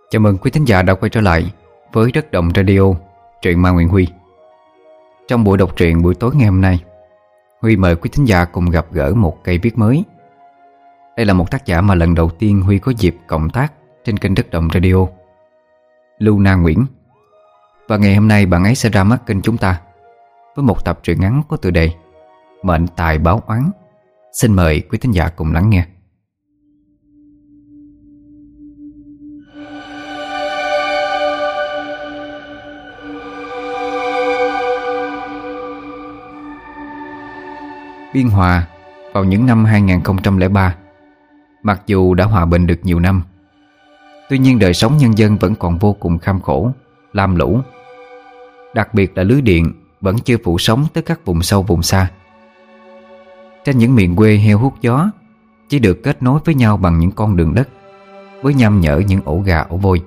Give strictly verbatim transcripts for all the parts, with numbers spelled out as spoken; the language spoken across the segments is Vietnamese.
Chào mừng quý thính giả đã quay trở lại với Đất Động Radio, truyện ma Nguyễn Huy. Trong buổi đọc truyện buổi tối ngày hôm nay, Huy mời quý thính giả cùng gặp gỡ một cây viết mới. Đây là một tác giả mà lần đầu tiên Huy có dịp cộng tác trên kênh Đất Động Radio, Luna Nguyễn. Và ngày hôm nay bạn ấy sẽ ra mắt kênh chúng ta với một tập truyện ngắn có tựa đề Mệnh Tài Báo Oán. Xin mời quý thính giả cùng lắng nghe. Biên Hòa vào những năm hai không không ba, mặc dù đã hòa bình được nhiều năm, tuy nhiên đời sống nhân dân vẫn còn vô cùng kham khổ, lam lũ. Đặc biệt là lưới điện vẫn chưa phủ sóng tới các vùng sâu vùng xa. Trên những miền quê heo hút gió chỉ được kết nối với nhau bằng những con đường đất, với nhăm nhở những ổ gà ổ vôi.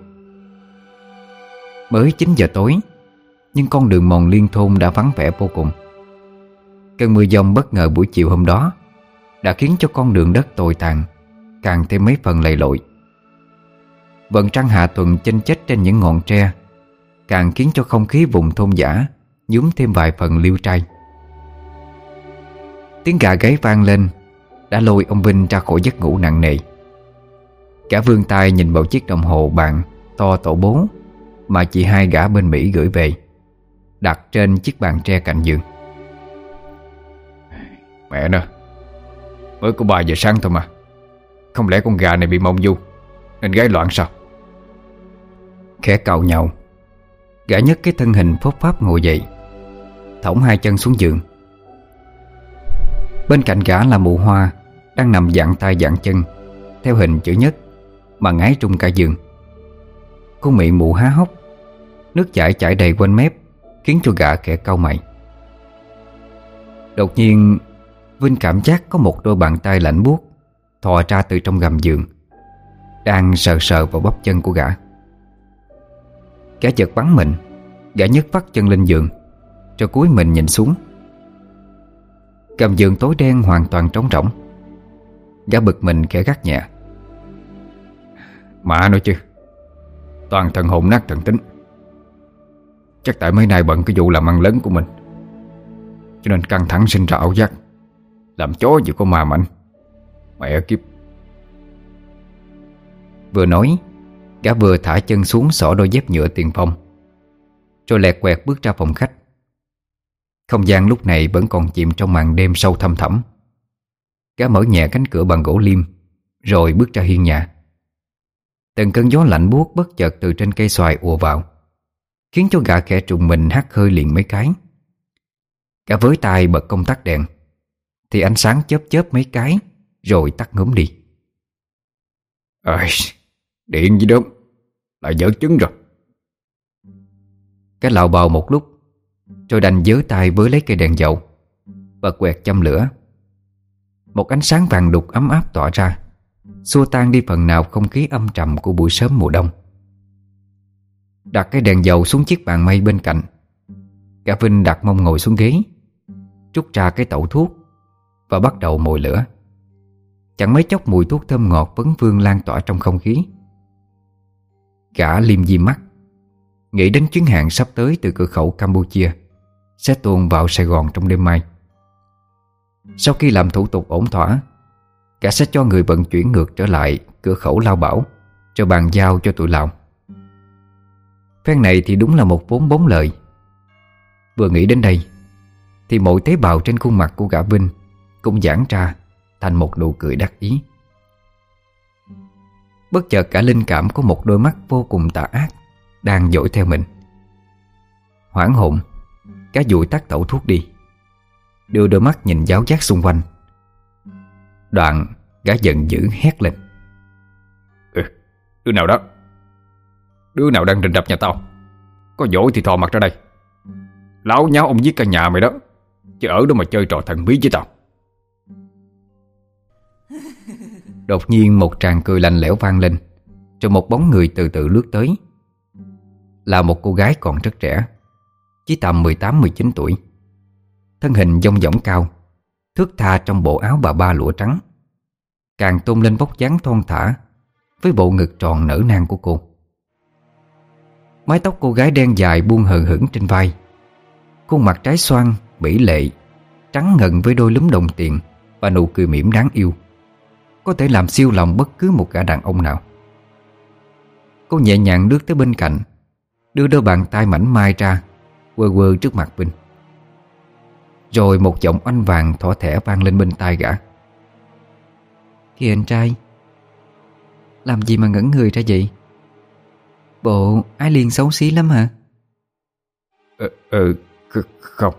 Mới chín giờ tối, nhưng con đường mòn liên thôn đã vắng vẻ vô cùng. Cơn mưa dông bất ngờ buổi chiều hôm đó đã khiến cho con đường đất tồi tàn càng thêm mấy phần lầy lội. Vầng trăng hạ tuần chênh chếch trên những ngọn tre càng khiến cho không khí vùng thôn dã nhuốm thêm vài phần liêu trai. Tiếng gà gáy vang lên đã lôi ông Vinh ra khỏi giấc ngủ nặng nề. Cả vươn tay nhìn vào chiếc đồng hồ bàn to tổ bố mà chị hai gã bên Mỹ gửi về, đặt trên chiếc bàn tre cạnh giường. Mẹ nó, mới có ba giờ sáng thôi mà. Không lẽ con gà này bị mông du nên gáy loạn sao? Khẽ cào nhàu, gã nhấc cái thân hình phốp pháp ngồi dậy, thõng hai chân xuống giường. Bên cạnh gã là mụ Hoa đang nằm dặn tay dặn chân theo hình chữ nhất mà ngái trung cả giường. Con miệng mụ há hốc, nước chảy chảy đầy quanh mép khiến cho gã khẽ cau mày. Đột nhiên Vinh cảm giác có một đôi bàn tay lạnh buốt thò ra từ trong gầm giường, đang sờ sờ vào bắp chân của gã. Gã chợt bắn mình, gã nhấc vắt chân lên giường, cho cúi mình nhìn xuống. Gầm giường tối đen hoàn toàn trống rỗng. Gã bực mình khẽ gắt nhẹ: Mạ nói chứ, toàn thần hồn nát thần tính. Chắc tại mấy nay bận cái vụ làm ăn lớn của mình, cho nên căng thẳng sinh ra ảo giác, làm chó gì có ma mạnh. Mẹ kiếp. Vừa nói, gã vừa thả chân xuống xỏ đôi dép nhựa tiền phong, rồi lẹt quẹt bước ra phòng khách. Không gian lúc này vẫn còn chìm trong màn đêm sâu thăm thẳm. Gã mở nhẹ cánh cửa bằng gỗ liêm, rồi bước ra hiên nhà. Từng cơn gió lạnh buốt bất chợt từ trên cây xoài ùa vào, khiến cho gã khẽ trùng mình hắt hơi liền mấy cái. Gã với tay bật công tắc đèn, thì ánh sáng chớp chớp mấy cái rồi tắt ngúm đi. Ơi, điện gì đó lại dở trứng rồi. Cái lạo bào một lúc, rồi đành giơ tay với lấy cây đèn dầu, bật quẹt châm lửa. Một ánh sáng vàng đục ấm áp tỏa ra, xua tan đi phần nào không khí âm trầm của buổi sớm mùa đông. Đặt cái đèn dầu xuống chiếc bàn mây bên cạnh, cả Vinh đặt mông ngồi xuống ghế, rút ra cái tẩu thuốc và bắt đầu mồi lửa. Chẳng mấy chốc mùi thuốc thơm ngọt vấn vương lan tỏa trong không khí. Gã liêm diêm mắt, nghĩ đến chuyến hàng sắp tới từ cửa khẩu Campuchia sẽ tuồn vào Sài Gòn trong đêm mai. Sau khi làm thủ tục ổn thỏa, gã sẽ cho người vận chuyển ngược trở lại cửa khẩu Lao Bảo, cho bàn giao cho tụi Lào. Phen này thì đúng là một vốn bốn lời. Vừa nghĩ đến đây thì mỗi tế bào trên khuôn mặt của gã Vinh cũng giãn ra thành một nụ cười đắc ý. Bất chợt cả linh cảm có một đôi mắt vô cùng tà ác đang dõi theo mình. Hoảng hồn, gã dụi tắt tẩu thuốc đi, đưa đôi mắt nhìn giáo giác xung quanh. Đoạn gã giận dữ hét lên: Ừ, đứa nào đó? Đứa nào đang rình rập nhà tao? Có dỗi thì thò mặt ra đây. Láo nháo ông giết cả nhà mày đó, chứ ở đó mà chơi trò thần bí với tao. Đột nhiên một tràng cười lạnh lẽo vang lên, rồi một bóng người từ từ lướt tới. Là một cô gái còn rất trẻ, chỉ tầm mười tám mười chín tuổi. Thân hình dong dỏng cao, thướt tha trong bộ áo bà ba lụa trắng, càng tôn lên vóc dáng thon thả với bộ ngực tròn nở nang của cô. Mái tóc cô gái đen dài buông hờ hững trên vai, khuôn mặt trái xoan, mỹ lệ, trắng ngần với đôi lúm đồng tiền và nụ cười mỉm đáng yêu, có thể làm siêu lòng bất cứ một gã đàn ông nào. Cô nhẹ nhàng bước tới bên cạnh, đưa đôi bàn tay mảnh mai ra, quơ quơ trước mặt Vinh. Rồi một giọng oanh vàng thỏ thẻ vang lên bên tai gã. Kìa anh trai, làm gì mà ngẩn người ra vậy? Bộ Ái Liên xấu xí lắm hả? Ừ, ừ không.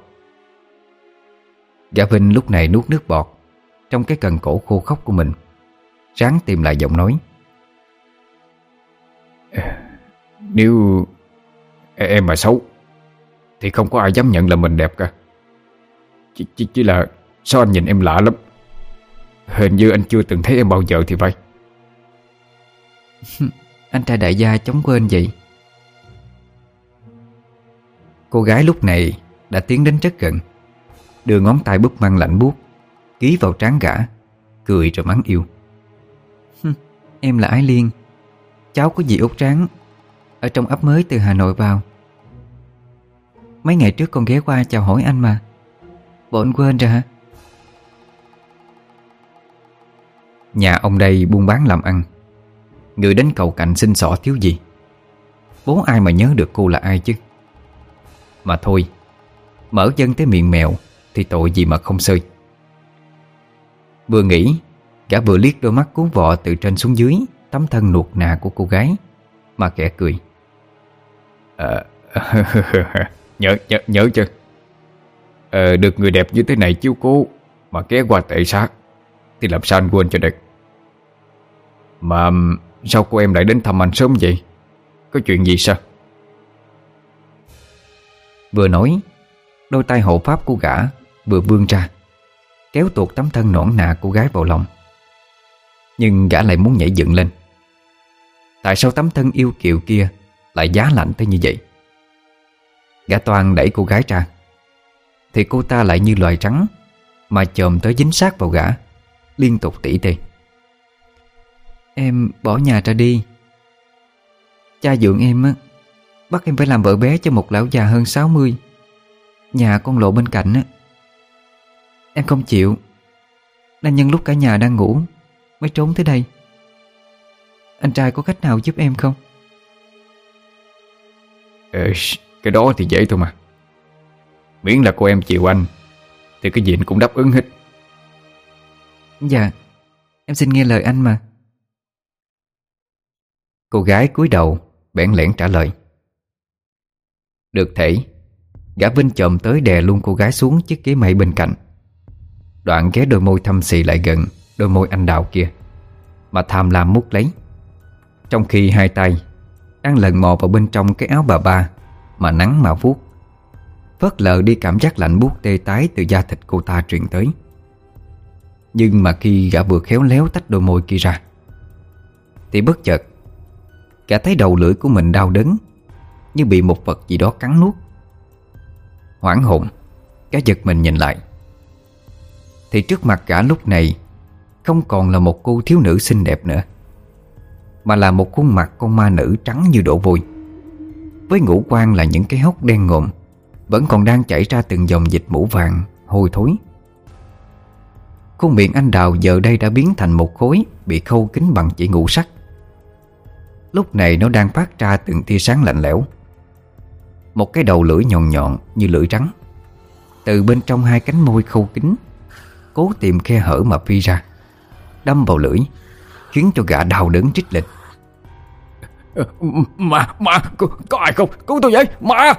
Gã Vinh lúc này nuốt nước bọt trong cái cần cổ khô khốc của mình, ráng tìm lại giọng nói. Nếu em mà xấu thì không có ai dám nhận là mình đẹp cả. Chỉ, chỉ, chỉ là sao anh nhìn em lạ lắm. Hình như anh chưa từng thấy em bao giờ thì phải. Anh trai đại gia chống quên vậy. Cô gái lúc này đã tiến đến rất gần, đưa ngón tay búp măng lạnh buốt ký vào trán gã, cười rồi mắng yêu. Em là Ái Liên, cháu của dì Út Tráng, ở trong ấp mới từ Hà Nội vào. Mấy ngày trước con ghé qua chào hỏi anh mà. Bộ anh quên rồi hả? Nhà ông đây buôn bán làm ăn, người đến cầu cạnh xin xỏ thiếu gì. Bố ai mà nhớ được cô là ai chứ. Mà thôi, mở chân tới miệng mèo thì tội gì mà không sơi. Vừa nghĩ, gã vừa liếc đôi mắt cuốn vọ từ trên xuống dưới tấm thân nuột nà của cô gái mà kẻ cười. À, nhớ, nhớ, nhớ chứ. À, được người đẹp như thế này chiếu cố mà ghé qua tệ xá thì làm sao anh quên cho được. Mà sao cô em lại đến thăm anh sớm vậy? Có chuyện gì sao? Vừa nói, đôi tay hộ pháp của gã vừa vươn ra, kéo tuột tấm thân nõn nà cô gái vào lòng. Nhưng gã lại muốn nhảy dựng lên. Tại sao tấm thân yêu kiều kia lại giá lạnh tới như vậy? Gã toan đẩy cô gái ra thì cô ta lại như loài rắn mà chồm tới dính sát vào gã, liên tục tỉ tê. Em bỏ nhà ra đi. Cha dượng em á, bắt em phải làm vợ bé cho một lão già hơn sáu mươi, nhà con lộ bên cạnh á. Em không chịu, nên nhân lúc cả nhà đang ngủ mới trốn tới đây. Anh trai có cách nào giúp em không? Ê, cái đó thì dễ thôi mà. Miễn là cô em chịu anh thì cái gì anh cũng đáp ứng hết. Dạ, em xin nghe lời anh mà. Cô gái cúi đầu bẽn lẽn trả lời. Được thể, gã Vinh chồm tới đè luôn cô gái xuống chiếc ghế mây bên cạnh, đoạn ghé đôi môi thâm xì lại gần đôi môi anh đào kia mà tham lam mút lấy, trong khi hai tay đang lần mò vào bên trong cái áo bà ba mà nắng mà vuốt, phớt lờ đi cảm giác lạnh buốt tê tái từ da thịt cô ta truyền tới. Nhưng mà khi gã vừa khéo léo tách đôi môi kia ra thì bất chợt gã thấy đầu lưỡi của mình đau đớn, như bị một vật gì đó cắn nuốt. Hoảng hồn, gã giật mình nhìn lại thì trước mặt gã lúc này không còn là một cô thiếu nữ xinh đẹp nữa, mà là một khuôn mặt con ma nữ trắng như đổ vôi, với ngũ quan là những cái hốc đen ngòm vẫn còn đang chảy ra từng dòng dịch mũ vàng hôi thối. Khuôn miệng anh đào giờ đây đã biến thành một khối bị khâu kín bằng chỉ ngũ sắc. Lúc này nó đang phát ra từng tia sáng lạnh lẽo. Một cái đầu lưỡi nhọn nhọn như lưỡi rắn từ bên trong hai cánh môi khâu kín cố tìm khe hở mà phi ra, đâm vào lưỡi, khiến cho gã đau đớn rít lên. Mà, mà, có, có ai không? Cứu tôi với, mà!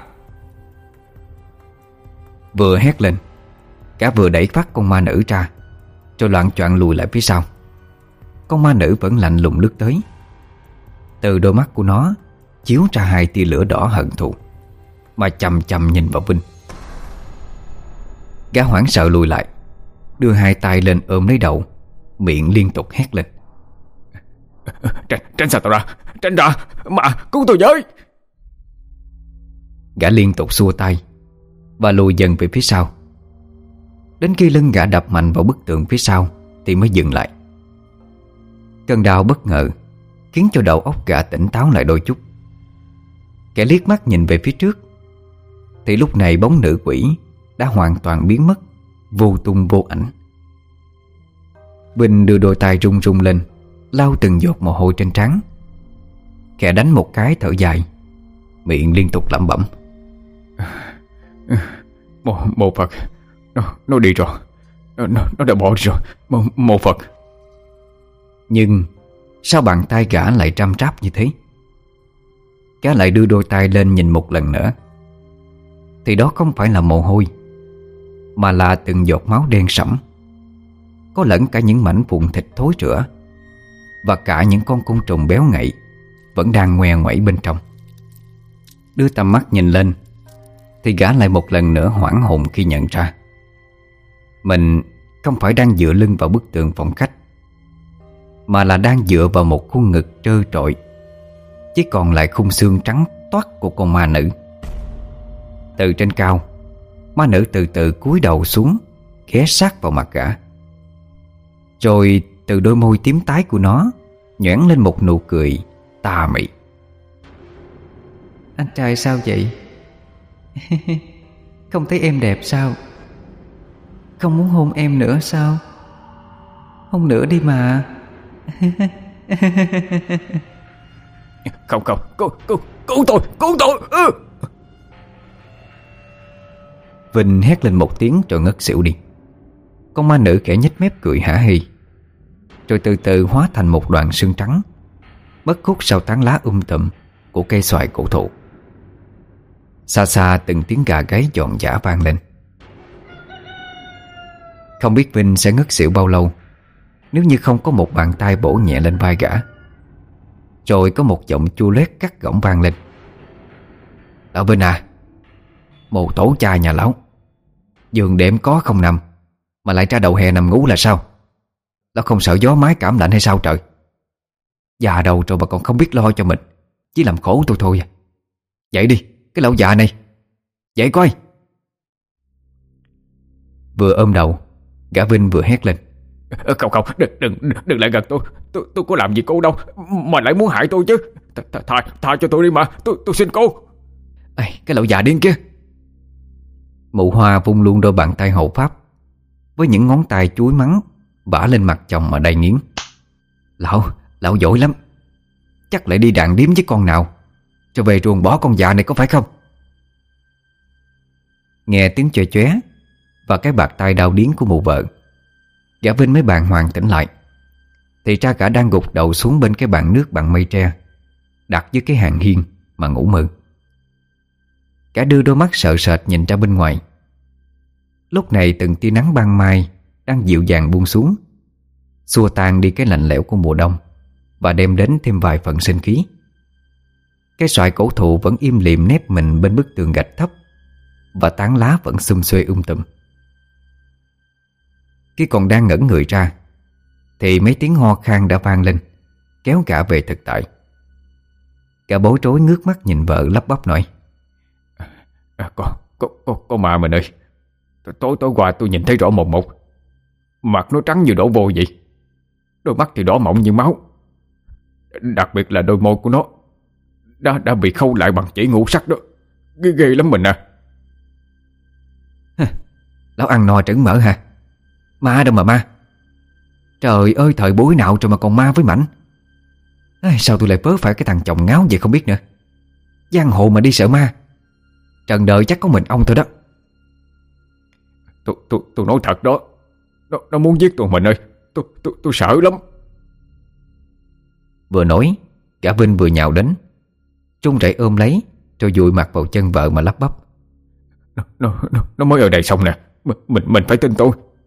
Vừa hét lên, gã vừa đẩy phát con ma nữ ra, rồi loạng choạng lùi lại phía sau. Con ma nữ vẫn lạnh lùng lướt tới. Từ đôi mắt của nó chiếu ra hai tia lửa đỏ hận thù mà chằm chằm nhìn vào Vinh. Gã hoảng sợ lùi lại, đưa hai tay lên ôm lấy đầu, miệng liên tục hét lên. Tránh, tránh xa tao ra, tránh ra, mà cứu tôi với! Gã liên tục xua tay và lùi dần về phía sau. Đến khi lưng gã đập mạnh vào bức tường phía sau thì mới dừng lại. Cơn đau bất ngờ khiến cho đầu óc gã tỉnh táo lại đôi chút. Kẻ liếc mắt nhìn về phía trước, thì lúc này bóng nữ quỷ đã hoàn toàn biến mất, vô tung vô ảnh. Vinh đưa đôi tay run run lên, lau từng giọt mồ hôi trên trán. Kẻ đánh một cái thở dài, miệng liên tục lẩm bẩm: Mô, mô Phật, nó, nó đi rồi, nó, nó đã bỏ đi rồi, mô, mô Phật. Nhưng sao bàn tay gã lại trăm tráp như thế? Gã lại đưa đôi tay lên nhìn một lần nữa, thì đó không phải là mồ hôi, mà là từng giọt máu đen sẫm, có lẫn cả những mảnh vụn thịt thối rữa, và cả những con côn trùng béo ngậy vẫn đang ngoe ngoẩy bên trong. Đưa tầm mắt nhìn lên, thì gã lại một lần nữa hoảng hồn khi nhận ra mình không phải đang dựa lưng vào bức tường phòng khách, mà là đang dựa vào một khuôn ngực trơ trọi, chỉ còn lại khung xương trắng toát của con ma nữ. Từ trên cao, ma nữ từ từ cúi đầu xuống, ghé sát vào mặt gã. Rồi từ đôi môi tím tái của nó nhoẻn lên một nụ cười tà mị. Anh trai sao vậy? Không thấy em đẹp sao? Không muốn hôn em nữa sao? Hôn nữa đi mà. Không không, cứu, cứu, cứu tôi, cứu tôi. Ừ. Vinh hét lên một tiếng rồi ngất xỉu đi. Con ma nữ kẻ nhếch mép cười hả hê, rồi từ từ hóa thành một đoàn xương trắng, mất hút sau tán lá um tùm của cây xoài cổ thụ. Xa xa từng tiếng gà gáy giòn giã vang lên. Không biết Vinh sẽ ngất xỉu bao lâu nếu như không có một bàn tay bổ nhẹ lên vai gã. Rồi có một giọng chua loét cắt gỏng vang lên: Lão Vinh à, mồ tổ cha nhà lão, giường đệm có không nằm mà lại ra đầu hè nằm ngủ là sao? Lão không sợ gió mái cảm lạnh hay sao trời? Già đầu rồi mà còn không biết lo cho mình, chỉ làm khổ tôi thôi à. Dậy đi, cái lão già này, dậy coi. Vừa ôm đầu, gã Vinh vừa hét lên: Không không, đừng, đừng, đừng lại gần tôi. Tôi tôi có làm gì cô đâu mà lại muốn hại tôi chứ. Tha, tha, tha cho tôi đi mà, tôi tôi xin cô. Ê, cái lão già điên kia. Mụ Hoa vung luôn đôi bàn tay hộ pháp, với những ngón tay chuối mắng vả lên mặt chồng mà đầy nghiến. Lão, lão giỏi lắm, chắc lại đi đàn điếm với con nào cho về ruồng bỏ con già này có phải không? Nghe tiếng chóe chóe và cái bạt tay đau điếng của mụ vợ, gã Vinh mới bàng hoàng tỉnh lại. Thì ra gã đang gục đầu xuống bên cái bàn nước bằng mây tre đặt dưới cái hàng hiên mà ngủ mơ. Gã đưa đôi mắt sợ sệt nhìn ra bên ngoài. Lúc này từng tia nắng ban mai đang dịu dàng buông xuống, xua tan đi cái lạnh lẽo của mùa đông và đem đến thêm vài phần sinh khí. Cái xoài cổ thụ vẫn im lìm nép mình bên bức tường gạch thấp, và tán lá vẫn xum xuê um tùm. Khi còn đang ngẩn người ra, thì mấy tiếng ho khan đã vang lên, kéo gã về thực tại. Gã bối rối ngước mắt nhìn vợ lắp bắp nói: à, Con, con, con, con mà mình ơi, tối tối qua tôi nhìn thấy rõ một một. Mặt nó trắng như đổ vôi vậy, đôi mắt thì đỏ mọng như máu. Đặc biệt là đôi môi của nó đã, đã bị khâu lại bằng chỉ ngũ sắc đó. Ghê, ghê lắm mình à. Lão ăn no trứng mỡ hả? Ma đâu mà ma. Trời ơi, thời buổi nào rồi mà còn ma với mảnh. Ai, sao tôi lại vớ phải cái thằng chồng ngáo vậy không biết nữa. Giang hồ mà đi sợ ma, trần đời chắc có mình ông thôi đó. Tôi, tôi, tôi nói thật đó, nó, nó muốn giết tôi mình ơi. Tôi, tôi, tôi sợ lắm. Vừa nói, gã Vinh vừa nhào đến, trung rẩy ôm lấy, rồi dụi mặt vào chân vợ mà lắp bắp: Nó, nó, nó, nó mới ở đây xong nè. Mình, mình, mình phải tin tôi.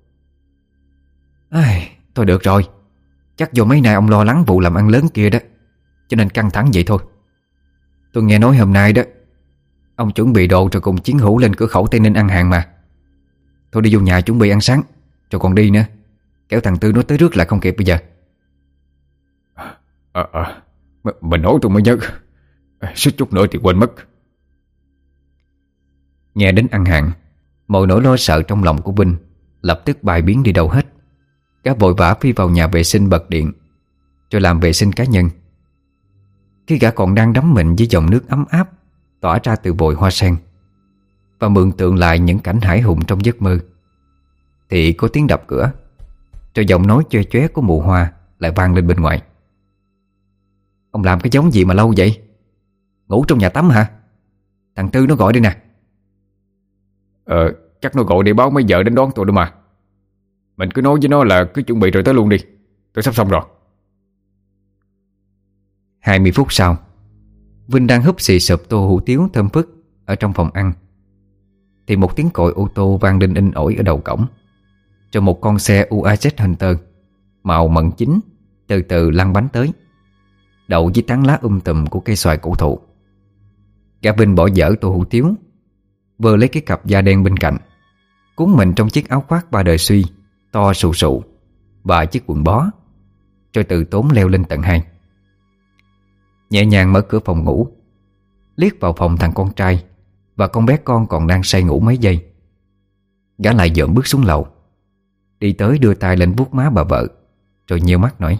Ai, thôi được rồi, chắc do mấy nay ông lo lắng vụ làm ăn lớn kia đó, cho nên căng thẳng vậy thôi. Tôi nghe nói hôm nay đó, ông chuẩn bị đồ rồi cùng chiến hữu lên cửa khẩu Tây Ninh ăn hàng mà. Thôi đi vô nhà chuẩn bị ăn sáng, rồi còn đi nữa, kéo thằng Tư nó tới rước lại không kịp bây giờ. Ờ à, à, mình nói tôi mới nhớ, suýt chút nữa thì quên mất. Nghe đến ăn hàng, mọi nỗi lo sợ trong lòng của Vinh lập tức bài biến đi đâu hết. Gã vội vã phi vào nhà vệ sinh bật điện, rồi làm vệ sinh cá nhân. Khi gã còn đang đắm mình với dòng nước ấm áp tỏa ra từ bụi hoa sen và mường tượng lại những cảnh hải hùng trong giấc mơ, thì có tiếng đập cửa, rồi giọng nói choe choé của mụ Hoa lại vang lên bên ngoài. Ông làm cái giống gì mà lâu vậy? Ngủ trong nhà tắm hả? Thằng Tư nó gọi đây nè. Ờ, chắc nó gọi để báo mấy giờ đến đón tôi đâu mà. Mình cứ nói với nó là cứ chuẩn bị rồi tới luôn đi. Tôi sắp xong rồi. Hai mươi phút sau, Vinh đang húp xì sụp tô hủ tiếu thơm phức ở trong phòng ăn, thì một tiếng còi ô tô vang lên inh ỏi ở đầu cổng. Rồi một con xe u a zét Hunter màu mận chín từ từ lăn bánh tới, đậu với tán lá um tùm của cây xoài cổ thụ. Gã Vinh bỏ dở tô hủ tiếu, vừa lấy cái cặp da đen bên cạnh, cuốn mình trong chiếc áo khoác ba đời suy to sụ sụ và chiếc quần bó, rồi từ tốn leo lên tầng hai. Nhẹ nhàng mở cửa phòng ngủ, liếc vào phòng thằng con trai và con bé con còn đang say ngủ mấy giây. Gã lại dợm bước xuống lầu, đi tới đưa tay lên vuốt má bà vợ, rồi nheo mắt nói: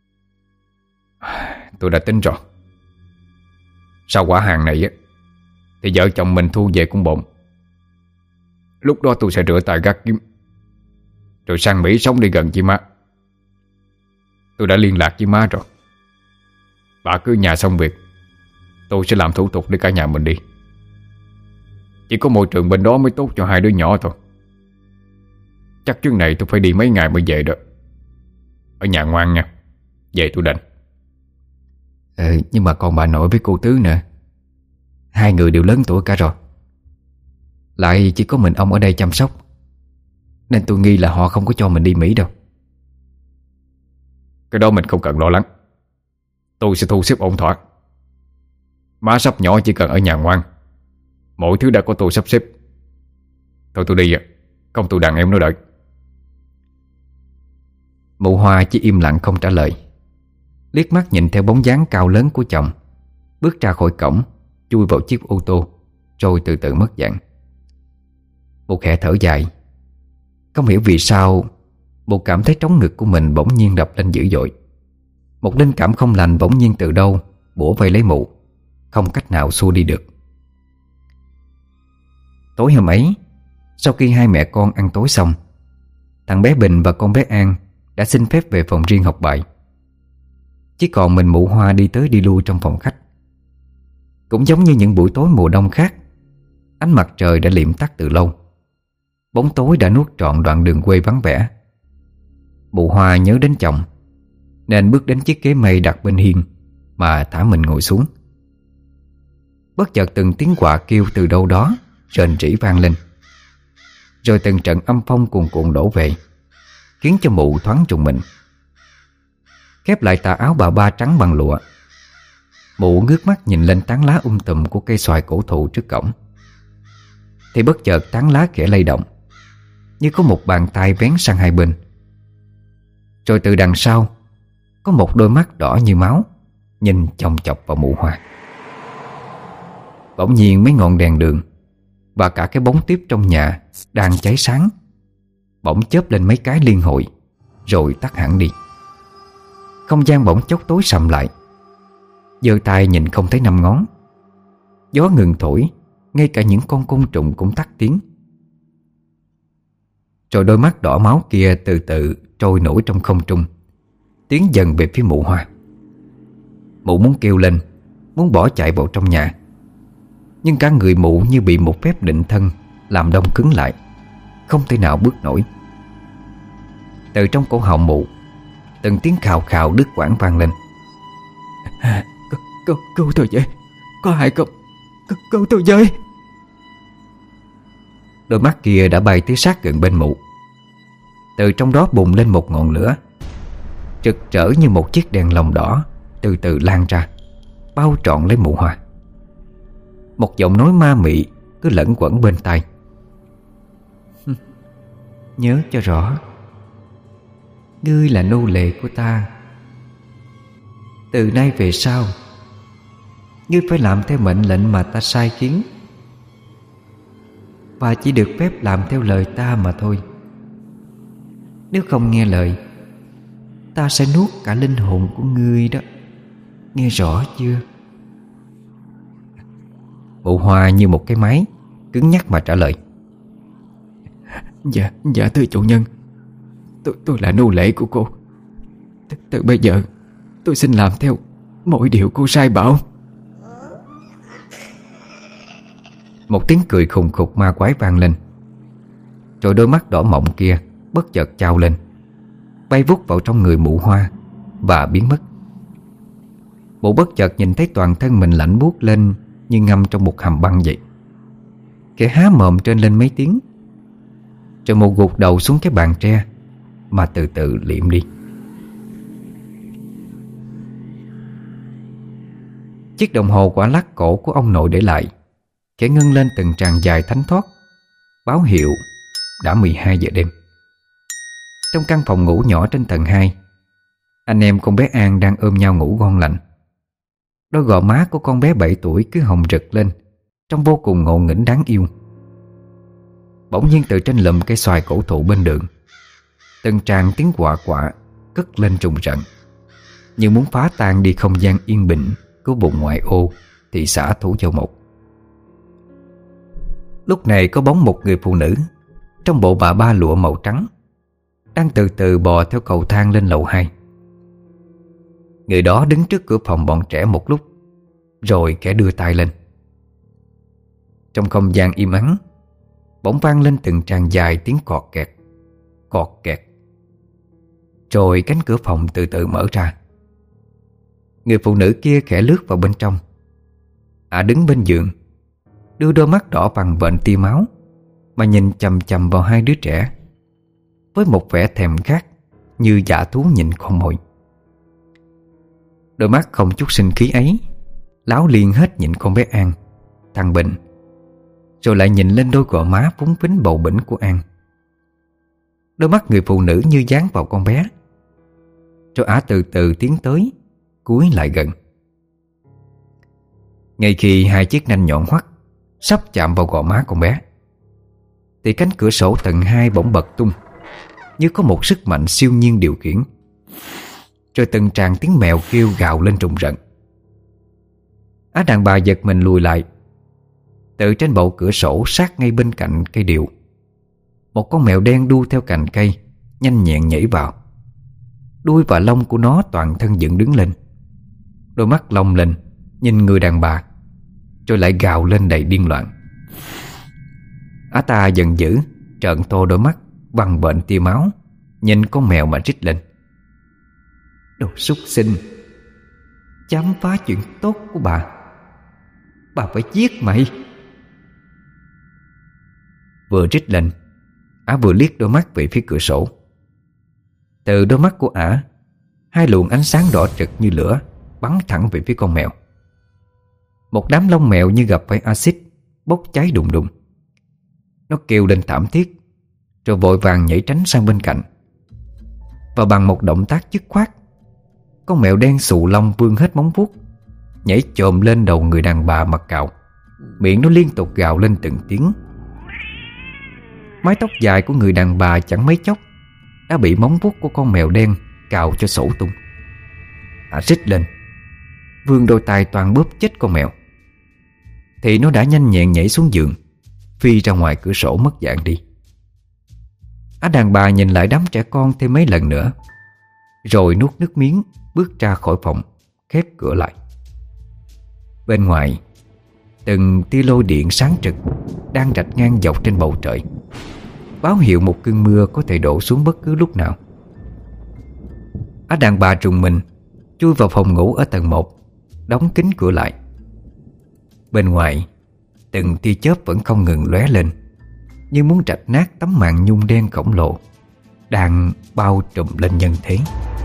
Tôi đã tính rồi. Sau quả hàng này á, thì vợ chồng mình thu về cũng bộn. Lúc đó tôi sẽ rửa tay gác kiếm, rồi sang Mỹ sống đi gần chị má. Tôi đã liên lạc với má rồi. Bà cứ nhà xong việc, tôi sẽ làm thủ tục để cả nhà mình đi. Chỉ có môi trường bên đó mới tốt cho hai đứa nhỏ thôi. Chắc chuyến này tôi phải đi mấy ngày mới về đó. Ở nhà ngoan nha, về tôi đành. Ừ, nhưng mà còn bà nội với cô Tứ nữa, hai người đều lớn tuổi cả rồi. Lại chỉ có mình ông ở đây chăm sóc, nên tôi nghi là họ không có cho mình đi Mỹ đâu. Cái đó mình không cần lo lắng. Tôi sẽ thu xếp ổn thỏa. Má sắp nhỏ chỉ cần ở nhà ngoan, mọi thứ đã có tôi sắp xếp. Thôi tôi đi ạ, không tôi đàn em nó đợi. Mụ Hoa chỉ im lặng không trả lời, liếc mắt nhìn theo bóng dáng cao lớn của chồng bước ra khỏi cổng, chui vào chiếc ô tô, rồi từ từ mất dạng. Một khẽ thở dài. Không hiểu vì sao một cảm thấy trống ngực của mình bỗng nhiên đập lên dữ dội. Một linh cảm không lành bỗng nhiên từ đâu bủa vây lấy mụ, không cách nào xua đi được. Tối hôm ấy, sau khi hai mẹ con ăn tối xong, thằng bé Bình và con bé An đã xin phép về phòng riêng học bài. Chỉ còn mình mụ Hoa đi tới đi lui trong phòng khách. Cũng giống như những buổi tối mùa đông khác, ánh mặt trời đã liệm tắt từ lâu. Bóng tối đã nuốt trọn đoạn đường quê vắng vẻ. Mụ Hoa nhớ đến chồng, nên bước đến chiếc ghế mây đặt bên hiên mà thả mình ngồi xuống. Bất chợt từng tiếng quạ kêu từ đâu đó rền rĩ vang lên, rồi từng trận âm phong cuồn cuộn đổ về, khiến cho mụ thoáng trùng mình. Khép lại tà áo bà ba trắng bằng lụa, mụ ngước mắt nhìn lên tán lá um tùm của cây xoài cổ thụ trước cổng. Thì bất chợt tán lá khẽ lay động, như có một bàn tay vén sang hai bên. Rồi từ đằng sau có một đôi mắt đỏ như máu nhìn chòng chọc vào mụ Hoa. Bỗng nhiên mấy ngọn đèn đường và cả cái bóng tiếp trong nhà đang cháy sáng bỗng chớp lên mấy cái liên hồi, rồi tắt hẳn đi. Không gian bỗng chốc tối sầm lại. Giơ tay nhìn không thấy năm ngón. Gió ngừng thổi, ngay cả những con côn trùng cũng tắt tiếng. Rồi đôi mắt đỏ máu kia từ từ trôi nổi trong không trung, tiến dần về phía mụ Hoa. Mụ muốn kêu lên, muốn bỏ chạy vào trong nhà, nhưng cả người mụ như bị một phép định thân làm đông cứng lại, không thể nào bước nổi. Từ trong cổ họng mụ, từng tiếng khào khào đứt quãng vang lên. Cứu, cứu, cứu tôi với, có ai không? Cứu, cứu tôi với. Đôi mắt kia đã bay tới sát gần bên mụ. Từ trong đó bùng lên một ngọn lửa, rực rỡ như một chiếc đèn lồng đỏ, từ từ lan ra, bao trọn lấy mụ Hoa. Một giọng nói ma mị cứ lẫn quẩn bên tai. Nhớ cho rõ, ngươi là nô lệ của ta. Từ nay về sau, ngươi phải làm theo mệnh lệnh mà ta sai khiến, và chỉ được phép làm theo lời ta mà thôi. Nếu không nghe lời, ta sẽ nuốt cả linh hồn của ngươi đó. Nghe rõ chưa? Bộ Hoa như một cái máy, cứng nhắc mà trả lời: Dạ, dạ thưa chủ nhân, Tôi, tôi là nô lệ của cô. Từ, từ bây giờ tôi xin làm theo mọi điều cô sai bảo. Một tiếng cười khùng khục ma quái vang lên, rồi đôi mắt đỏ mọng kia bất chợt trao lên, bay vút vào trong người Mụ Hoa và biến mất. Mụ bất chợt nhìn thấy toàn thân mình lạnh buốt lên như ngâm trong một hầm băng vậy. Kẻ há mồm trên lên mấy tiếng, rồi mụ gục đầu xuống cái bàn tre mà từ từ liệm đi. Chiếc đồng hồ quả lắc cổ của ông nội để lại khẽ ngân lên từng tràng dài thánh thoát, báo hiệu đã mười hai giờ đêm. Trong căn phòng ngủ nhỏ trên tầng hai, anh em con bé An đang ôm nhau ngủ ngon lành. Đôi gò má của con bé bảy tuổi cứ hồng rực lên, trông vô cùng ngộ nghĩnh đáng yêu. Bỗng nhiên từ trên lùm cây xoài cổ thụ bên đường, từng tràng tiếng quạ quạ cất lên trùng rợn, như muốn phá tan đi không gian yên bình của vùng ngoại ô thị xã Thủ Dầu Một. Lúc này có bóng một người phụ nữ trong bộ bà ba lụa màu trắng đang từ từ bò theo cầu thang lên lầu hai. Người đó đứng trước cửa phòng bọn trẻ một lúc, rồi kẻ đưa tay lên. Trong không gian im ắng, bỗng vang lên từng tràng dài tiếng cọt kẹt, cọt kẹt. Rồi cánh cửa phòng từ từ mở ra. Người phụ nữ kia khẽ lướt vào bên trong. Ả đứng bên giường, đưa đôi mắt đỏ vằn vện tia máu mà nhìn chằm chằm vào hai đứa trẻ với một vẻ thèm khát như dã thú nhìn con mồi. Đôi mắt không chút sinh khí ấy láo liên hết nhìn con bé An, thằng Bình, rồi lại nhìn lên đôi gò má phúng phính bầu bĩnh của An. Đôi mắt người phụ nữ như dán vào con bé, rồi Ả từ từ tiến tới, cúi lại gần. Ngay khi hai chiếc nanh nhọn hoắt sắp chạm vào gò má con bé, thì cánh cửa sổ tầng hai bỗng bật tung, như có một sức mạnh siêu nhiên điều khiển. Rồi từng tràng tiếng mèo kêu gào lên rùng rợn. Á đàn bà giật mình lùi lại. Từ trên bậu cửa sổ sát ngay bên cạnh cây điều, một con mèo đen đu theo cành cây, nhanh nhẹn nhảy vào. Đuôi và lông của nó toàn thân dựng đứng lên, đôi mắt long lên nhìn người đàn bà, rồi lại gào lên đầy điên loạn. Á ta giận dữ trợn to đôi mắt vằn vện tia máu, nhìn con mèo mà rít lên: Đồ súc sinh, dám phá chuyện tốt của bà, bà phải giết mày. Vừa rít lên, Ả vừa liếc đôi mắt về phía cửa sổ. Từ đôi mắt của Ả, hai luồng ánh sáng đỏ rực như lửa bắn thẳng về phía con mèo. Một đám lông mèo như gặp phải axit bốc cháy đùng đùng. Nó kêu lên thảm thiết, rồi vội vàng nhảy tránh sang bên cạnh. Và bằng một động tác dứt khoát, con mèo đen xù lông vươn hết móng vuốt, nhảy chồm lên đầu người đàn bà mặc cạo, miệng nó liên tục gào lên từng tiếng. Mái tóc dài của người đàn bà chẳng mấy chốc đã bị móng vuốt của con mèo đen cào cho sổ tung. Ả rít lên, vươn đôi tay toàn bóp chết con mèo, thì nó đã nhanh nhẹn nhảy xuống giường, phi ra ngoài cửa sổ mất dạng đi. Á đàn bà nhìn lại đám trẻ con thêm mấy lần nữa, rồi nuốt nước miếng bước ra khỏi phòng, khép cửa lại. Bên ngoài, từng tia lôi điện sáng trực đang rạch ngang dọc trên bầu trời, báo hiệu một cơn mưa có thể đổ xuống bất cứ lúc nào. Á đàn bà trùng mình chui vào phòng ngủ ở tầng một, đóng kín cửa lại. Bên ngoài, từng tia chớp vẫn không ngừng lóe lên, như muốn rạch nát tấm màn nhung đen khổng lồ đang bao trùm lên nhân thế.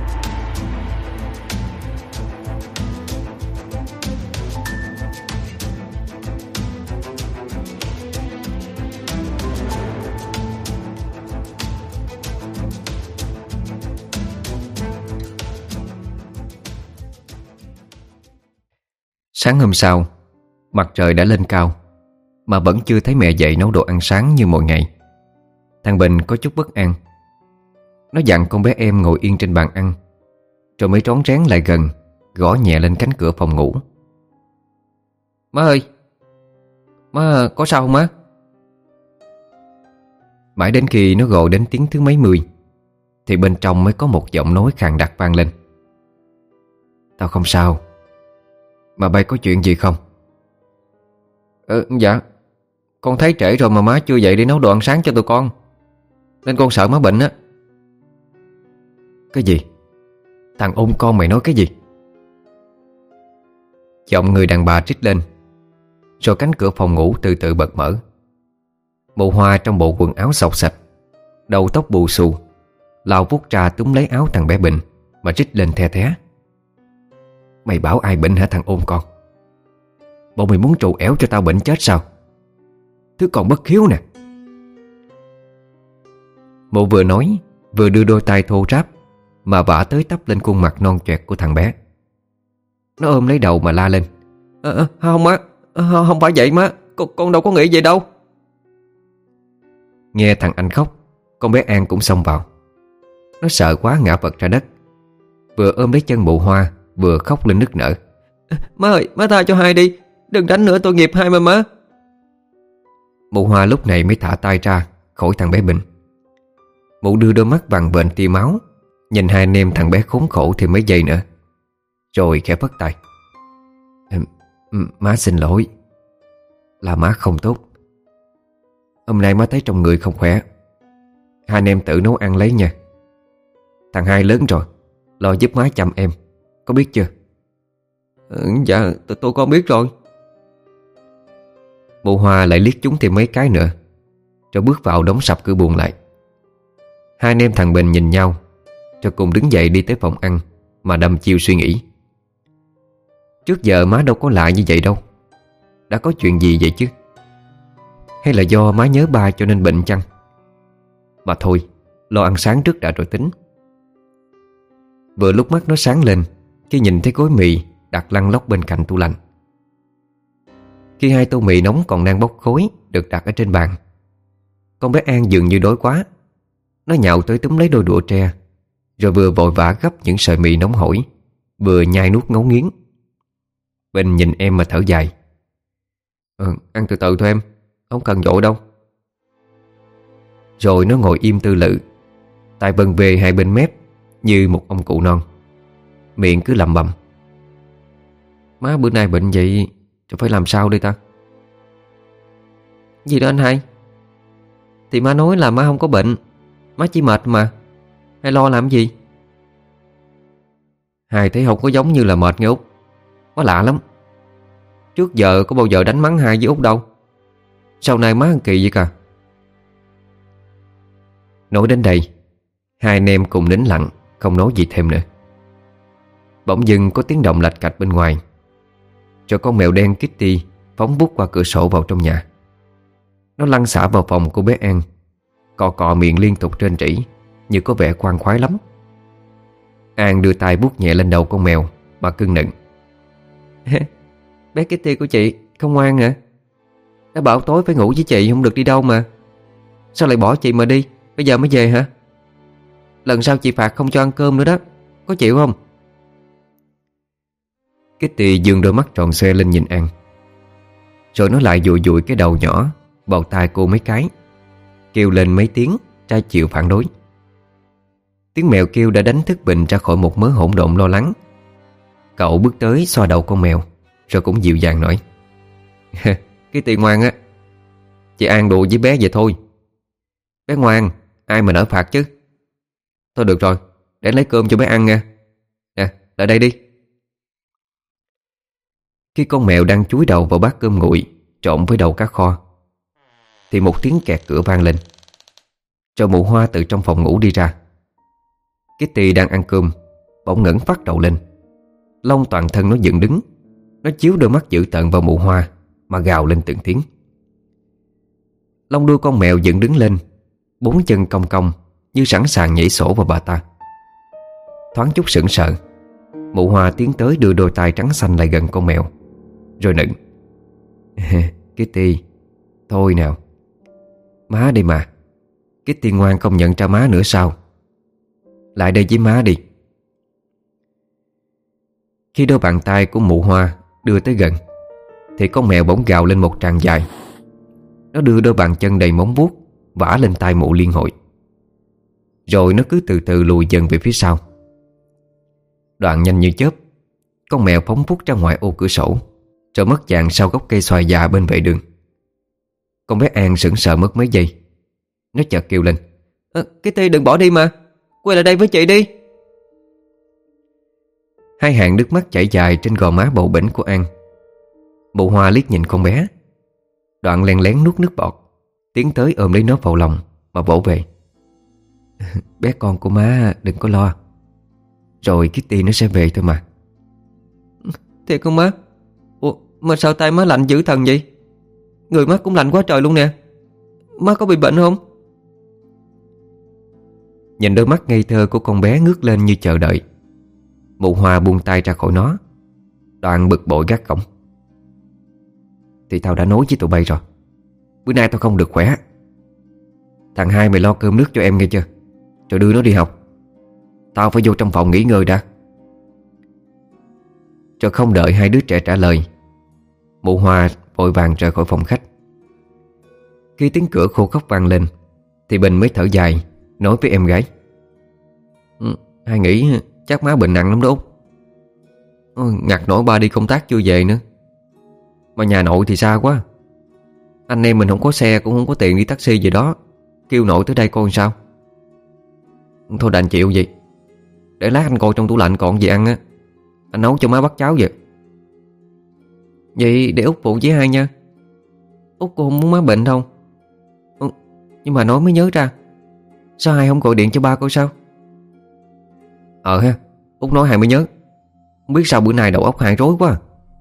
Sáng hôm sau, mặt trời đã lên cao mà vẫn chưa thấy mẹ dậy nấu đồ ăn sáng như mọi ngày. Thằng Bình có chút bất an. Nó dặn con bé em ngồi yên trên bàn ăn, rồi mới rón rén lại gần, gõ nhẹ lên cánh cửa phòng ngủ. Má ơi, Má có sao không má? Mãi đến khi nó gọi đến tiếng thứ mấy mươi thì bên trong mới có một giọng nói khàn đặc vang lên. Tao không sao. Mà bay có chuyện gì không? Ừ, dạ. Con thấy trễ rồi mà má chưa dậy để nấu đồ ăn sáng cho tụi con, nên con sợ má bệnh á. Cái gì? Thằng ôn con mày nói cái gì? Giọng người đàn bà trích lên. Rồi cánh cửa phòng ngủ từ từ bật mở. Mụ Hoa trong bộ quần áo xộc xạch, đầu tóc bù xù, lao vút ra túm lấy áo thằng bé Bình mà trích lên the thé. Mày bảo ai bệnh hả thằng ôn con? Bộ mày muốn trù ẻo cho tao bệnh chết sao? Thứ còn bất hiếu nè. Mụ vừa nói vừa đưa đôi tay thô ráp mà vả tới tấp lên khuôn mặt non choẹt của thằng bé. Nó ôm lấy đầu mà la lên. À, à, không má, à, không phải vậy má, con, con đâu có nghĩ vậy đâu. Nghe thằng anh khóc, con bé An cũng xông vào. Nó sợ quá ngã vật ra đất, vừa ôm lấy chân mụ Hoa vừa khóc lên nức nở. À, má ơi, má tha cho hai đi, đừng đánh nữa, tội nghiệp hai mà má. Mụ Hoa lúc này mới thả tay ra khỏi thằng bé Bình. Mụ đưa đôi mắt vằn vện tia máu nhìn hai anh em thằng bé khốn khổ thêm mấy giây nữa, rồi khẽ phất tay. Má xin lỗi, là má không tốt. Hôm nay má thấy trong người không khỏe, hai anh em tự nấu ăn lấy nha. Thằng hai lớn rồi, lo giúp má chăm em, có biết chưa? Ừ, dạ tôi, tôi con biết rồi. Mụ Hoa lại liếc chúng thêm mấy cái nữa, rồi bước vào đóng sập cửa buồng lại. Hai anh em thằng Bình nhìn nhau, rồi cùng đứng dậy đi tới phòng ăn mà đâm chiêu suy nghĩ. Trước giờ má đâu có lạ như vậy đâu. Đã có chuyện gì vậy chứ? Hay là do má nhớ ba cho nên bệnh chăng? Mà thôi, lo ăn sáng trước đã rồi tính. Vừa lúc mắt nó sáng lên khi nhìn thấy gói mì đặt lăn lóc bên cạnh tủ lạnh. Khi hai tô mì nóng còn đang bốc khói được đặt ở trên bàn, con bé An dường như đói quá. Nó nhào tới túm lấy đôi đũa tre, rồi vừa vội vã gấp những sợi mì nóng hổi, vừa nhai nuốt ngấu nghiến. Bình nhìn em mà thở dài. Ừ, ăn từ từ thôi em, không cần vội đâu. Rồi nó ngồi im tư lự, tay vân về hai bên mép như một ông cụ non, miệng cứ lẩm bẩm. Má bữa nay bệnh vậy rồi phải làm sao đây ta? Gì đó anh hai? Thì má nói là má không có bệnh, má chỉ mệt mà, hay lo làm gì? Hai thấy không có giống như là mệt nghe Út. Má lạ lắm. Trước giờ có bao giờ đánh mắng hai với Út đâu. Sau này má ăn kỳ vậy cả. Nói đến đây, hai anh em cùng nín lặng, không nói gì thêm nữa. Bỗng dưng có tiếng động lạch cạch bên ngoài, rồi con mèo đen Kitty phóng vút qua cửa sổ vào trong nhà. Nó lăn xả vào phòng của bé An, cọ cọ miệng liên tục trên trĩ, như có vẻ khoan khoái lắm. An đưa tay vuốt nhẹ lên đầu con mèo mà cưng nựng. Bé Kitty của chị không ngoan hả? Đã bảo tối phải ngủ với chị, không được đi đâu mà. Sao lại bỏ chị mà đi, bây giờ mới về hả? Lần sau chị phạt không cho ăn cơm nữa đó, có chịu không? Kitty dương đôi mắt tròn xoe lên nhìn An, rồi nó lại dụi dụi cái đầu nhỏ vào tai cô mấy cái, kêu lên mấy tiếng trái chịu phản đối. Tiếng mèo kêu đã đánh thức Bình ra khỏi một mớ hỗn độn lo lắng. Cậu bước tới xoa đầu con mèo, rồi cũng dịu dàng nói. Kitty ngoan á, chị An đùa với bé vậy thôi. Bé ngoan, ai mà nỡ phạt chứ. Thôi được rồi, để lấy cơm cho bé ăn nha. Nè, lại đây đi. Khi con mèo đang chúi đầu vào bát cơm nguội trộn với đầu cá kho, thì một tiếng kẹt cửa vang lên. Rồi mụ Hoa từ trong phòng ngủ đi ra. Kitty đang ăn cơm bỗng ngẩng phát đầu lên, lông toàn thân nó dựng đứng. Nó chiếu đôi mắt dữ tợn vào mụ Hoa mà gào lên từng tiếng. Lông đuôi con mèo dựng đứng lên, bốn chân cong cong như sẵn sàng nhảy sổ vào bà ta. Thoáng chút sững sờ, mụ Hoa tiến tới đưa đôi tay trắng xanh lại gần con mèo, rồi nựng. Kitty, thôi nào. Má đây mà. Kitty ngoan không nhận ra má nữa sao? Lại đây với má đi. Khi đôi bàn tay của mụ Hoa đưa tới gần, thì con mèo bỗng gào lên một tràng dài, Nó đưa đôi bàn chân đầy móng vuốt vả lên tai Mụ liên hồi. Rồi nó cứ từ từ lùi dần về phía sau. Đoạn nhanh như chớp, con mèo phóng vút ra ngoài ô cửa sổ, rồi mất dạng sau gốc cây xoài già bên vệ đường. Con bé An sững sờ mất mấy giây. Nó chợt kêu lên: à, Cái Ti đừng bỏ đi mà, quay lại đây với chị đi. Hai hàng nước mắt chảy dài trên gò má bầu bĩnh của An. Mụ Hoa liếc nhìn con bé, đoạn len lén nuốt nước bọt, tiến tới ôm lấy nó vào lòng mà vỗ về. Bé con của má đừng có lo, rồi Kitty nó sẽ về thôi mà. Thiệt không má? Ủa mà sao tay má lạnh dữ thần vậy? Người má cũng lạnh quá trời luôn nè. Má có bị bệnh không? Nhìn đôi mắt ngây thơ của con bé ngước lên như chờ đợi, Mụ Hoa buông tay ra khỏi nó, đoạn bực bội gắt gỏng: Thì tao đã nói với tụi bay rồi, bữa nay tao không được khỏe. Thằng hai mày lo cơm nước cho em nghe chưa, rồi đưa nó đi học. Tao phải vô trong phòng nghỉ ngơi đã. Rồi không đợi hai đứa trẻ trả lời, Mụ Hoa vội vàng rời khỏi phòng khách. Khi tiếng cửa khô khóc vang lên thì Bình mới thở dài, nói với em gái: ừ, Hai nghĩ chắc má bệnh nặng lắm đó Út. ừ, Ngặt nổi ba đi công tác chưa về nữa. Mà nhà nội thì xa quá, anh em mình không có xe, cũng không có tiền đi taxi gì đó, kêu nội tới đây coi sao. Thôi đành chịu vậy. Để lát anh coi trong tủ lạnh còn gì ăn á, anh nấu cho má bắt cháo vậy. Vậy để Út phụ với hai nha. Út cô không muốn má bệnh đâu. ừ, Nhưng mà nói mới nhớ ra, sao hai không gọi điện cho ba coi sao? Ờ ha, Út nói hai mới nhớ. Không biết sao bữa nay đầu óc hai rối quá.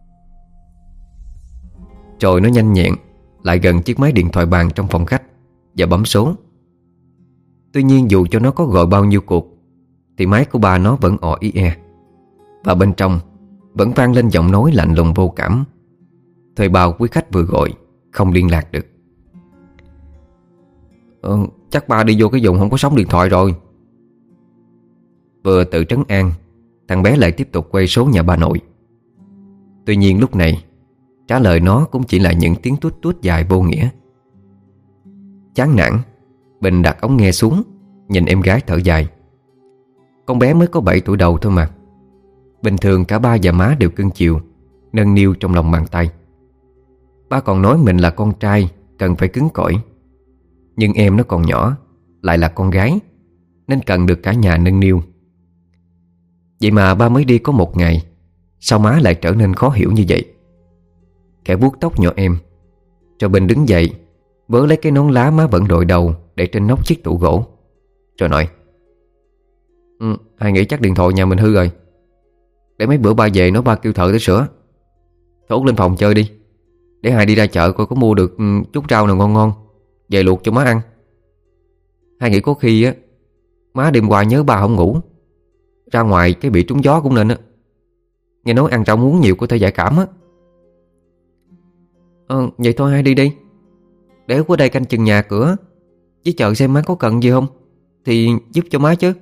Rồi nó nhanh nhẹn lại gần chiếc máy điện thoại bàn trong phòng khách và bấm số. Tuy nhiên dù cho nó có gọi bao nhiêu cuộc thì máy của ba nó vẫn ò ý e, và bên trong vẫn vang lên giọng nói lạnh lùng vô cảm: Thuê bao quý khách vừa gọi không liên lạc được. ừ, Chắc ba đi vô cái vùng không có sóng điện thoại rồi. Vừa tự trấn an, thằng bé lại tiếp tục quay số nhà bà nội. Tuy nhiên lúc này trả lời nó cũng chỉ là những tiếng tuốt tuốt dài vô nghĩa. Chán nản, Bình đặt ống nghe xuống, nhìn em gái thở dài. Con bé mới có bảy tuổi đầu thôi mà. Bình thường cả ba và má đều cưng chiều, nâng niu trong lòng bàn tay. Ba còn nói mình là con trai cần phải cứng cỏi, nhưng em nó còn nhỏ, lại là con gái, nên cần được cả nhà nâng niu. Vậy mà ba mới đi có một ngày, sao má lại trở nên khó hiểu như vậy? Khẽ vuốt tóc nhỏ em, rồi Bình đứng dậy, vớ lấy cái nón lá má vẫn đội đầu để trên nóc chiếc tủ gỗ, rồi nói: ừ, Hai nghĩ chắc điện thoại nhà mình hư rồi. Để mấy bữa ba về nói ba kêu thợ tới sửa. Thôi Út lên phòng chơi đi, để hai đi ra chợ coi có mua được chút rau nào ngon ngon về luộc cho má ăn. Hai nghĩ có khi á, má đêm qua nhớ ba không ngủ, ra ngoài cái bị trúng gió cũng nên á. Nghe nói ăn rau muống nhiều có thể giải cảm á. Ờ, vậy thôi hai đi đi, để Út ở đây canh chừng nhà cửa với chợ xem má có cần gì không thì giúp cho má chứ.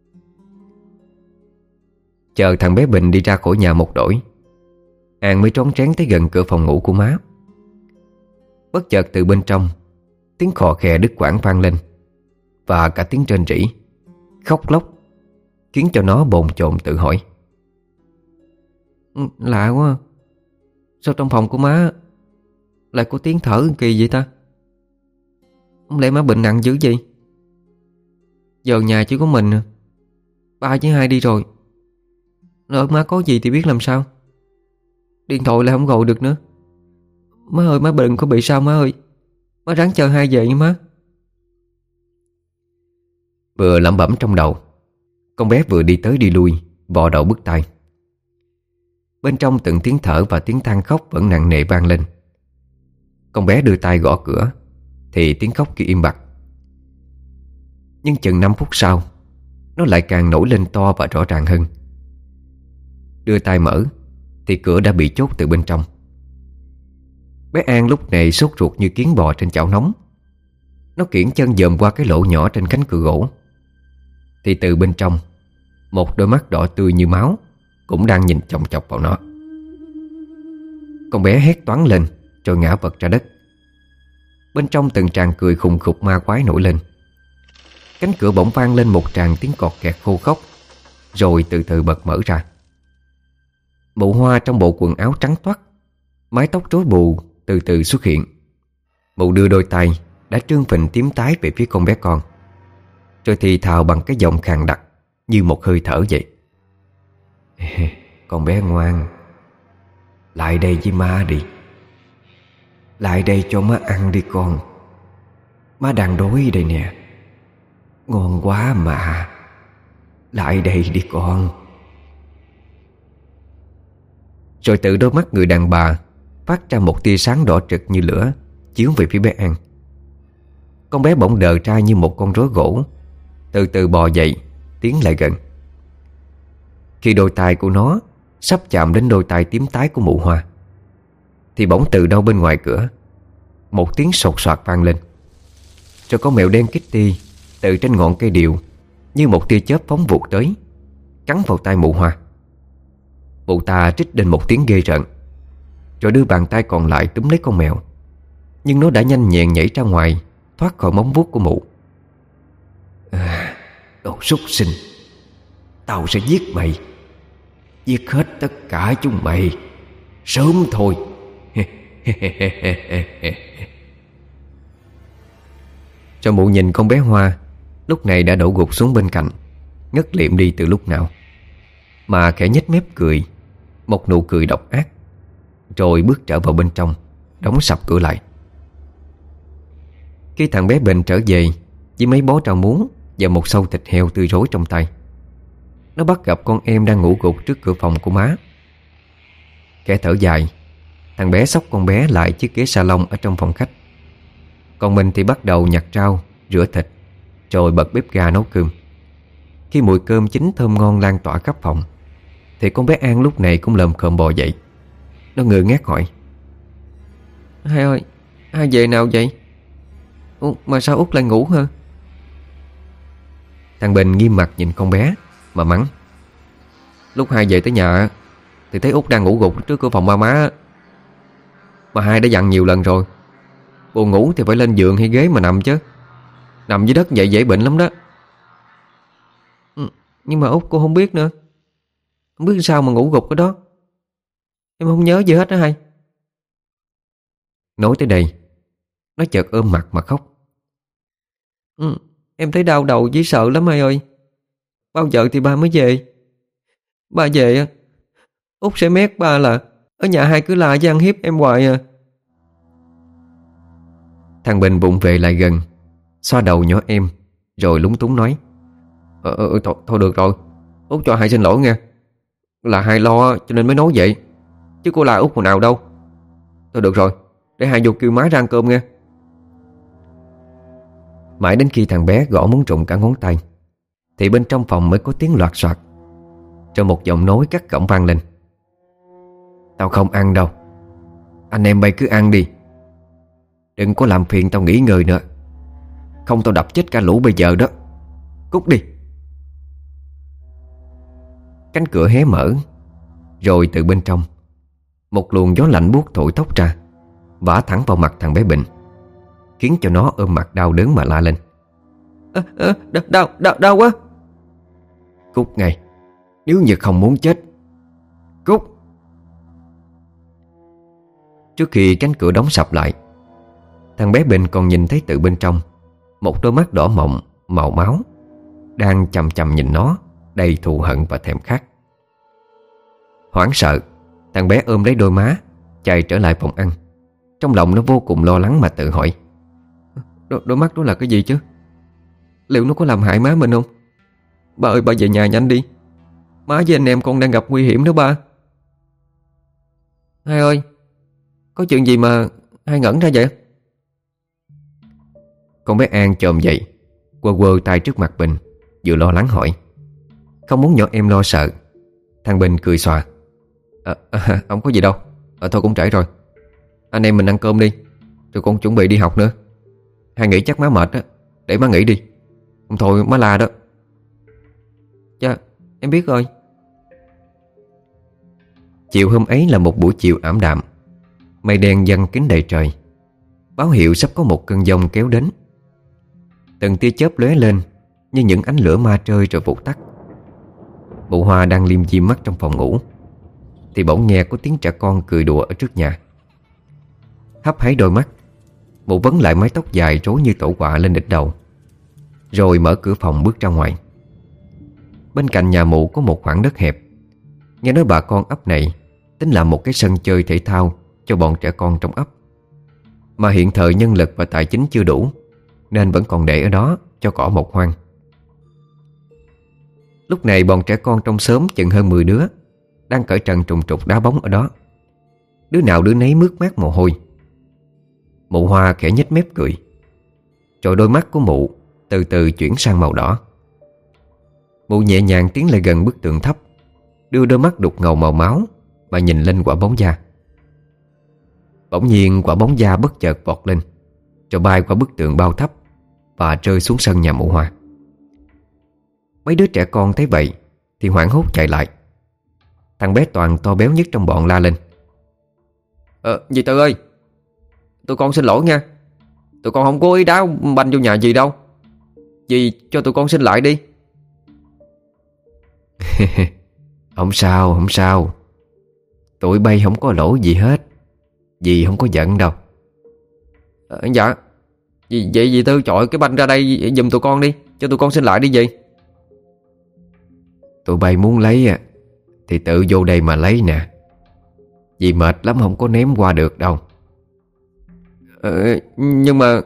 Chờ thằng bé Bình đi ra khỏi nhà một đổi, An mới trốn trén tới gần cửa phòng ngủ của má. Bất chợt từ bên trong, tiếng khò khè đứt quãng vang lên, và cả tiếng rên rỉ, khóc lóc, khiến cho nó bồn chồn tự hỏi: lạ quá, sao trong phòng của má lại có tiếng thở kỳ vậy ta? Không lẽ má bệnh nặng dữ gì? Giờ nhà chỉ có mình, ba với hai đi rồi, lỡ má có gì thì biết làm sao. Điện thoại lại không gọi được nữa. Má ơi, má đừng có bị sao má ơi. Má ráng chờ hai về nha má. Vừa lẩm bẩm trong đầu, con bé vừa đi tới đi lui, vò đầu bứt tai. Bên trong từng tiếng thở và tiếng than khóc vẫn nặng nề vang lên. Con bé đưa tay gõ cửa thì tiếng khóc kia im bặt. Nhưng chừng năm phút sau, nó lại càng nổi lên to và rõ ràng hơn. Đưa tay mở thì cửa đã bị chốt từ bên trong. Bé An lúc này sốt ruột như kiến bò trên chảo nóng. Nó kiễng chân dòm qua cái lỗ nhỏ trên cánh cửa gỗ, thì từ bên trong, một đôi mắt đỏ tươi như máu cũng đang nhìn chòng chọc vào nó. Con bé hét toáng lên rồi ngã vật ra đất. Bên trong từng tràng cười khùng khục ma quái nổi lên. Cánh cửa bỗng vang lên một tràng tiếng cọt kẹt khô khốc, rồi từ từ bật mở ra. Mụ Hoa trong bộ quần áo trắng toát, mái tóc rối bù từ từ xuất hiện. Mụ đưa đôi tay đã trương phình tím tái về phía con bé con, rồi thì thào bằng cái giọng khàn đặc như một hơi thở vậy. Con bé ngoan, lại đây với má đi. Lại đây cho má ăn đi con. Má đang đói đây nè. Ngon quá mà. Lại đây đi con. Rồi từ đôi mắt người đàn bà phát ra một tia sáng đỏ trực như lửa, chiếu về phía bé An. Con bé bỗng đờ ra như một con rối gỗ, từ từ bò dậy, tiến lại gần. Khi đôi tay của nó sắp chạm đến đôi tay tím tái của mụ Hoa, thì bỗng từ đâu bên ngoài cửa một tiếng sột soạt vang lên. Rồi con mèo đen Kitty từ trên ngọn cây điều như một tia chớp phóng vụt tới, cắn vào tay mụ Hoa. Mụ ta trích lên một tiếng ghê rợn, rồi đưa bàn tay còn lại túm lấy con mèo. Nhưng nó đã nhanh nhẹn nhảy ra ngoài, thoát khỏi móng vuốt của mụ. À, đồ súc sinh, tao sẽ giết mày. Giết hết tất cả chúng mày, sớm thôi. Rồi mụ nhìn con bé Hoa lúc này đã đổ gục xuống bên cạnh, ngất liệm đi từ lúc nào, mà khẽ nhếch mép cười một nụ cười độc ác, rồi bước trở vào bên trong, đóng sập cửa lại. Khi thằng bé Bình trở về với mấy bó rau muống và một xâu thịt heo tươi rối trong tay, nó bắt gặp con em đang ngủ gục trước cửa phòng của má. Khẽ thở dài, thằng bé xốc con bé lại chiếc ghế salon ở trong phòng khách. Còn mình thì bắt đầu nhặt rau, rửa thịt, rồi bật bếp ga nấu cơm. Khi mùi cơm chín thơm ngon lan tỏa khắp phòng, thì con bé An lúc này cũng lồm khồm bò dậy. Nó ngơ ngác hỏi: Hai ơi, hai về nào vậy? Ủa, mà sao Út lại ngủ hả? Thằng Bình nghiêm mặt nhìn con bé mà mắng: Lúc hai về tới nhà thì thấy Út đang ngủ gục trước cửa phòng ba má. Mà hai đã dặn nhiều lần rồi, buồn ngủ thì phải lên giường hay ghế mà nằm chứ. Nằm dưới đất vậy dễ bệnh lắm đó. Ừ, nhưng mà Út cô không biết nữa. Không biết sao mà ngủ gục ở đó. Em không nhớ gì hết đó hay. Nói tới đây, nó chợt ôm mặt mà khóc. Ừ, em thấy đau đầu với sợ lắm hai ơi. Bao giờ thì ba mới về? Ba về Út sẽ mét ba là ở nhà hai cứ la với ăn hiếp em hoài à. Thằng Bình bụng về lại gần, xoa đầu nhỏ em, rồi lúng túng nói: Ờ, ờ thôi, thôi được rồi, Út cho hai xin lỗi nha. Là hai lo cho nên mới nói vậy, chứ cô la Út hồi nào đâu. Thôi được rồi, để hai vô kêu má ra ăn cơm nha. Mãi đến khi thằng bé gõ muốn rụng cả ngón tay, thì bên trong phòng mới có tiếng loạt soạt, rồi một giọng nói cắt cổng vang lên: Tao không ăn đâu. Anh em bay cứ ăn đi. Đừng có làm phiền tao nghỉ ngơi nữa, không tao đập chết cả lũ bây giờ đó. Cút đi. Cánh cửa hé mở, rồi từ bên trong một luồng gió lạnh buốt thổi tóc ra, vả thẳng vào mặt thằng bé Bình, khiến cho nó ôm mặt đau đớn mà la lên: à, à, đau, đau, đau, đau quá. Cút ngay, nếu như không muốn chết. Cút. Trước khi cánh cửa đóng sập lại, thằng bé Bình còn nhìn thấy từ bên trong một đôi mắt đỏ mọng màu máu đang chằm chằm nhìn nó, đầy thù hận và thèm khát. Hoảng sợ, thằng bé ôm lấy đôi má, chạy trở lại phòng ăn. Trong lòng nó vô cùng lo lắng mà tự hỏi: Đôi, đôi mắt đó là cái gì chứ? Liệu nó có làm hại má mình không? Ba ơi, ba về nhà nhanh đi. Má với anh em con đang gặp nguy hiểm đó ba. Hai ơi, có chuyện gì mà hai ngẩn ra vậy? Con bé An chồm dậy, quơ quơ tay trước mặt Bình, vừa lo lắng hỏi. Không muốn nhỏ em lo sợ, thằng Bình cười xòa: à, à, không có gì đâu. À, thôi cũng trễ rồi, anh em mình ăn cơm đi, rồi con chuẩn bị đi học nữa. Hai nghĩ chắc má mệt á, để má nghỉ đi. Không thôi má la đó. Dạ em biết rồi. Chiều hôm ấy là một buổi chiều ảm đạm. Mây đen giăng kín đầy trời. báo hiệu sắp có một cơn giông kéo đến. Từng tia chớp lóe lên như những ánh lửa ma trơi rồi vụt tắt. Mụ Hoa đang liêm diêm mắt trong phòng ngủ thì bỗng nghe có tiếng trẻ con cười đùa ở trước nhà. Hấp háy đôi mắt, mụ vấn lại mái tóc dài rối như tổ quạ lên đỉnh đầu, rồi mở cửa phòng bước ra ngoài. Bên cạnh nhà mụ có một khoảng đất hẹp. Nghe nói bà con ấp này tính làm một cái sân chơi thể thao cho bọn trẻ con trong ấp, mà hiện thời nhân lực và tài chính chưa đủ, nên vẫn còn để ở đó cho cỏ mọc hoang. Lúc này bọn trẻ con trong xóm chừng hơn mười đứa đang cởi trần trùng trục đá bóng ở đó. Đứa nào đứa nấy mướt mát mồ hôi. Mụ Hoa khẽ nhếch mép cười, rồi đôi mắt của mụ từ từ chuyển sang màu đỏ. Mụ nhẹ nhàng tiến lại gần bức tường thấp, đưa đôi mắt đục ngầu màu máu mà nhìn lên quả bóng da. Bỗng nhiên quả bóng da bất chợt vọt lên, rồi bay qua bức tường bao thấp và rơi xuống sân nhà mụ Hoa. Mấy đứa trẻ con thấy vậy thì hoảng hốt chạy lại. Thằng bé Toàn to béo nhất trong bọn la lên: Ờ, dì Tư ơi, tụi con xin lỗi nha. Tụi con không cố ý đá banh vô nhà dì đâu. Dì cho tụi con xin lại đi. Không sao, không sao. Tụi bay không có lỗi gì hết. Dì không có giận đâu. À, dạ. Dì, vậy dì Tư chọi cái banh ra đây giùm tụi con đi, cho tụi con xin lại đi dì. Tụi bay muốn lấy à thì tự vô đây mà lấy nè. Dì mệt lắm không có ném qua được đâu. Ờ, nhưng mà...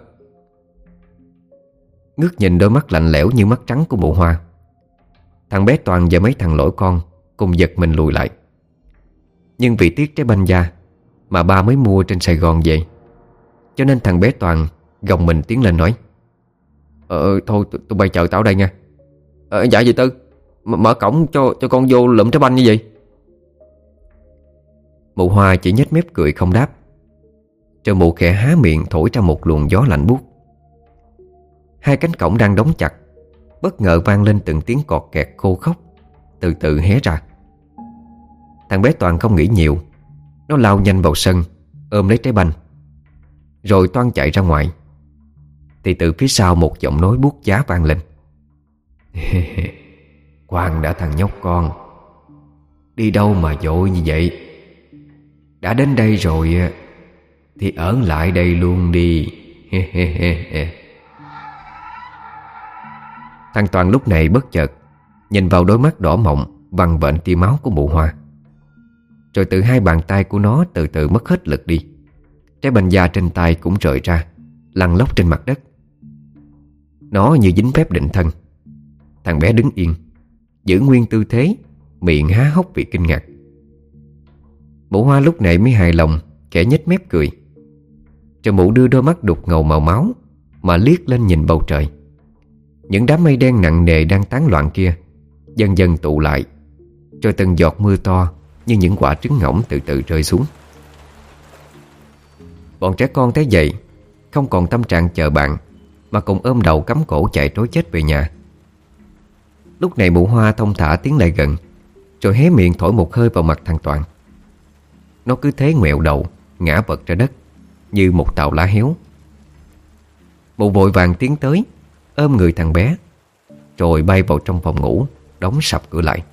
Ngước nhìn đôi mắt lạnh lẽo như mắt trắng của mụ Hoa, thằng bé Toàn và mấy thằng lỗi con cùng giật mình lùi lại. Nhưng vì tiếc trái banh da mà ba mới mua trên Sài Gòn về, cho nên thằng bé Toàn gồng mình tiến lên nói: Ờ thôi tụi bay chờ tao đây nha. Ờ dạ dì Tư, M- mở cổng cho cho con vô lụm trái banh như vậy. Mụ Hoa chỉ nhếch mép cười không đáp. Rồi mụ khẽ há miệng thổi ra một luồng gió lạnh buốt. Hai cánh cổng đang đóng chặt bất ngờ vang lên từng tiếng cọt kẹt khô khốc, từ từ hé ra. Thằng bé Toàn không nghĩ nhiều, nó lao nhanh vào sân ôm lấy trái banh, rồi toan chạy ra ngoài. Thì từ phía sau một giọng nói buốt giá vang lên: Khoan đã thằng nhóc con, đi đâu mà vội như vậy? Đã đến đây rồi thì ở lại đây luôn đi. Thằng Toàn lúc này bất chợt nhìn vào đôi mắt đỏ mọng vằn vện tia máu của mụ Hoa. Rồi từ hai bàn tay của nó từ từ mất hết lực đi. Trái banh da trên tay cũng rời ra, lăn lóc trên mặt đất. Nó như dính phép định thân. Thằng bé đứng yên, giữ nguyên tư thế, miệng há hốc vì kinh ngạc. Mụ Hoa lúc này mới hài lòng, khẽ nhếch mép cười. Rồi mụ đưa đôi mắt đục ngầu màu máu mà liếc lên nhìn bầu trời. Những đám mây đen nặng nề đang tán loạn kia dần dần tụ lại, rồi từng giọt mưa to như những quả trứng ngỗng từ từ rơi xuống. Bọn trẻ con thấy vậy không còn tâm trạng chờ bạn, mà cùng ôm đầu cắm cổ chạy trối chết về nhà. Lúc này mụ Hoa thông thả tiến lại gần, rồi hé miệng thổi một hơi vào mặt thằng Toàn. Nó cứ thế ngoẹo đầu ngã vật ra đất như một tàu lá héo. Mụ vội vàng tiến tới ôm người thằng bé, rồi bay vào trong phòng ngủ, đóng sập cửa lại.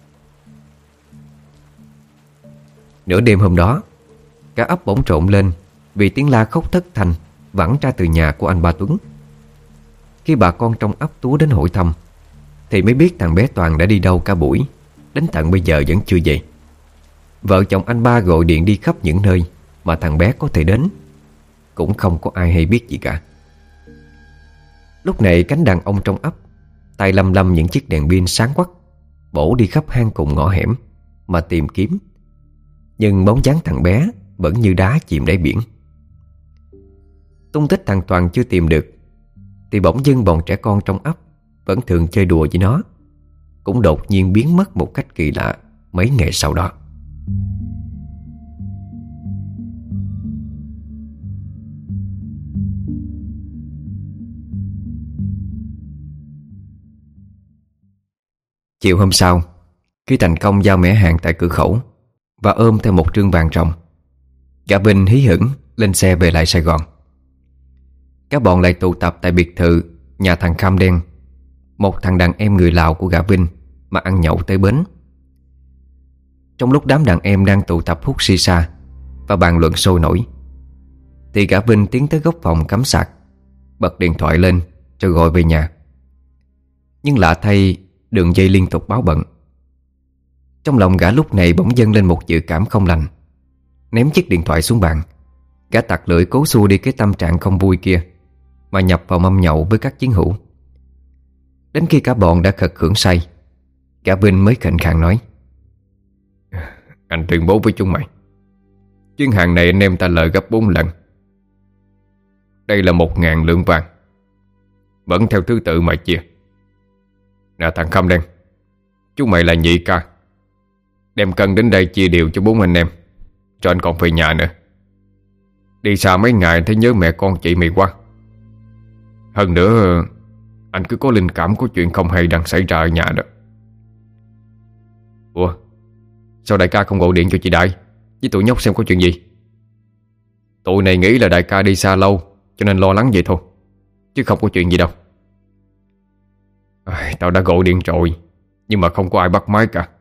Nửa đêm hôm đó, cả ấp bỗng trộn lên vì tiếng la khóc thất thanh vẳng ra từ nhà của anh ba Tuấn. Khi bà con trong ấp túa đến hỏi thăm thì mới biết thằng bé Toàn đã đi đâu cả buổi, đến tận bây giờ vẫn chưa về. Vợ chồng anh ba gọi điện đi khắp những nơi mà thằng bé có thể đến, cũng không có ai hay biết gì cả. Lúc này cánh đàn ông trong ấp tay lăm lăm những chiếc đèn pin sáng quắc, bổ đi khắp hang cùng ngõ hẻm mà tìm kiếm. Nhưng bóng dáng thằng bé vẫn như đá chìm đáy biển. Tung tích thằng Toàn chưa tìm được thì bỗng dưng bọn trẻ con trong ấp vẫn thường chơi đùa với nó cũng đột nhiên biến mất một cách kỳ lạ mấy ngày sau đó. Chiều hôm sau, khi thành công giao mẻ hàng tại cửa khẩu và ôm theo một trương vàng ròng, gã Vinh hí hửng lên xe về lại Sài Gòn. Cả bọn lại tụ tập tại biệt thự nhà thằng Kham Đen, một thằng đàn em người Lào của gã Vinh, mà ăn nhậu tới bến. Trong lúc đám đàn em đang tụ tập hút shisha và bàn luận sôi nổi, thì gã Vinh tiến tới góc phòng cắm sạc, bật điện thoại lên rồi gọi về nhà. Nhưng lạ thay, đường dây liên tục báo bận. Trong lòng gã lúc này bỗng dâng lên một dự cảm không lành. Ném chiếc điện thoại xuống bàn, gã tặc lưỡi cố xua đi cái tâm trạng không vui kia, mà nhập vào mâm nhậu với các chiến hữu. Đến khi cả bọn đã khật khưởng say, gã Vinh mới khệnh khạng nói: Anh tuyên bố với chúng mày, chuyến hàng này anh em ta lời gấp bốn lần. Đây là một ngàn lượng vàng, vẫn theo thứ tự mà chia. Nè thằng Khăm Đen, chúng mày là nhị ca, đem cân đến đây chia đều cho bốn anh em, cho anh còn về nhà nữa. Đi xa mấy ngày thấy nhớ mẹ con chị mày quá. Hơn nữa, anh cứ có linh cảm có chuyện không hay đang xảy ra ở nhà đó. Ủa, sao đại ca không gọi điện cho chị Đại với tụi nhóc xem có chuyện gì? Tụi này nghĩ là đại ca đi xa lâu cho nên lo lắng vậy thôi, chứ không có chuyện gì đâu. À, tao đã gọi điện rồi, nhưng mà không có ai bắt máy cả.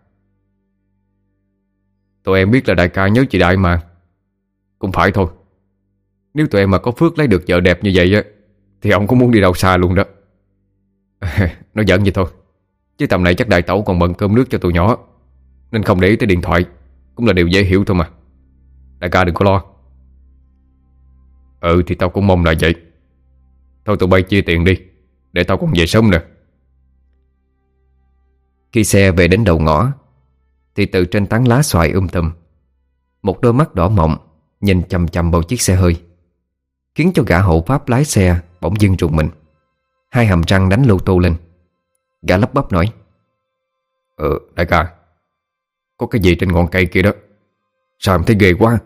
Tụi em biết là đại ca nhớ chị Đại mà. Cũng phải thôi, nếu tụi em mà có phước lấy được vợ đẹp như vậy á, thì ông cũng muốn đi đâu xa luôn đó. Nói giỡn vậy thôi, chứ tầm này chắc đại tẩu còn bận cơm nước cho tụi nhỏ, nên không để ý tới điện thoại cũng là điều dễ hiểu thôi mà. Đại ca đừng có lo. Ừ thì tao cũng mong là vậy. Thôi tụi bay chia tiền đi, để tao còn về sớm nè. Khi xe về đến đầu ngõ, thì từ trên tán lá xoài um tùm, một đôi mắt đỏ mọng nhìn chằm chằm vào chiếc xe hơi, khiến cho gã hộ pháp lái xe bỗng dưng rùng mình. Hai hàm răng đánh lô tô lên. Gã lắp bắp nói: Ừ đại ca, có cái gì trên ngọn cây kia đó, sao em thấy ghê quá.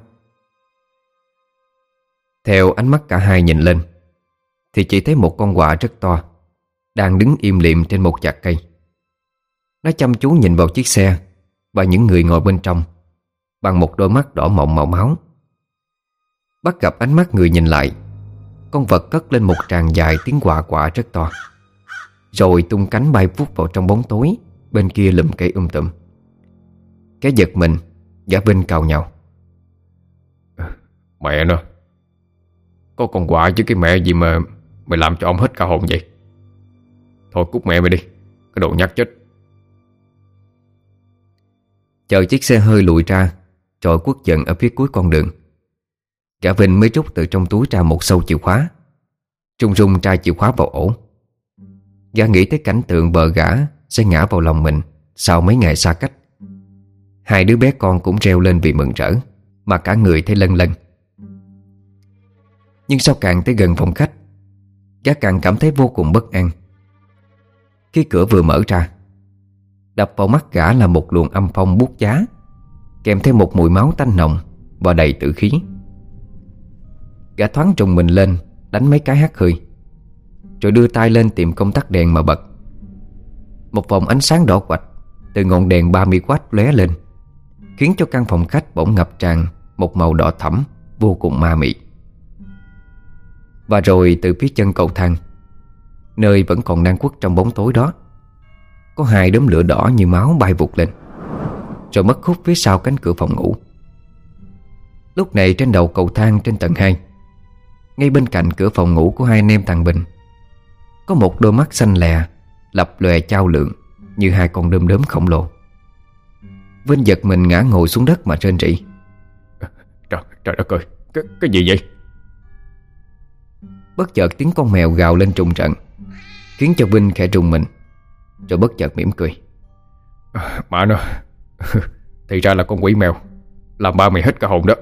Theo ánh mắt cả hai nhìn lên, thì chỉ thấy một con quạ rất to đang đứng im lìm trên một chạc cây. Nó chăm chú nhìn vào chiếc xe và những người ngồi bên trong bằng một đôi mắt đỏ mọng màu máu. Bắt gặp ánh mắt người nhìn lại, con vật cất lên một tràng dài tiếng quạ quạ rất to, rồi tung cánh bay vút vào trong bóng tối bên kia lùm cây um tùm. Cái giật mình, gã Vinh cào nhào: Mẹ nó, có con quạ chứ cái mẹ gì mà mày làm cho ông hết cả hồn vậy. Thôi cút mẹ mày đi, cái đồ nhát chết. Chờ chiếc xe hơi lùi ra rồi quất dần ở phía cuối con đường, gã Vinh mới rút từ trong túi ra một sâu chìa khóa, rung rung tra chìa khóa vào ổ. Gã nghĩ tới cảnh tượng vợ gã sẽ ngã vào lòng mình sau mấy ngày xa cách. Hai đứa bé con cũng reo lên vì mừng rỡ, mà cả người thấy lân lân. Nhưng sau càng tới gần phòng khách, gã càng cảm thấy vô cùng bất an. Khi cửa vừa mở ra, đập vào mắt gã là một luồng âm phong buốt giá, kèm theo một mùi máu tanh nồng và đầy tử khí. Gã thoáng trùng mình lên, đánh mấy cái hắt hơi, rồi đưa tay lên tìm công tắc đèn mà bật. Một vòng ánh sáng đỏ quạch từ ngọn đèn ba mươi oát lóe lên, khiến cho căn phòng khách bỗng ngập tràn một màu đỏ thẫm vô cùng ma mị. Và rồi từ phía chân cầu thang, nơi vẫn còn đang quất trong bóng tối đó, có hai đốm lửa đỏ như máu bay vụt lên, rồi mất hút phía sau cánh cửa phòng ngủ. Lúc này trên đầu cầu thang trên tầng hai, ngay bên cạnh cửa phòng ngủ của hai anh em thằng Bình, có một đôi mắt xanh lè lập lòe chao lượng như hai con đom đóm khổng lồ. Vinh giật mình ngã ngồi xuống đất mà rên rỉ: Trời, trời đất ơi, cái, cái gì vậy? Bất chợt tiếng con mèo gào lên trùng trận, khiến cho Vinh khẽ rùng mình, rồi bất chợt mỉm cười: à, Mà nó thì ra là con quỷ mèo, làm ba mày hết cả hồn đó.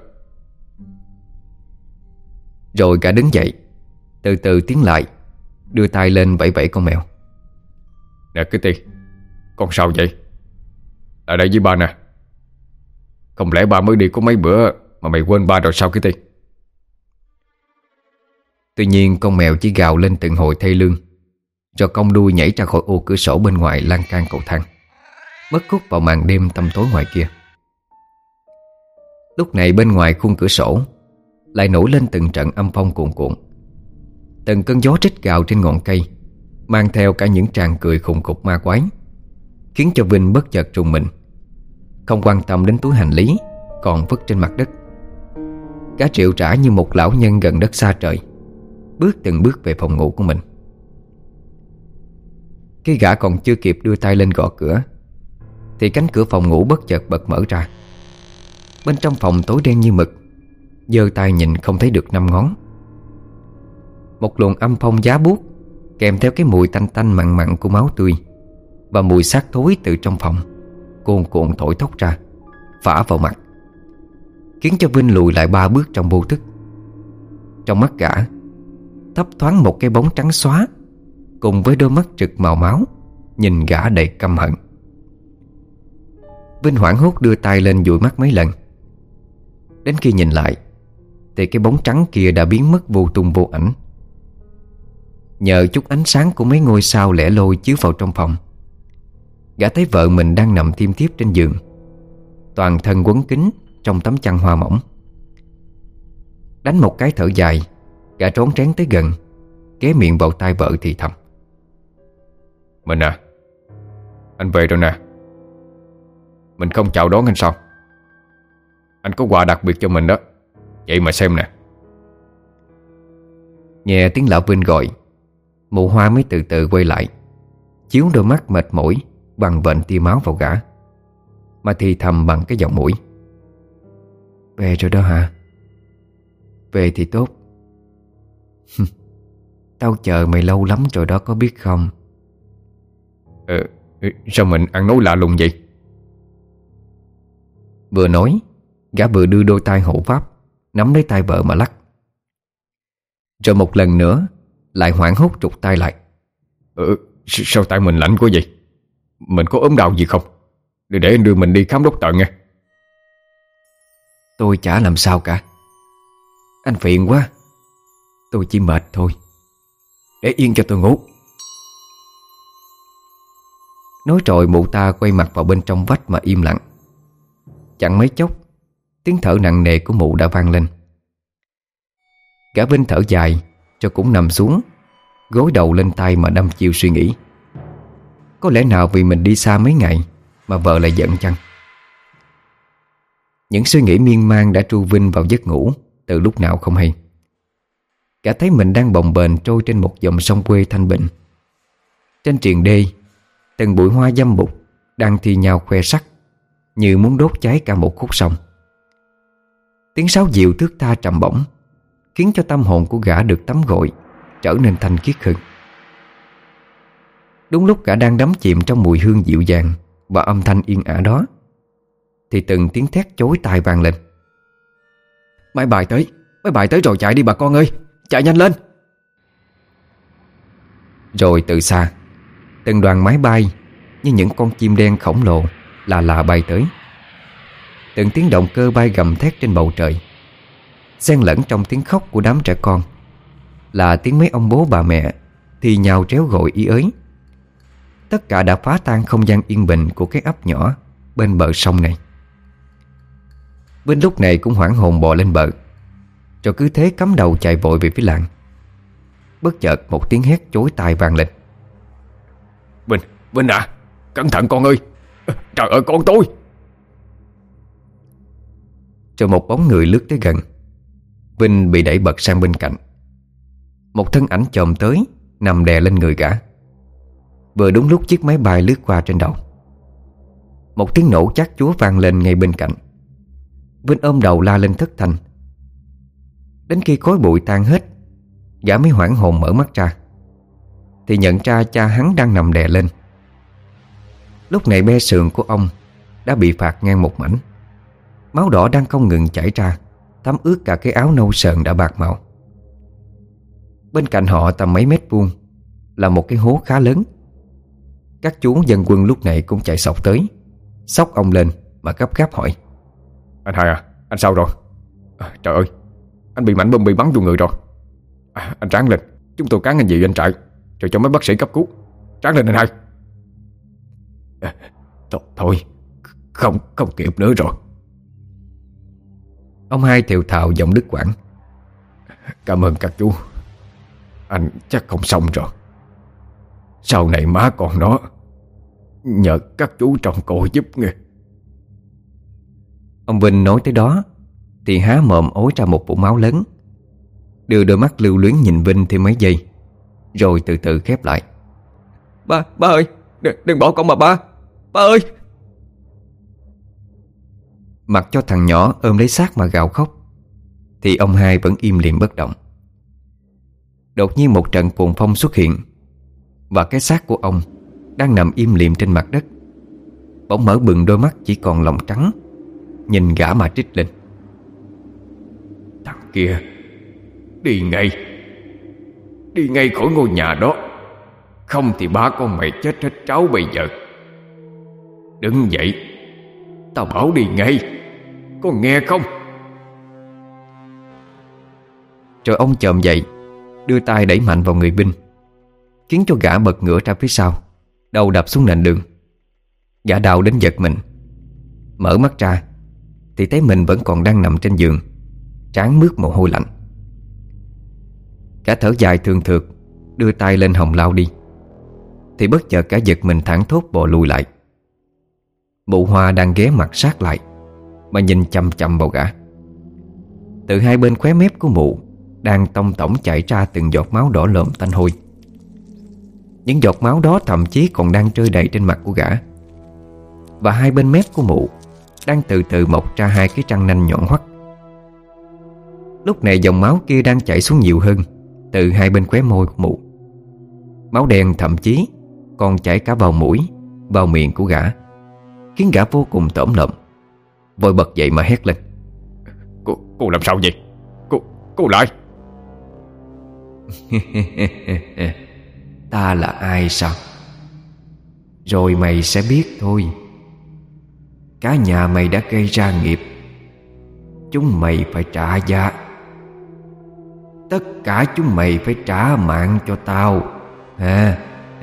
Rồi cả đứng dậy, từ từ tiến lại, đưa tay lên vẫy vẫy con mèo: Nè cái Ti, con sao vậy? Lại đây với ba nè. Không lẽ ba mới đi có mấy bữa mà mày quên ba rồi sao cái Ti? Tuy nhiên con mèo chỉ gào lên từng hồi thê lương, rồi cong đuôi nhảy ra khỏi ô cửa sổ bên ngoài lan can cầu thang, mất hút vào màn đêm tăm tối ngoài kia. Lúc này bên ngoài khung cửa sổ lại nổi lên từng trận âm phong cuồn cuộn. Từng cơn gió rít gào trên ngọn cây, mang theo cả những tràng cười khùng khục ma quái, khiến cho Vinh bất chợt rùng mình. Không quan tâm đến túi hành lý còn vứt trên mặt đất, gã triệu trả như một lão nhân gần đất xa trời, bước từng bước về phòng ngủ của mình. Khi gã còn chưa kịp đưa tay lên gõ cửa, thì cánh cửa phòng ngủ bất chợt bật mở ra. Bên trong phòng tối đen như mực, giơ tay nhìn không thấy được năm ngón. Một luồng âm phong giá buốt, kèm theo cái mùi tanh tanh mặn mặn của máu tươi và mùi xác thối từ trong phòng cuồn cuộn thổi thốc ra, phả vào mặt, khiến cho Vinh lùi lại ba bước trong vô thức. Trong mắt gã thấp thoáng một cái bóng trắng xóa, cùng với đôi mắt rực màu máu nhìn gã đầy căm hận. Vinh hoảng hốt đưa tay lên dụi mắt mấy lần. Đến khi nhìn lại thì cái bóng trắng kia đã biến mất vô tung vô ảnh. Nhờ chút ánh sáng của mấy ngôi sao lẻ loi chiếu vào trong phòng, gã thấy vợ mình đang nằm thiêm thiếp trên giường, toàn thân quấn kín trong tấm chăn hoa mỏng. Đánh một cái thở dài, gã trốn trén tới gần, ghé miệng vào tai vợ thì thầm: Mình à, anh về rồi nè. Mình không chào đón anh sao? Anh có quà đặc biệt cho mình đó, vậy mà xem nè. Nghe tiếng lão Vinh gọi, mụ Hoa mới từ từ quay lại, chiếu đôi mắt mệt mỏi bằng vện tia máu vào gã, mà thì thầm bằng cái giọng mũi: Về rồi đó hả? Về thì tốt. Tao chờ mày lâu lắm rồi đó, có biết không? Ờ, sao mình ăn nói lạ lùng vậy? Vừa nói, gã vừa đưa đôi tay hộ pháp nắm lấy tay vợ mà lắc. Rồi một lần nữa lại hoảng hốt trục tay lại. Ừ, sao tay mình lạnh quá vậy? Mình có ốm đau gì không? Để, để anh đưa mình đi khám doctor nghe. Tôi chả làm sao cả. Anh phiền quá. Tôi chỉ mệt thôi. Để yên cho tôi ngủ. Nói rồi mụ ta quay mặt vào bên trong vách mà im lặng. Chẳng mấy chốc, tiếng thở nặng nề của mụ đã vang lên. Gã Vinh thở dài cho cũng nằm xuống, gối đầu lên tay mà đăm chiêu suy nghĩ. Có lẽ nào vì mình đi xa mấy ngày mà vợ lại giận chăng? Những suy nghĩ miên man đã tru Vinh vào giấc ngủ từ lúc nào không hay. Gã thấy mình đang bồng bềnh trôi trên một dòng sông quê thanh bình. Trên triền đê, từng bụi hoa dâm bụt đang thi nhau khoe sắc, như muốn đốt cháy cả một khúc sông. Tiếng sáo diệu thước tha trầm bổng khiến cho tâm hồn của gã được tắm gội trở nên thanh khiết hơn. Đúng lúc gã đang đắm chìm trong mùi hương dịu dàng và âm thanh yên ả đó, thì từng tiếng thét chối tai vang lên: Máy bài tới, máy bài tới rồi, chạy đi bà con ơi, chạy nhanh lên. Rồi từ xa, từng đoàn máy bay như những con chim đen khổng lồ là là bay tới. Từng tiếng động cơ bay gầm thét trên bầu trời, xen lẫn trong tiếng khóc của đám trẻ con là tiếng mấy ông bố bà mẹ thì nhào réo gọi ý ới. Tất cả đã phá tan không gian yên bình của cái ấp nhỏ bên bờ sông này. Vinh lúc này cũng hoảng hồn bò lên bờ, rồi cứ thế cắm đầu chạy vội về phía làng. Bất chợt một tiếng hét chối tai vang lên: Vinh, Vinh à, cẩn thận con ơi. Trời ơi con tôi. Rồi một bóng người lướt tới gần. Vinh bị đẩy bật sang bên cạnh. Một thân ảnh chồm tới, nằm đè lên người gã. Vừa đúng lúc chiếc máy bay lướt qua trên đầu. Một tiếng nổ chát chúa vang lên ngay bên cạnh. Vinh ôm đầu la lên thất thanh. Đến khi khói bụi tan hết, gã mới hoảng hồn mở mắt ra, thì nhận ra cha hắn đang nằm đè lên. Lúc này be sườn của ông đã bị phạt ngang một mảnh. Máu đỏ đang không ngừng chảy ra, thấm ướt cả cái áo nâu sờn đã bạc màu. Bên cạnh họ tầm mấy mét vuông là một cái hố khá lớn. Các chú dân quân lúc này cũng chạy sọc tới, xốc ông lên mà gấp gáp hỏi: Anh hai à, anh sao rồi? À, trời ơi, anh bị mảnh bom bị bắn vô người rồi. À, anh ráng lên, chúng tôi cán anh gì anh chạy, rồi cho mấy bác sĩ cấp cứu. Ráng lên anh hai. À, thôi, thôi, không, không kịp nữa rồi. Ông hai thều thào giọng đứt quãng: Cảm ơn các chú. Anh chắc không xong rồi. Sau này má còn nó nhờ các chú trông coi giúp nghe. Ông Vinh nói tới đó thì há mồm ối ra một vũng máu lớn, đưa đôi mắt lưu luyến nhìn Vinh thêm mấy giây, rồi từ từ khép lại. Ba, ba ơi, đừng, đừng bỏ con mà ba. Ba ơi. Mặc cho thằng nhỏ ôm lấy xác mà gào khóc, thì ông hai vẫn im lìm bất động. Đột nhiên một trận cuồng phong xuất hiện, và cái xác của ông đang nằm im lìm trên mặt đất bỗng mở bừng đôi mắt chỉ còn lòng trắng, nhìn gã mà trích lên. Thằng kia đi ngay, đi ngay khỏi ngôi nhà đó, không thì ba con mày chết hết tráo bây giờ. Đứng dậy, tao bảo đi ngay, có nghe không? Rồi ông chồm dậy, đưa tay đẩy mạnh vào người Vinh, khiến cho gã bật ngửa ra phía sau, đầu đập xuống nền đường. Gã đau đến giật mình, mở mắt ra thì thấy mình vẫn còn đang nằm trên giường, trán mướt mồ hôi lạnh. Gã thở dài thường thượt, đưa tay lên họng lau đi, thì bất chợt cả giật mình thẳng thốt bò lùi lại. Mụ Hoa đang ghé mặt sát lại mà nhìn chằm chằm vào gã. Từ hai bên khóe mép của mụ đang tông tổng chảy ra từng giọt máu đỏ lợm tanh hôi. Những giọt máu đó thậm chí còn đang rơi đầy trên mặt của gã. Và hai bên mép của mụ đang từ từ mọc ra hai cái răng nanh nhọn hoắt. Lúc này dòng máu kia đang chảy xuống nhiều hơn từ hai bên khóe môi của mụ. Máu đen thậm chí còn chảy cả vào mũi, vào miệng của gã, khiến gã vô cùng tởm lợm. Vội bật dậy mà hét lên. Cô, cô làm sao vậy? Cô, cô lại. Ta là ai sao? Rồi mày sẽ biết thôi. Cả nhà mày đã gây ra nghiệp, chúng mày phải trả giá. Tất cả chúng mày phải trả mạng cho tao. Ha.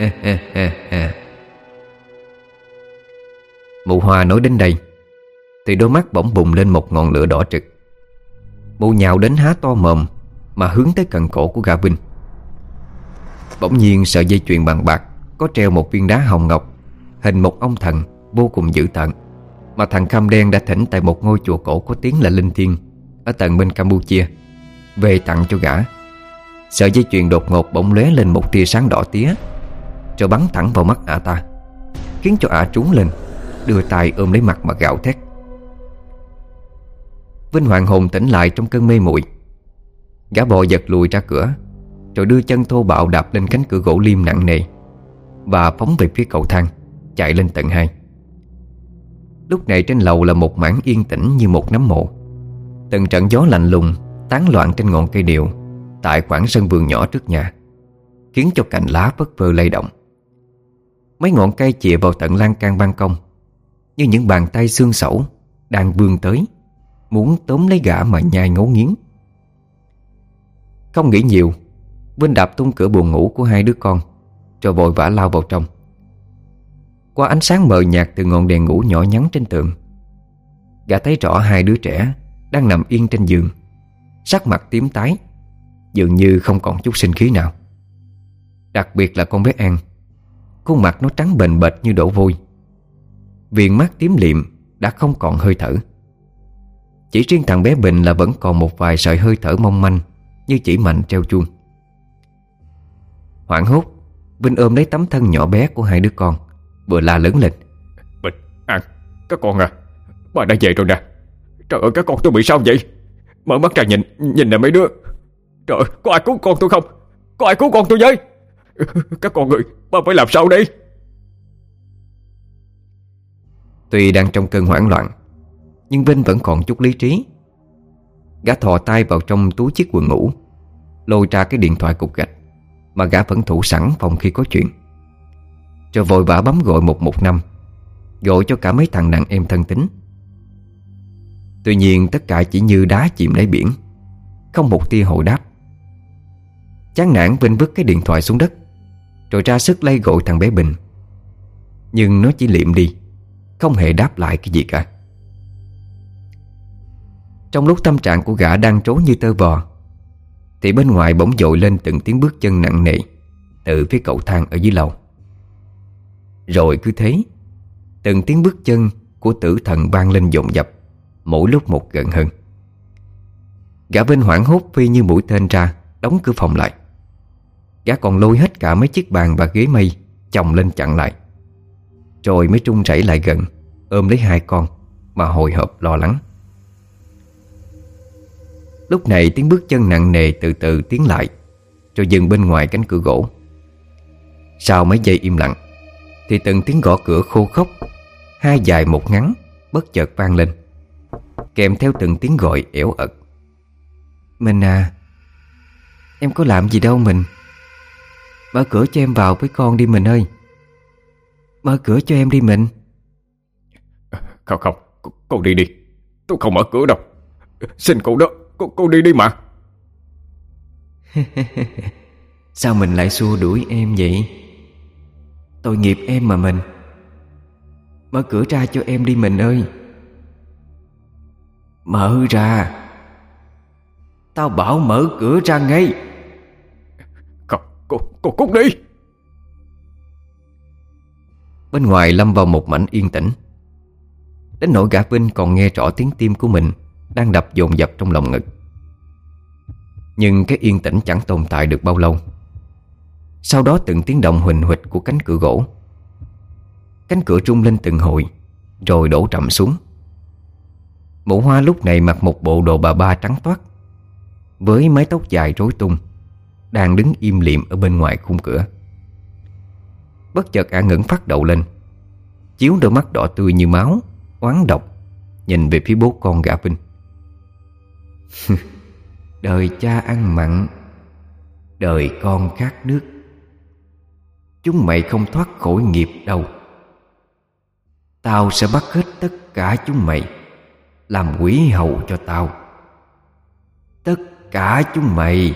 Mụ Hoa nói đến đây thì đôi mắt bỗng bùng lên một ngọn lửa đỏ trực. Mụ nhào đến há to mồm mà hướng tới cần cổ của gã Vinh. Bỗng nhiên sợi dây chuyền bằng bạc có treo một viên đá hồng ngọc hình một ông thần vô cùng dữ tợn, mà thằng Khăm Đen đã thỉnh tại một ngôi chùa cổ có tiếng là linh thiêng ở tận bên Campuchia về tặng cho gã. Sợi dây chuyền đột ngột bỗng lóe lên một tia sáng đỏ tía, rồi bắn thẳng vào mắt ả ta, khiến cho ả trúng lên, đưa tay ôm lấy mặt mà gào thét. Vinh hoàng hồn tỉnh lại trong cơn mê muội. Gã bò giật lùi ra cửa, rồi đưa chân thô bạo đạp lên cánh cửa gỗ liêm nặng nề và phóng về phía cầu thang, chạy lên tầng hai. Lúc này trên lầu là một mảng yên tĩnh như một nấm mộ. Từng trận gió lạnh lùng tán loạn trên ngọn cây điều tại khoảng sân vườn nhỏ trước nhà, khiến cho cành lá phất phơ lay động. Mấy ngọn cây chìa vào tận lan can ban công, như những bàn tay xương sẩu đang vươn tới, muốn tóm lấy gã mà nhai ngấu nghiến. Không nghĩ nhiều, Vinh đạp tung cửa buồng ngủ của hai đứa con, rồi vội vã lao vào trong. Qua ánh sáng mờ nhạt từ ngọn đèn ngủ nhỏ nhắn trên tường, gã thấy rõ hai đứa trẻ đang nằm yên trên giường, sắc mặt tím tái, dường như không còn chút sinh khí nào. Đặc biệt là con bé An, khuôn mặt nó trắng bềnh bệch như đổ vôi, viền mắt tím liệm đã không còn hơi thở. Chỉ riêng thằng bé Bình là vẫn còn một vài sợi hơi thở mong manh như chỉ mạnh treo chuông. Hoảng hốt, Vinh ôm lấy tấm thân nhỏ bé của hai đứa con, vừa la lớn lên. Bình, An, các con à, bà đã về rồi nè. Trời ơi, các con tôi bị sao vậy? Mở mắt ra nhìn, nhìn nè mấy đứa. Trời ơi, có ai cứu con tôi không? Có ai cứu con tôi với? Các con ơi, bà phải làm sao đây? Tuy đang trong cơn hoảng loạn, nhưng Vinh vẫn còn chút lý trí. Gã thò tay vào trong túi chiếc quần ngủ, lôi ra cái điện thoại cục gạch mà gã vẫn thủ sẵn phòng khi có chuyện, rồi vội vã bấm gọi một một năm, gọi cho cả mấy thằng đàn em thân tín. Tuy nhiên tất cả chỉ như đá chìm đáy biển, không một tia hồi đáp. Chán nản, Vinh vứt cái điện thoại xuống đất, rồi ra sức lay gọi thằng bé Bình. Nhưng nó chỉ liệm đi, không hề đáp lại cái gì cả. Trong lúc tâm trạng của gã đang trối như tơ vò, thì bên ngoài bỗng dội lên từng tiếng bước chân nặng nề từ phía cầu thang ở dưới lầu. Rồi cứ thế, từng tiếng bước chân của tử thần vang lên dồn dập, mỗi lúc một gần hơn. Gã Vinh hoảng hốt phi như mũi tên ra, đóng cửa phòng lại. Gã còn lôi hết cả mấy chiếc bàn và ghế mây chồng lên chặn lại, rồi mới trung rẩy lại gần, ôm lấy hai con mà hồi hộp lo lắng. Lúc này tiếng bước chân nặng nề từ từ tiến lại, rồi dừng bên ngoài cánh cửa gỗ. Sau mấy giây im lặng thì từng tiếng gõ cửa khô khốc, hai dài một ngắn, bất chợt vang lên, kèm theo từng tiếng gọi ẻo ợt. Mình à, em có làm gì đâu mình. Mở cửa cho em vào với con đi mình ơi. Mở cửa cho em đi mình. Không không, cô, cô đi đi. Tôi không mở cửa đâu. Xin cô đó, cô, cô đi đi mà. Sao mình lại xua đuổi em vậy? Tội nghiệp em mà mình. Mở cửa ra cho em đi mình ơi. Mở ra. Tao bảo mở cửa ra ngay. Không, cô, cô cút đi. Bên ngoài lâm vào một mảnh yên tĩnh, đến nỗi gã Vinh còn nghe rõ tiếng tim của mình đang đập dồn dập trong lòng ngực. Nhưng cái yên tĩnh chẳng tồn tại được bao lâu. Sau đó từng tiếng động huỳnh huỵch của cánh cửa gỗ. Cánh cửa rung lên từng hồi, rồi đổ trầm xuống. Mụ Hoa lúc này mặc một bộ đồ bà ba trắng toát, với mái tóc dài rối tung, đang đứng im lìm ở bên ngoài khung cửa. Bất chợt ả ngẩng phát đầu lên, chiếu đôi mắt đỏ tươi như máu, oán độc, nhìn về phía bố con gã Vinh. Đời cha ăn mặn, đời con khát nước. Chúng mày không thoát khỏi nghiệp đâu. Tao sẽ bắt hết tất cả chúng mày làm quỷ hầu cho tao. Tất cả chúng mày.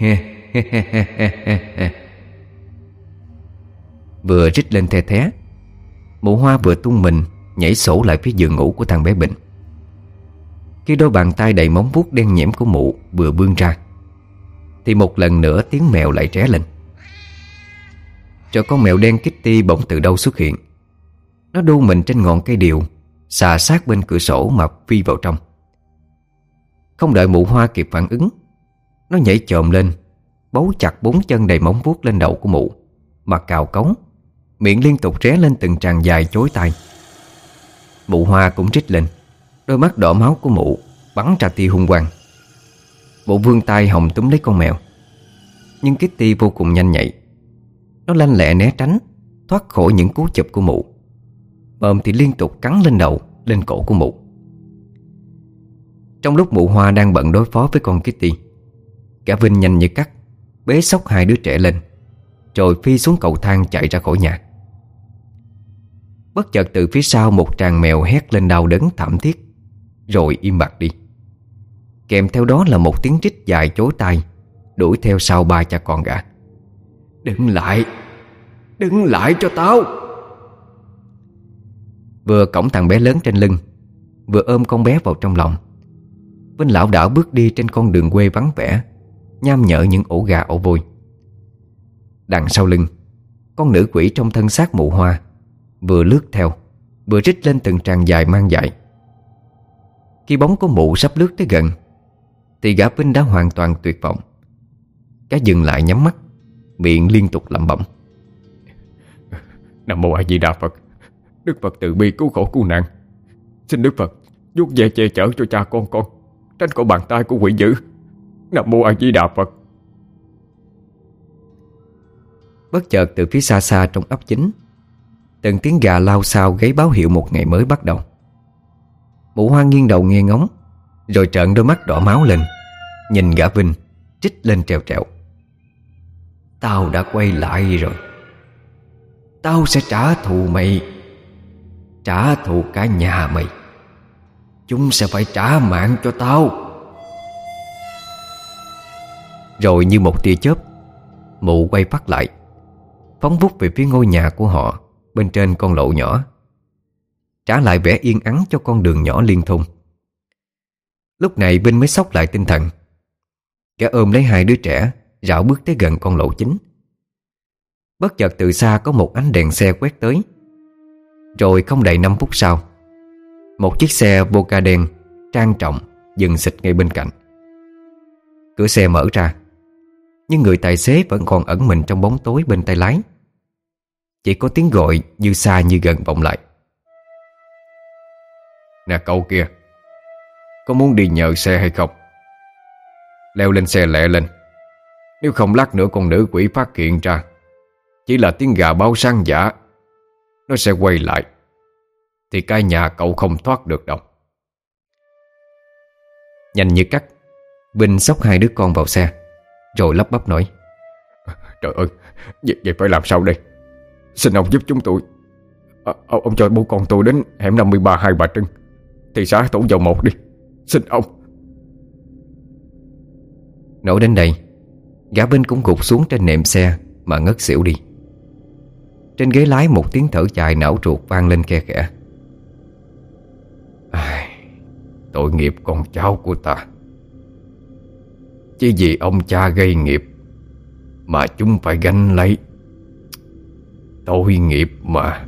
Vừa rít lên the thé, mụ Hoa vừa tung mình nhảy sổ lại phía giường ngủ của thằng bé Bình. Khi đôi bàn tay đầy móng vuốt đen nhẽm của mụ vừa vươn ra, thì một lần nữa tiếng mèo lại ré lên. Rồi con mèo đen Kitty bỗng từ đâu xuất hiện. Nó đu mình trên ngọn cây điều, xà sát bên cửa sổ mà phi vào trong. Không đợi mụ Hoa kịp phản ứng, nó nhảy chồm lên, bấu chặt bốn chân đầy móng vuốt lên đầu của mụ mà cào cống, miệng liên tục ré lên từng tràng dài chối tai. Mụ Hoa cũng rít lên, đôi mắt đỏ máu của mụ bắn ra tia hung quang. Mụ vươn tay hồng túm lấy con mèo, nhưng Kitty vô cùng nhanh nhạy. Nó lanh lẹ né tránh, thoát khỏi những cú chụp của mụ. Mồm thì liên tục cắn lên đầu, lên cổ của mụ. Trong lúc mụ Hoa đang bận đối phó với con Kitty, gã Vinh nhanh như cắt bế xốc hai đứa trẻ lên, rồi phi xuống cầu thang chạy ra khỏi nhà. Bất chợt từ phía sau một tràng mèo hét lên đau đớn thảm thiết, rồi im bặt đi. Kèm theo đó là một tiếng rít dài chối tai đuổi theo sau ba cha con gã. Đứng lại, đứng lại cho tao. Vừa cõng thằng bé lớn trên lưng, vừa ôm con bé vào trong lòng, Vinh lảo đảo bước đi trên con đường quê vắng vẻ, nham nhở những ổ gà ổ vôi. Đằng sau lưng, con nữ quỷ trong thân xác mụ Hoa vừa lướt theo, vừa rít lên từng tràng dài mang dại. Khi bóng của mụ sắp lướt tới gần, thì gã Vinh đã hoàn toàn tuyệt vọng. Gã dừng lại nhắm mắt, miệng liên tục lẩm bẩm: Nam mô A Di Đà Phật. Đức Phật từ bi cứu khổ cứu nạn. Xin Đức Phật vuốt ve che chở cho cha con con, tránh khỏi bàn tay của quỷ dữ. Nam mô A Di Đà Phật. Bất chợt từ phía xa xa trong ấp chính, từng tiếng gà lao xao gáy báo hiệu một ngày mới bắt đầu. Mụ Hoa nghiêng đầu nghe ngóng, rồi trợn đôi mắt đỏ máu lên, nhìn gã Vinh, trích lên trèo trèo: Tao đã quay lại rồi. Tao sẽ trả thù mày, trả thù cả nhà mày. Chúng sẽ phải trả mạng cho tao. Rồi như một tia chớp, mụ quay phát lại, phóng vút về phía ngôi nhà của họ bên trên con lộ nhỏ, trả lại vẻ yên ắng cho con đường nhỏ liên thôn. Lúc này Vinh mới xốc lại tinh thần. Gã ôm lấy hai đứa trẻ, rảo bước tới gần con lộ chính. Bất chợt từ xa có một ánh đèn xe quét tới. Rồi không đầy năm phút sau, một chiếc xe Voca đen trang trọng dừng xịt ngay bên cạnh. Cửa xe mở ra, nhưng người tài xế vẫn còn ẩn mình trong bóng tối bên tay lái. Chỉ có tiếng gọi như xa như gần vọng lại: "Nè cậu kia, có muốn đi nhờ xe hay không? Leo lên xe lẹ lên. Nếu không lát nữa con nữ quỷ phát hiện ra chỉ là tiếng gà báo sáng giả, nó sẽ quay lại, thì cái nhà cậu không thoát được đâu." Nhanh như cắt, Vinh xốc hai đứa con vào xe, rồi lắp bắp nói: "Trời ơi, vậy, vậy phải làm sao đây? Xin ông giúp chúng tôi. à, Ông cho bố con tôi đến hẻm năm mươi ba Hai Bà Trưng, thị xã Thủ Dầu Một đi. Xin ông." Nổi đến đây, gã Vinh cũng gục xuống trên nệm xe mà ngất xỉu đi. Trên ghế lái một tiếng thở dài não ruột vang lên khe khẽ. Ai, tội nghiệp con cháu của ta. Chỉ vì ông cha gây nghiệp mà chúng phải gánh lấy. Tội nghiệp mà.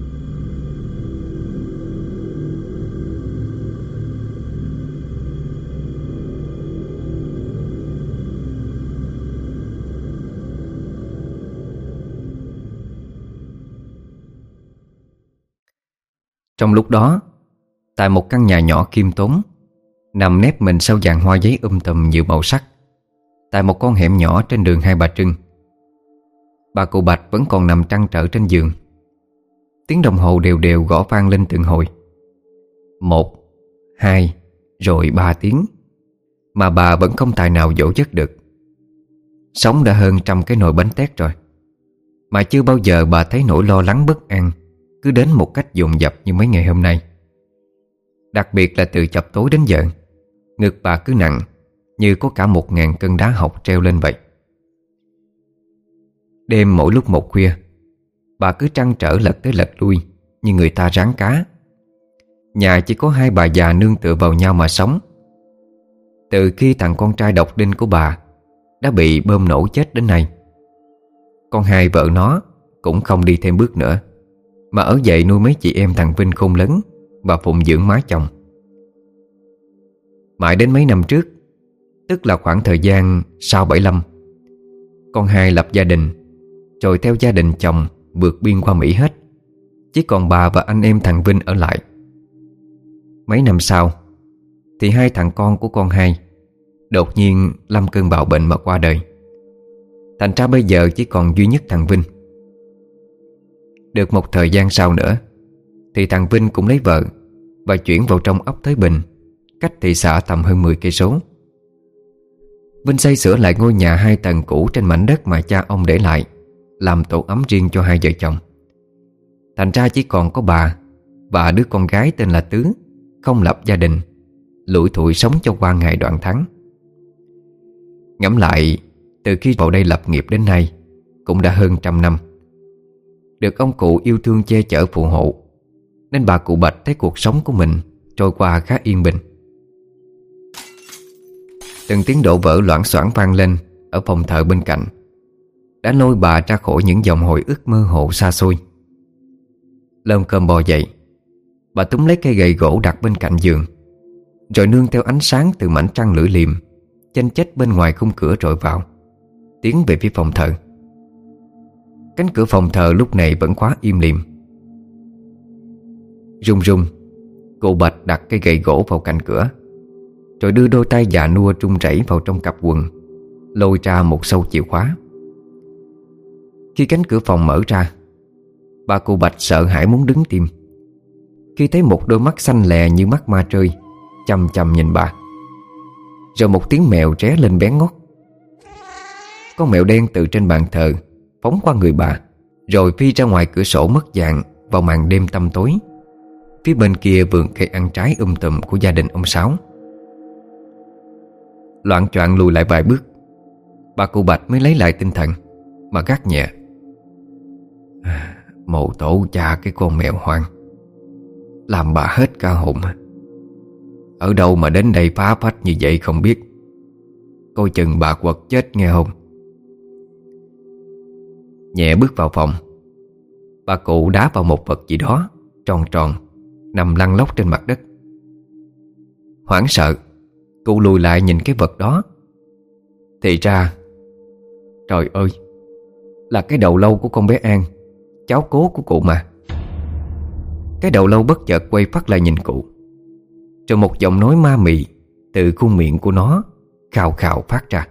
Trong lúc đó, tại một căn nhà nhỏ khiêm tốn, nằm nép mình sau dàn hoa giấy um tùm nhiều màu sắc, tại một con hẻm nhỏ trên đường Hai Bà Trưng, bà cụ Bạch vẫn còn nằm trăn trở trên giường. Tiếng đồng hồ đều đều gõ vang lên từng hồi. Một, hai, rồi ba tiếng, mà bà vẫn không tài nào dỗ giấc được. Sống đã hơn trăm cái nồi bánh tét rồi, mà chưa bao giờ bà thấy nỗi lo lắng bất an cứ đến một cách dồn dập như mấy ngày hôm nay. Đặc biệt là từ chập tối đến giờ, ngực bà cứ nặng như có cả một ngàn cân đá học treo lên vậy. Đêm mỗi lúc một khuya, bà cứ trăn trở lật tới lật lui như người ta rán cá. Nhà chỉ có hai bà già nương tựa vào nhau mà sống. Từ khi thằng con trai độc đinh của bà đã bị bơm nổ chết đến nay, con hai vợ nó cũng không đi thêm bước nữa, mà ở dậy nuôi mấy chị em thằng Vinh khôn lớn và phụng dưỡng má chồng. Mãi đến mấy năm trước, tức là khoảng thời gian sau bảy lăm, con hai lập gia đình, rồi theo gia đình chồng vượt biên qua Mỹ hết. Chỉ còn bà và anh em thằng Vinh ở lại. Mấy năm sau thì hai thằng con của con hai đột nhiên lâm cơn bạo bệnh mà qua đời. Thành ra bây giờ chỉ còn duy nhất thằng Vinh. Được một thời gian sau nữa thì thằng Vinh cũng lấy vợ và chuyển vào trong ấp Thới Bình, cách thị xã tầm hơn mười cây số. Vinh xây sửa lại ngôi nhà hai tầng cũ trên mảnh đất mà cha ông để lại, làm tổ ấm riêng cho hai vợ chồng. Thành ra chỉ còn có bà và đứa con gái tên là Tứ không lập gia đình, lủi thủi sống cho qua ngày đoạn tháng. Ngẫm lại, từ khi vào đây lập nghiệp đến nay cũng đã hơn trăm năm. Được ông cụ yêu thương che chở phù hộ, nên bà cụ Bạch thấy cuộc sống của mình trôi qua khá yên bình. Từng tiếng đổ vỡ loảng xoảng vang lên ở phòng thờ bên cạnh đã lôi bà ra khỏi những dòng hồi ức mơ hồ xa xôi. Lơm cơm bò dậy, bà túm lấy cây gậy gỗ đặt bên cạnh giường, rồi nương theo ánh sáng từ mảnh trăng lưỡi liềm chênh chếch bên ngoài khung cửa rọi vào, tiến về phía phòng thờ. Cánh cửa phòng thờ lúc này vẫn khóa im lìm. Run run, cụ Bạch đặt cây gậy gỗ vào cạnh cửa, rồi đưa đôi tay già nua run rẩy vào trong cặp quần, lôi ra một sâu chìa khóa. Khi cánh cửa phòng mở ra, bà cụ Bạch sợ hãi muốn đứng tim khi thấy một đôi mắt xanh lè như mắt ma trơi chằm chằm nhìn bà. Rồi một tiếng mèo ré lên bén ngót. Con mèo đen từ trên bàn thờ phóng qua người bà, rồi phi ra ngoài cửa sổ mất dạng vào màn đêm tăm tối, phía bên kia vườn cây ăn trái um tùm của gia đình ông Sáu. Loạng choạng lùi lại vài bước, bà cụ Bạch mới lấy lại tinh thần mà gắt nhẹ: "Mộ tổ cha cái con mèo hoang, làm bà hết cả hồn. Ở đâu mà đến đây phá phách như vậy không biết. coi chừng bà quật chết nghe không. Nhẹ bước vào phòng. Bà cụ đá vào một vật gì đó tròn tròn nằm lăn lóc trên mặt đất. Hoảng sợ, cụ lùi lại nhìn cái vật đó. Thì ra, trời ơi, là cái đầu lâu của con bé An, cháu cố của cụ mà. Cái đầu lâu bất chợt quay phát lại nhìn cụ, rồi một giọng nói ma mị từ khuôn miệng của nó khào khào phát ra.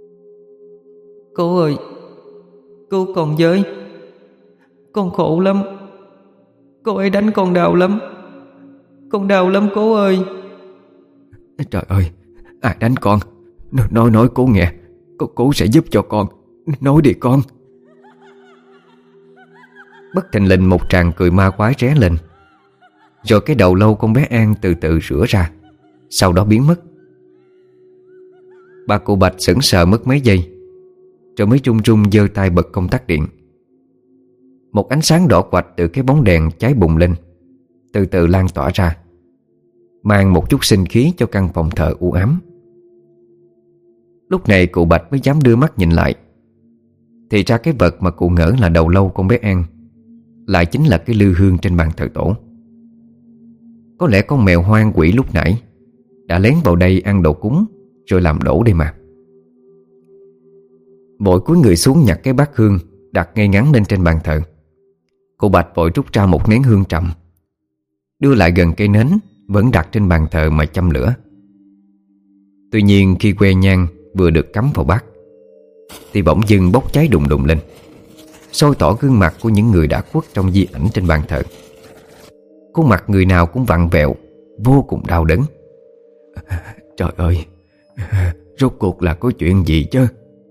Cô ơi, cô còn với, con khổ lắm. Cô ấy đánh con đau lắm. Con đau lắm cô ơi. Trời ơi, ai đánh con? Nói nói, nói cô nghe, cô, cô sẽ giúp cho con. Nói đi con. Bất thình lình một tràng cười ma quái ré lên. Rồi cái đầu lâu con bé An từ từ rửa ra, sau đó biến mất. Bà cụ Bạch sững sờ mất mấy giây, rồi mới run run giơ tay bật công tắc điện. Một ánh sáng đỏ quạch từ cái bóng đèn cháy bùng lên, từ từ lan tỏa ra, mang một chút sinh khí cho căn phòng thờ u ám. Lúc này cụ Bạch mới dám đưa mắt nhìn lại. Thì ra cái vật mà cụ ngỡ là đầu lâu con bé An lại chính là cái lư hương trên bàn thờ tổ. Có lẽ con mèo hoang quỷ lúc nãy đã lén vào đây ăn đồ cúng rồi làm đổ đây mà. Vội cúi người xuống nhặt cái bát hương đặt ngay ngắn lên trên bàn thờ. Cụ Bạch vội rút ra một nén hương trầm, đưa lại gần cây nến vẫn đặt trên bàn thờ mà châm lửa. Tuy nhiên khi que nhang vừa được cắm vào bát thì bỗng dưng bốc cháy đùng đùng lên, soi tỏ gương mặt của những người đã khuất trong di ảnh trên bàn thờ. Khuôn mặt người nào cũng vặn vẹo, vô cùng đau đớn. Trời ơi, rốt cuộc là có chuyện gì chứ?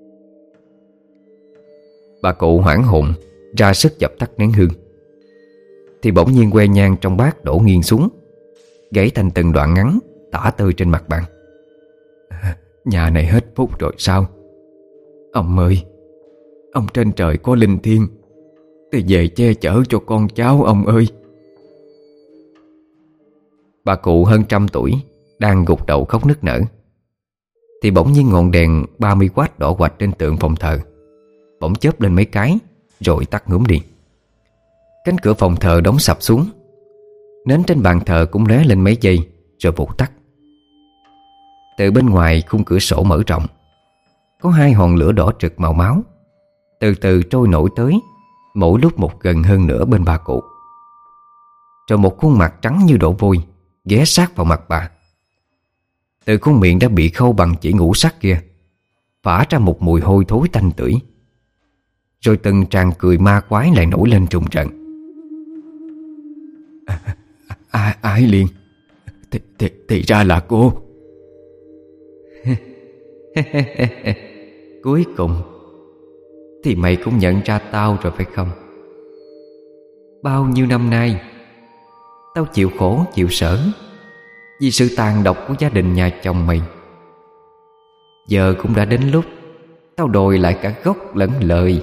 Bà cụ hoảng hồn ra sức dập tắt nén hương, thì bỗng nhiên que nhang trong bát đổ nghiêng xuống, gãy thành từng đoạn ngắn tả tơi trên mặt bàn. Nhà này hết phúc rồi sao? Ông ơi, ông trên trời có linh thiêng thì về che chở cho con cháu ông ơi. Bà cụ hơn trăm tuổi đang gục đầu khóc nức nở, thì bỗng nhiên ngọn đèn ba mươi oát đỏ quạch trên tượng phòng thờ bỗng chớp lên mấy cái rồi tắt ngúm đi. Cánh cửa phòng thờ đóng sập xuống. Nến trên bàn thờ cũng lóe lên mấy giây rồi vụt tắt. Từ bên ngoài khung cửa sổ mở rộng, có hai hòn lửa đỏ rực màu máu từ từ trôi nổi tới, mỗi lúc một gần hơn nữa bên bà cụ. Rồi một khuôn mặt trắng như đổ vôi ghé sát vào mặt bà. Từ khuôn miệng đã bị khâu bằng chỉ ngũ sắc kia phả ra một mùi hôi thối tanh tưởi. Rồi từng tràng cười ma quái lại nổi lên trùng trận. à, à, Ái Liên, thì, thì, thì ra là cô. Cuối cùng thì mày cũng nhận ra tao rồi phải không? Bao nhiêu năm nay tao chịu khổ chịu sở vì sự tàn độc của gia đình nhà chồng mày. Giờ cũng đã đến lúc tao đòi lại cả gốc lẫn lời.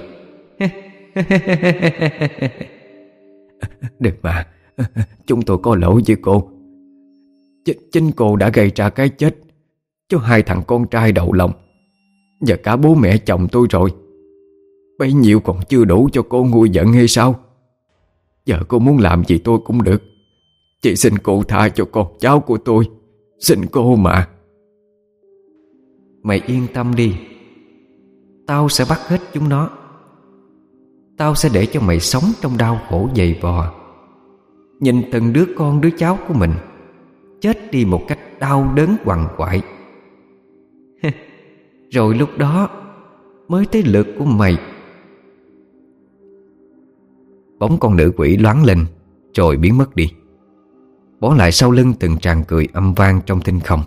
Đừng mà, chúng tôi có lỗi với cô. Ch Chính cô đã gây ra cái chết cho hai thằng con trai đầu lòng và cả bố mẹ chồng tôi rồi. Bấy nhiêu còn chưa đủ cho cô nguôi giận hay sao? Giờ cô muốn làm gì tôi cũng được. Chị xin cô tha cho con cháu của tôi. Xin cô mà. Mày yên tâm đi, tao sẽ bắt hết chúng nó. Tao sẽ để cho mày sống trong đau khổ dày vò, nhìn từng đứa con đứa cháu của mình chết đi một cách đau đớn quằn quại. Rồi lúc đó mới tới lượt của mày. Bóng con nữ quỷ loáng lên rồi biến mất đi, bỏ lại sau lưng từng tràng cười âm vang trong thinh không.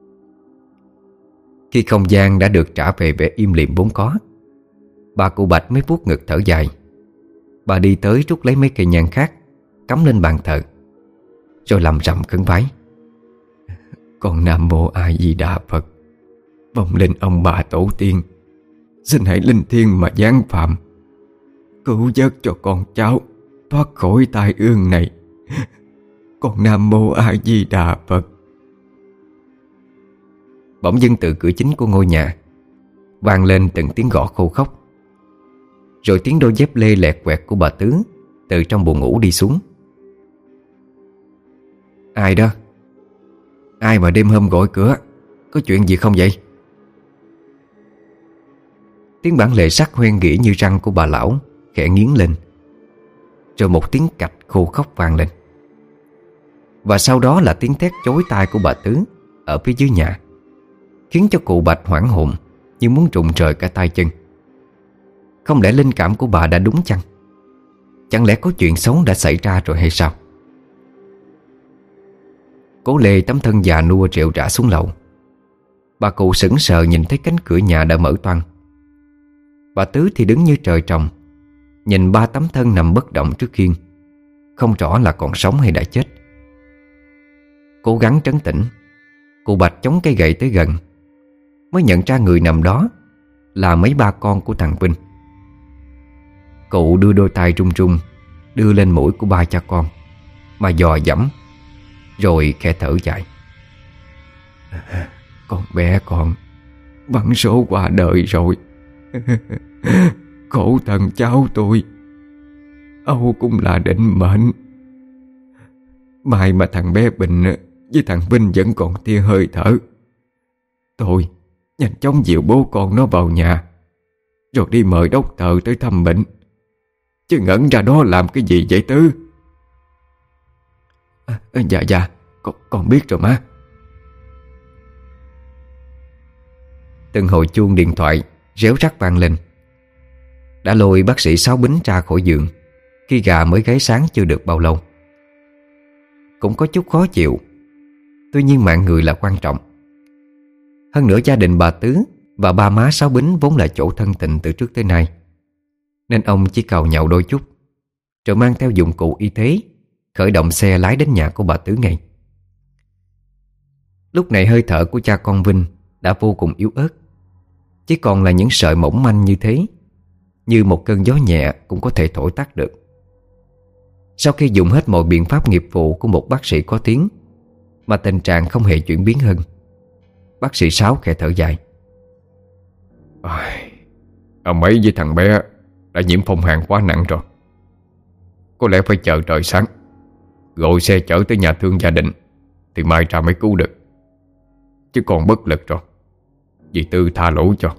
Khi không gian đã được trả về vẻ im lìm vốn có, bà cụ Bạch mới vuốt ngực thở dài. Bà đi tới rút lấy mấy cây nhang khác cắm lên bàn thờ, rồi lầm rầm khấn vái: Con Nam Mô A Di Đà Phật, vong linh ông bà tổ tiên, xin hãy linh thiêng mà giáng phạm, cứu vớt cho con cháu thoát khỏi tai ương này. Con Nam Mô A Di Đà Phật. Bỗng dưng từ cửa chính của ngôi nhà vang lên từng tiếng gõ khô khóc. Rồi tiếng đôi dép lê lẹt quẹt của bà Tứ từ trong buồng ngủ đi xuống. Ai đó? Ai mà đêm hôm gọi cửa? Có chuyện gì không vậy? Tiếng bản lề sắt hoen gỉ như răng của bà lão khẽ nghiến lên. Rồi một tiếng cạch khô khóc vang lên. Và sau đó là tiếng thét chói tai của bà Tứ ở phía dưới nhà, khiến cho cụ Bạch hoảng hồn như muốn rụng rời cả tay chân. Không lẽ linh cảm của bà đã đúng chăng? Chẳng lẽ có chuyện xấu đã xảy ra rồi hay sao? Cố Lê tấm thân già nua rệu rã xuống lầu. Bà cụ sững sờ nhìn thấy cánh cửa nhà đã mở toang. Bà Tứ thì đứng như trời trồng, nhìn ba tấm thân nằm bất động trước khiên, không rõ là còn sống hay đã chết. Cố gắng trấn tĩnh, cụ Bạch chống cây gậy tới gần, mới nhận ra người nằm đó là mấy ba con của thằng Vinh. Cụ đưa đôi tay run run đưa lên mũi của ba cha con mà dò dẫm, rồi khẽ thở dài. Con bé con bắn số qua đời rồi. Khổ thân cháu tôi, Âu cũng là định mệnh. Mai mà thằng bé Bình với thằng Vinh vẫn còn tia hơi thở, tôi nhanh chóng dìu bố con nó vào nhà, rồi đi mời đốc thờ tới thăm bệnh. Chứ ngẩn ra đó làm cái gì vậy Tứ? À, dạ dạ con, con biết rồi má. Từng hồi chuông điện thoại réo rắt vang lên. Đã lôi bác sĩ Sáu Bính ra khỏi giường khi gà mới gáy sáng chưa được bao lâu. Cũng có chút khó chịu, tuy nhiên mạng người là quan trọng. Hơn nữa gia đình bà Tứ và ba má Sáu Bính vốn là chỗ thân tình từ trước tới nay, nên ông chỉ càu nhậu đôi chút, rồi mang theo dụng cụ y tế, khởi động xe lái đến nhà của bà Tứ ngay. Lúc này hơi thở của cha con Vinh đã vô cùng yếu ớt, chỉ còn là những sợi mỏng manh như thế, như một cơn gió nhẹ cũng có thể thổi tắt được. Sau khi dùng hết mọi biện pháp nghiệp vụ của một bác sĩ có tiếng mà tình trạng không hề chuyển biến hơn, bác sĩ Sáu khẽ thở dài. Ông ấy với thằng bé đã nhiễm phong hàn quá nặng rồi. Có lẽ phải chờ trời sáng, gọi xe chở tới nhà thương gia đình thì mai ra mới cứu được. Chứ còn bất lực rồi, dì Tư tha lỗi cho.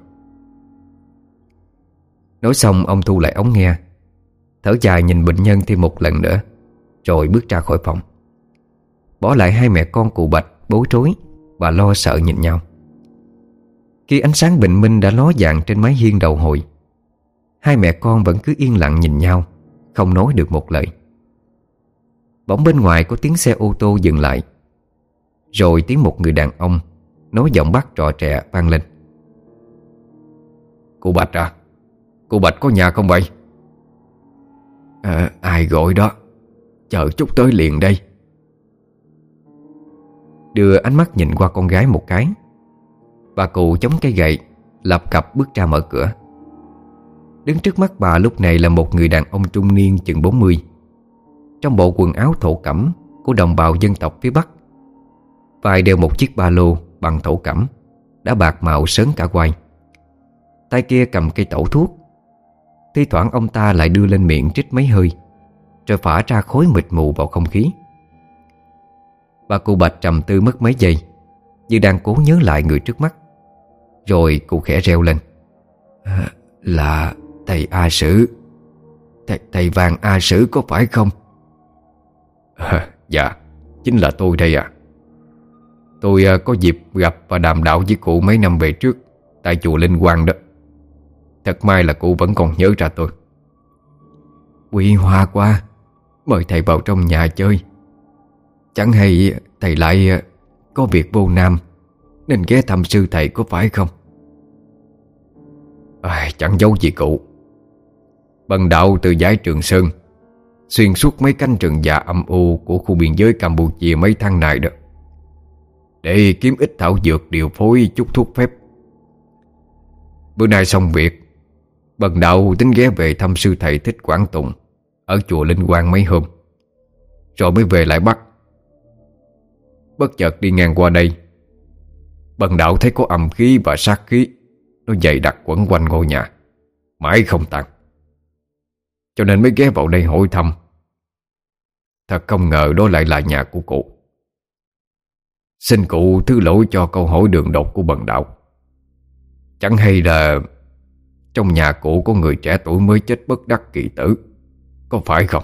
Nói xong ông thu lại ống nghe, thở dài nhìn bệnh nhân thêm một lần nữa, rồi bước ra khỏi phòng, bỏ lại hai mẹ con cụ Bạch bối rối và lo sợ nhìn nhau. Khi ánh sáng bình minh đã ló dạng trên mái hiên đầu hồi, hai mẹ con vẫn cứ yên lặng nhìn nhau, không nói được một lời. Bỗng bên ngoài có tiếng xe ô tô dừng lại, rồi tiếng một người đàn ông nói giọng bắt trọ trẻ vang lên. Cụ Bạch à? Cụ Bạch có nhà không vậy? À, ai gọi đó? Chờ chút tới liền đây. Đưa ánh mắt nhìn qua con gái một cái, bà cụ chống cây gậy lập cập bước ra mở cửa. Đứng trước mắt bà lúc này là một người đàn ông trung niên chừng bốn mươi, trong bộ quần áo thổ cẩm của đồng bào dân tộc phía Bắc, vai đeo một chiếc ba lô bằng thổ cẩm đã bạc màu sớn cả quai. Tay kia cầm cây tẩu thuốc. Thi thoảng ông ta lại đưa lên miệng trích mấy hơi, rồi phả ra khói mịt mù vào không khí. Bà cụ Bạch trầm tư mất mấy giây, như đang cố nhớ lại người trước mắt. Rồi cụ khẽ reo lên. À, là thầy A Sử. Thầy, thầy Vàng A Sử có phải không? À, dạ, chính là tôi đây à. Tôi uh, có dịp gặp và đàm đạo với cụ mấy năm về trước tại chùa Linh Quang đó. Thật may là cụ vẫn còn nhớ ra tôi. Quý hoa quá, mời thầy vào trong nhà chơi. Chẳng hay thầy lại uh, có việc vô Nam nên ghé thăm sư thầy có phải không? À, chẳng giấu gì cụ. Bần đạo từ dải Trường Sơn, xuyên suốt mấy cánh rừng già âm u của khu biên giới Campuchia mấy tháng này đó, để kiếm ít thảo dược điều phối chút thuốc phép. Bữa nay xong việc, bần đạo tính ghé về thăm sư thầy Thích Quảng Tùng ở chùa Linh Quang mấy hôm, rồi mới về lại Bắc. Bất chợt đi ngang qua đây, bần đạo thấy có âm khí và sát khí nó dày đặc quẩn quanh ngôi nhà, mãi không tan. Cho nên mới ghé vào đây hỏi thăm. Thật không ngờ đó lại là nhà của cụ. Xin cụ thứ lỗi cho câu hỏi đường đột của bần đạo. Chẳng hay là trong nhà cụ có người trẻ tuổi mới chết bất đắc kỳ tử, có phải không?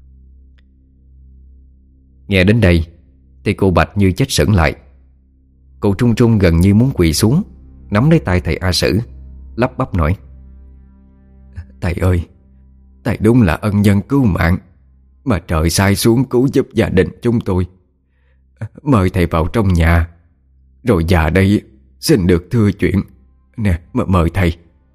Nghe đến đây thì cụ Bạch như chết sững lại. Cụ trung trung gần như muốn quỳ xuống, nắm lấy tay thầy A Sử, lắp bắp nói: Thầy ơi, thầy đúng là ân nhân cứu mạng mà trời sai xuống cứu giúp gia đình chúng tôi. Mời thầy vào trong nhà, rồi già đây xin được thưa chuyện. Nè, mời thầy.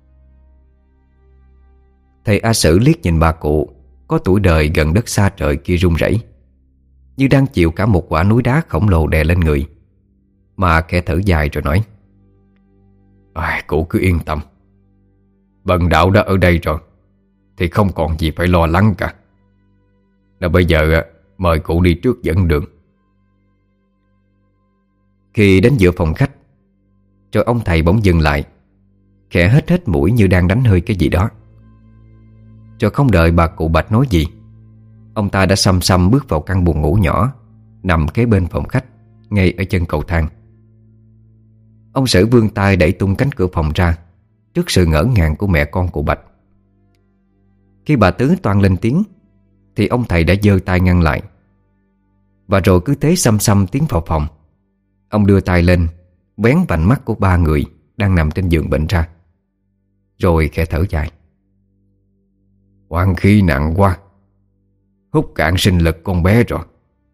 Thầy A Sử liếc nhìn bà cụ có tuổi đời gần đất xa trời kia run rẩy, như đang chịu cả một quả núi đá khổng lồ đè lên người, mà khẽ thở dài rồi nói: À, cụ cứ yên tâm, bần đạo đã ở đây rồi thì không còn gì phải lo lắng cả. Nào bây giờ mời cụ đi trước dẫn đường. Khi đến giữa phòng khách, rồi ông thầy bỗng dừng lại, khẽ hít hít mũi như đang đánh hơi cái gì đó. Rồi không đợi bà cụ Bạch nói gì, ông ta đã xăm xăm bước vào căn buồng ngủ nhỏ nằm kế bên phòng khách, ngay ở chân cầu thang. Ông Sử vươn tay đẩy tung cánh cửa phòng ra trước sự ngỡ ngàng của mẹ con cụ Bạch. Khi bà Tứ toan lên tiếng thì ông thầy đã giơ tay ngăn lại. Và rồi cứ thế xăm xăm tiến vào phòng. Ông đưa tay lên bén vành mắt của ba người đang nằm trên giường bệnh ra, rồi khẽ thở dài: Oan khí nặng quá, hút cạn sinh lực con bé rồi.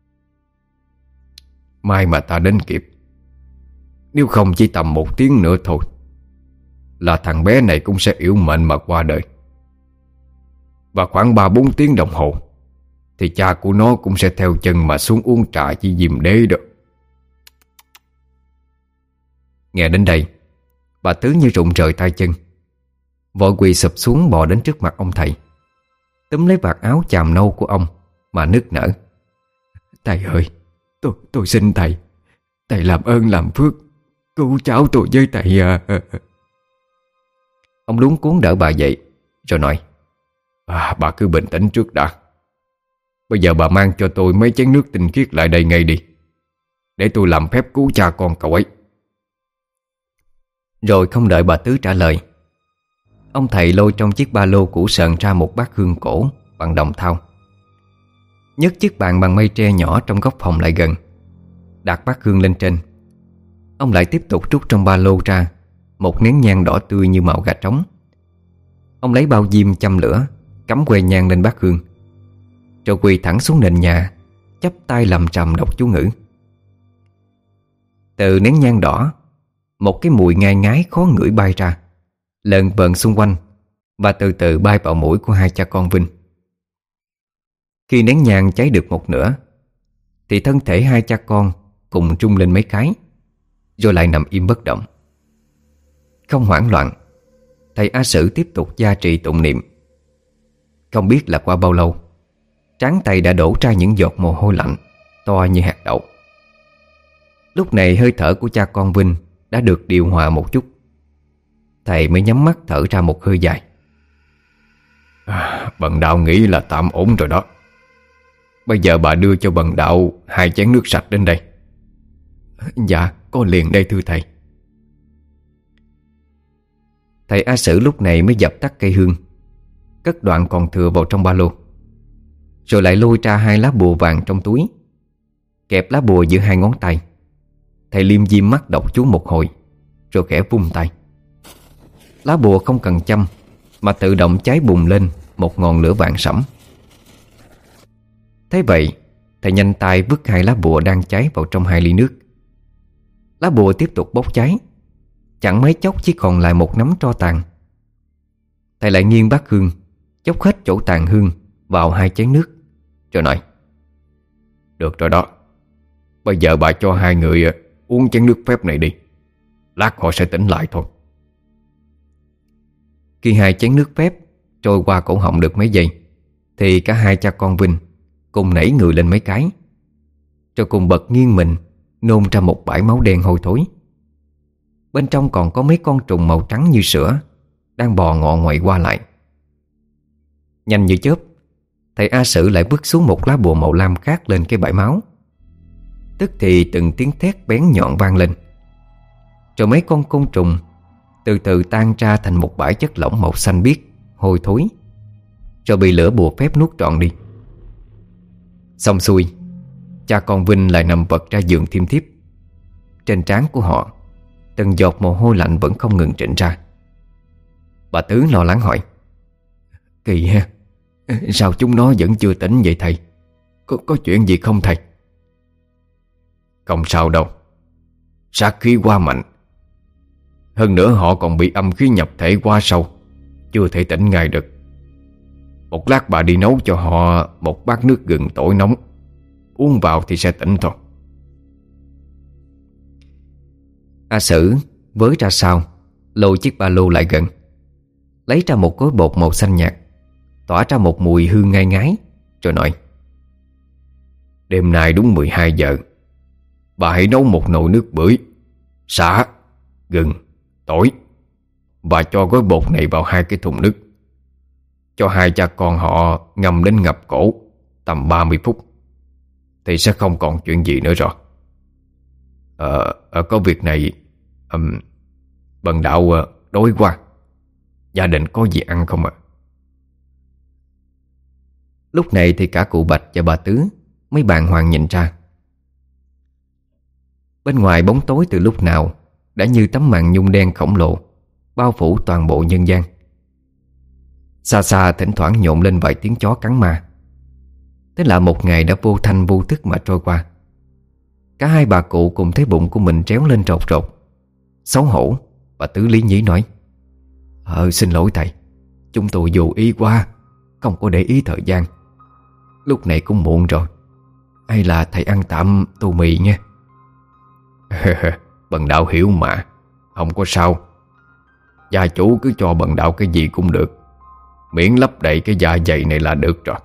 May mà ta đến kịp, nếu không chỉ tầm một tiếng nữa thôi là thằng bé này cũng sẽ yếu mệnh mà qua đời. Và khoảng ba bốn tiếng đồng hồ thì cha của nó cũng sẽ theo chân mà xuống uống trà với Diêm Đế được. Nghe đến đây, bà Tứ như rụng rời tay chân, vội quỳ sụp xuống bò đến trước mặt ông thầy, túm lấy vạt áo chàm nâu của ông mà nức nở: Thầy ơi, tôi tôi xin thầy, thầy làm ơn làm phước cứu cháu tôi với thầy à. Ông luống cuống đỡ bà dậy rồi nói: à, Bà cứ bình tĩnh trước đã. Bây giờ bà mang cho tôi mấy chén nước tinh khiết lại đây ngay đi, để tôi làm phép cứu cha con cậu ấy. Rồi không đợi bà Tứ trả lời, ông thầy lôi trong chiếc ba lô cũ sờn ra một bát hương cổ bằng đồng thau, nhấc chiếc bàn bằng mây tre nhỏ trong góc phòng lại gần, đặt bát hương lên trên. Ông lại tiếp tục rút trong ba lô ra một nén nhang đỏ tươi như màu gà trống. Ông lấy bao diêm châm lửa, cắm que nhang lên bát hương, rồi quỳ thẳng xuống nền nhà, chắp tay lầm trầm đọc chú ngữ. Từ nén nhang đỏ, một cái mùi ngai ngái khó ngửi bay ra, lợn vợn xung quanh và từ từ bay vào mũi của hai cha con Vinh. Khi nén nhang cháy được một nửa thì thân thể hai cha con cùng rung lên mấy cái, rồi lại nằm im bất động. Không hoảng loạn, thầy A Sử tiếp tục gia trị tụng niệm. Không biết là qua bao lâu, trán thầy đã đổ ra những giọt mồ hôi lạnh to như hạt đậu. Lúc này hơi thở của cha con Vinh đã được điều hòa một chút. Thầy mới nhắm mắt thở ra một hơi dài. à, Bần đạo nghĩ là tạm ổn rồi đó. Bây giờ bà đưa cho bần đạo hai chén nước sạch đến đây. Dạ, con liền đây thưa thầy. Thầy A Sử lúc này mới dập tắt cây hương, cất đoạn còn thừa vào trong ba lô, rồi lại lôi ra hai lá bùa vàng trong túi, kẹp lá bùa giữa hai ngón tay. Thầy liêm diêm mắt đọc chú một hồi, rồi khẽ vung tay. Lá bùa không cần châm mà tự động cháy bùng lên một ngọn lửa vàng sẫm. Thế vậy, thầy nhanh tay vứt hai lá bùa đang cháy vào trong hai ly nước. Lá bùa tiếp tục bốc cháy, chẳng mấy chốc chỉ còn lại một nắm tro tàn. Thầy lại nghiêng bát hương, chốc hết chỗ tàn hương vào hai chén nước, rồi nói: Được rồi đó, bây giờ bà cho hai người uống chén nước phép này đi, lát họ sẽ tỉnh lại thôi. Khi hai chén nước phép trôi qua cổ họng được mấy giây, thì cả hai cha con Vinh cùng nảy người lên mấy cái, rồi cùng bật nghiêng mình nôn ra một bãi máu đen hôi thối. Bên trong còn có mấy con trùng màu trắng như sữa đang bò ngọ ngoậy qua lại. Nhanh như chớp, thầy A Sử lại vứt xuống một lá bùa màu lam khác lên cái bãi máu. Tức thì từng tiếng thét bén nhọn vang lên. Rồi mấy con côn trùng từ từ tan ra thành một bãi chất lỏng màu xanh biếc, hôi thối, rồi bị lửa bùa phép nuốt trọn đi. Xong xuôi, cha con Vinh lại nằm vật ra giường thiêm thiếp. Trên trán của họ, từng giọt mồ hôi lạnh vẫn không ngừng trịnh ra. Bà Tứ lo lắng hỏi: Kỳ ha, sao chúng nó vẫn chưa tỉnh vậy thầy? Có, có chuyện gì không thầy? Không sao đâu, sát khí quá mạnh. Hơn nữa họ còn bị âm khí nhập thể quá sâu, chưa thể tỉnh ngay được. Một lát bà đi nấu cho họ một bát nước gừng tỏi nóng, uống vào thì sẽ tỉnh thôi. A Sử với ra sau, lôi chiếc ba lô lại gần, lấy ra một gói bột màu xanh nhạt, tỏa ra một mùi hương ngai ngái, rồi nói: Đêm nay đúng mười hai giờ, bà hãy nấu một nồi nước bưởi, sả, gừng, tỏi, và cho gói bột này vào hai cái thùng nước. Cho hai cha con họ ngâm đến ngập cổ tầm ba mươi phút, thì sẽ không còn chuyện gì nữa rồi. Ờ, à, có việc này, um, Bần đạo uh, đói quá. Gia đình có gì ăn không ạ? À? Lúc này thì cả cụ Bạch và bà Tứ mới bàng hoàng nhìn ra. Bên ngoài bóng tối từ lúc nào đã như tấm màn nhung đen khổng lồ bao phủ toàn bộ nhân gian. Xa xa thỉnh thoảng nhộn lên vài tiếng chó cắn ma. Thế là một ngày đã vô thanh vô tức mà trôi qua. Cả hai bà cụ cùng thấy bụng của mình tréo lên rột rột. Xấu hổ, bà Tứ lý nhí nói: Ờ xin lỗi thầy, chúng tôi vô ý quá, không có để ý thời gian. Lúc này cũng muộn rồi, hay là thầy ăn tạm tô mì nha. Bần đạo hiểu mà, không có sao. Gia chủ cứ cho bần đạo cái gì cũng được, miễn lấp đầy cái dạ dày này là được rồi.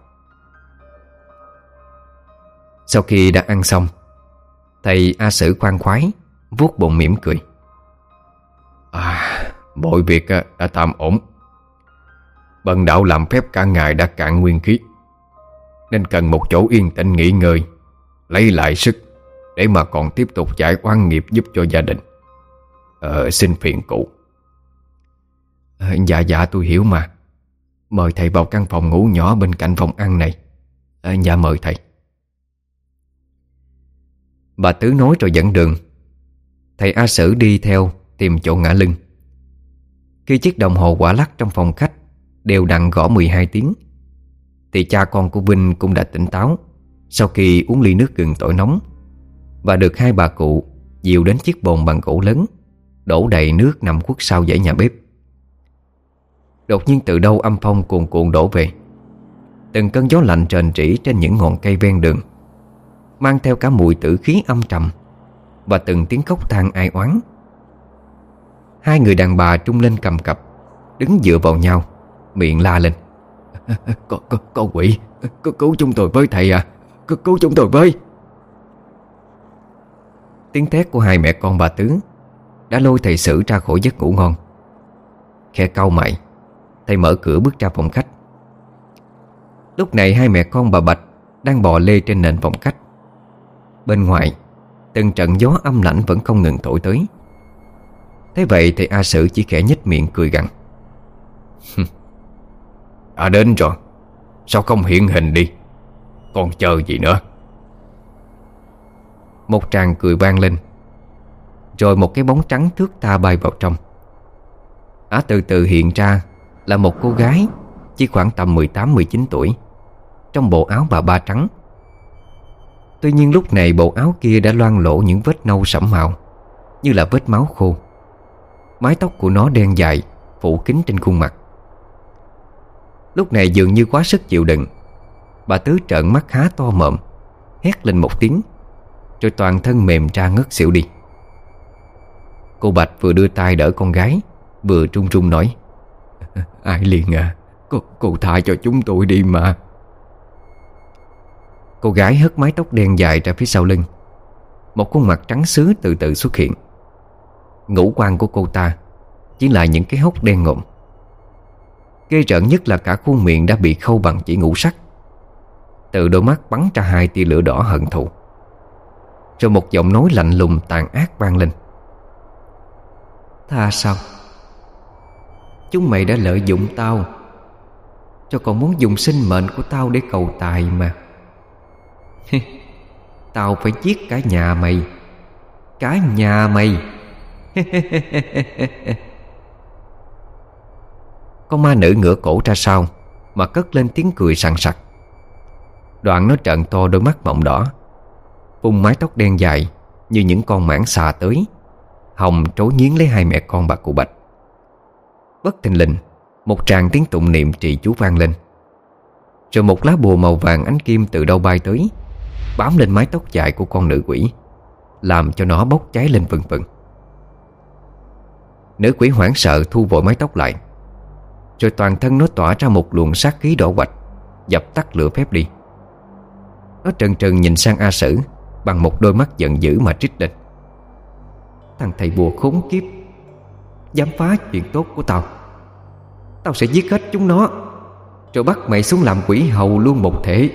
Sau khi đã ăn xong, thầy A Sử khoan khoái vuốt bụng mỉm cười: À, mọi việc đã tạm ổn. Bần đạo làm phép cả ngày đã cạn nguyên khí, nên cần một chỗ yên tĩnh nghỉ ngơi, lấy lại sức để mà còn tiếp tục giải oan nghiệp giúp cho gia đình. Ờ, xin phiền cụ. À, dạ dạ tôi hiểu mà. Mời thầy vào căn phòng ngủ nhỏ bên cạnh phòng ăn này. À, dạ mời thầy. Bà Tứ nói rồi dẫn đường. Thầy A Sử đi theo tìm chỗ ngả lưng. Khi chiếc đồng hồ quả lắc trong phòng khách đều đặn gõ mười hai tiếng, thì cha con của Vinh cũng đã tỉnh táo sau khi uống ly nước gừng tỏi nóng, và được hai bà cụ dìu đến chiếc bồn bằng gỗ lớn, đổ đầy nước nằm khuất sau dãy nhà bếp. Đột nhiên từ đâu âm phong cuồn cuộn đổ về. Từng cơn gió lạnh trền trĩ trên những ngọn cây ven đường, mang theo cả mùi tử khí âm trầm và từng tiếng khóc than ai oán. Hai người đàn bà trung lên cầm cập, đứng dựa vào nhau, miệng la lên: Có, có, có quỷ, có, cứu chúng tôi với thầy à, có, cứu chúng tôi với. Tiếng thét của hai mẹ con bà Tứ đã lôi thầy Sử ra khỏi giấc ngủ ngon. Khẽ cau mày, thầy mở cửa bước ra phòng khách. Lúc này hai mẹ con bà Bạch đang bò lê trên nền phòng khách. Bên ngoài, từng trận gió âm lạnh vẫn không ngừng thổi tới. Thế vậy thầy A Sử chỉ khẽ nhếch miệng cười gằn: Đã đến rồi, sao không hiện hình đi, còn chờ gì nữa. Một tràng cười vang lên, rồi một cái bóng trắng thướt tha bay vào trong. Á từ từ hiện ra là một cô gái chỉ khoảng tầm mười tám mười chín tuổi, trong bộ áo bà ba trắng. Tuy nhiên lúc này bộ áo kia đã loang lổ những vết nâu sẫm màu, như là vết máu khô. Mái tóc của nó đen dài, phủ kín trên khuôn mặt. Lúc này dường như quá sức chịu đựng, bà Tứ trợn mắt há to mồm, hét lên một tiếng, rồi toàn thân mềm ra ngất xỉu đi. Cô Bạch vừa đưa tay đỡ con gái, vừa run run nói: Ai liền à, cô, cô tha cho chúng tôi đi mà. Cô gái hất mái tóc đen dài ra phía sau lưng. Một khuôn mặt trắng sứ từ từ xuất hiện. ngũ quan của cô ta chỉ là những cái hốc đen ngòm. Ghê rợn nhất là cả khuôn miệng đã bị khâu bằng chỉ ngũ sắc. Từ đôi mắt bắn ra hai tia lửa đỏ hận thù. Rồi một giọng nói lạnh lùng tàn ác vang lên: "Tha sao? Chúng mày đã lợi dụng tao, cho còn muốn dùng sinh mệnh của tao để cầu tài mà. Tao phải giết cả nhà mày. Cả nhà mày." Con ma nữ ngửa cổ ra sau mà cất lên tiếng cười sằng sặc. Đoạn nó trợn to đôi mắt mọng đỏ, vung mái tóc đen dài như những con mãng xà tới, hòng trối nghiến lấy hai mẹ con bà cụ Bạch. Bất thình lình, một tràng tiếng tụng niệm trì chú vang lên. Rồi một lá bùa màu vàng ánh kim từ đâu bay tới, bám lên mái tóc dài của con nữ quỷ, làm cho nó bốc cháy lên vừng vừng. Nữ quỷ hoảng sợ thu vội mái tóc lại, rồi toàn thân nó tỏa ra một luồng sát khí đỏ quạch, dập tắt lửa phép đi. Nó trừng trừng nhìn sang A Sử bằng một đôi mắt giận dữ mà trích lên: "Thằng thầy bùa khốn kiếp, dám phá chuyện tốt của tao. Tao sẽ giết hết chúng nó, rồi bắt mày xuống làm quỷ hầu luôn một thể."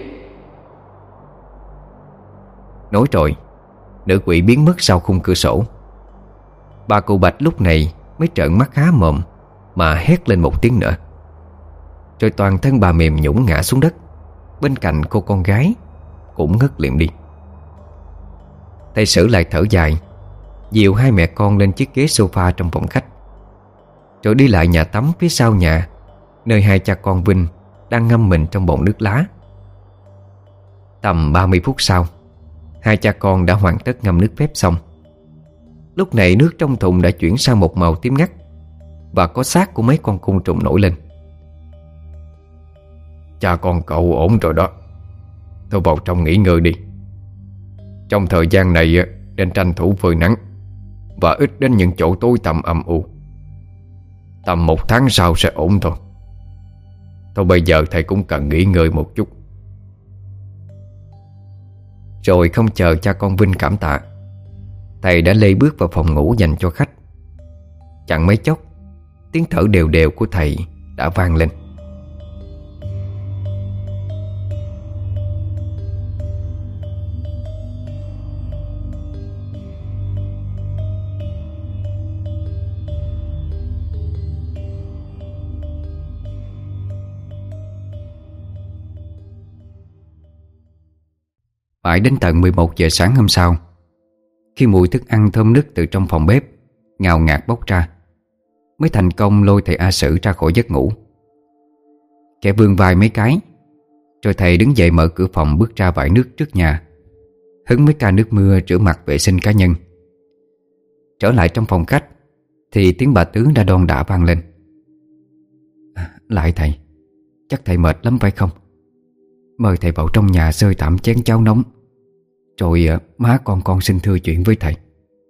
Nói rồi, nữ quỷ biến mất sau khung cửa sổ. Bà cụ Bạch lúc này mới trợn mắt há mồm mà hét lên một tiếng nữa. Rồi toàn thân bà mềm nhũn ngã xuống đất. Bên cạnh cô con gái cũng ngất liệm đi. Thầy Sử lại thở dài, dìu hai mẹ con lên chiếc ghế sofa trong phòng khách, rồi đi lại nhà tắm phía sau nhà, nơi hai cha con Vinh đang ngâm mình trong bồn nước lá. Tầm ba mươi phút sau, hai cha con đã hoàn tất ngâm nước phép xong. Lúc này nước trong thùng đã chuyển sang một màu tím ngắt, và có xác của mấy con côn trùng nổi lên. "Cha con cậu ổn rồi đó. Thôi vào trong nghỉ ngơi đi. Trong thời gian này nên tranh thủ phơi nắng, và ít đến những chỗ tối tăm âm u. Tầm một tháng sau sẽ ổn thôi. Thôi bây giờ thầy cũng cần nghỉ ngơi một chút." Rồi không chờ cha con Vinh cảm tạ, thầy đã lê bước vào phòng ngủ dành cho khách. Chẳng mấy chốc, tiếng thở đều đều của thầy đã vang lên. Mãi đến tận mười một giờ sáng hôm sau, khi mùi thức ăn thơm nức từ trong phòng bếp ngào ngạt bốc ra, mới thành công lôi thầy A Sử ra khỏi giấc ngủ. Kẻ vươn vai mấy cái, rồi thầy đứng dậy mở cửa phòng bước ra vải nước trước nhà, hứng mấy ca nước mưa rửa mặt vệ sinh cá nhân. Trở lại trong phòng khách thì tiếng bà Tướng đã đon đả vang lên: à, "Lại thầy, chắc thầy mệt lắm phải không? Mời thầy vào trong nhà xơi tạm chén cháo nóng, rồi má con con xin thưa chuyện với thầy."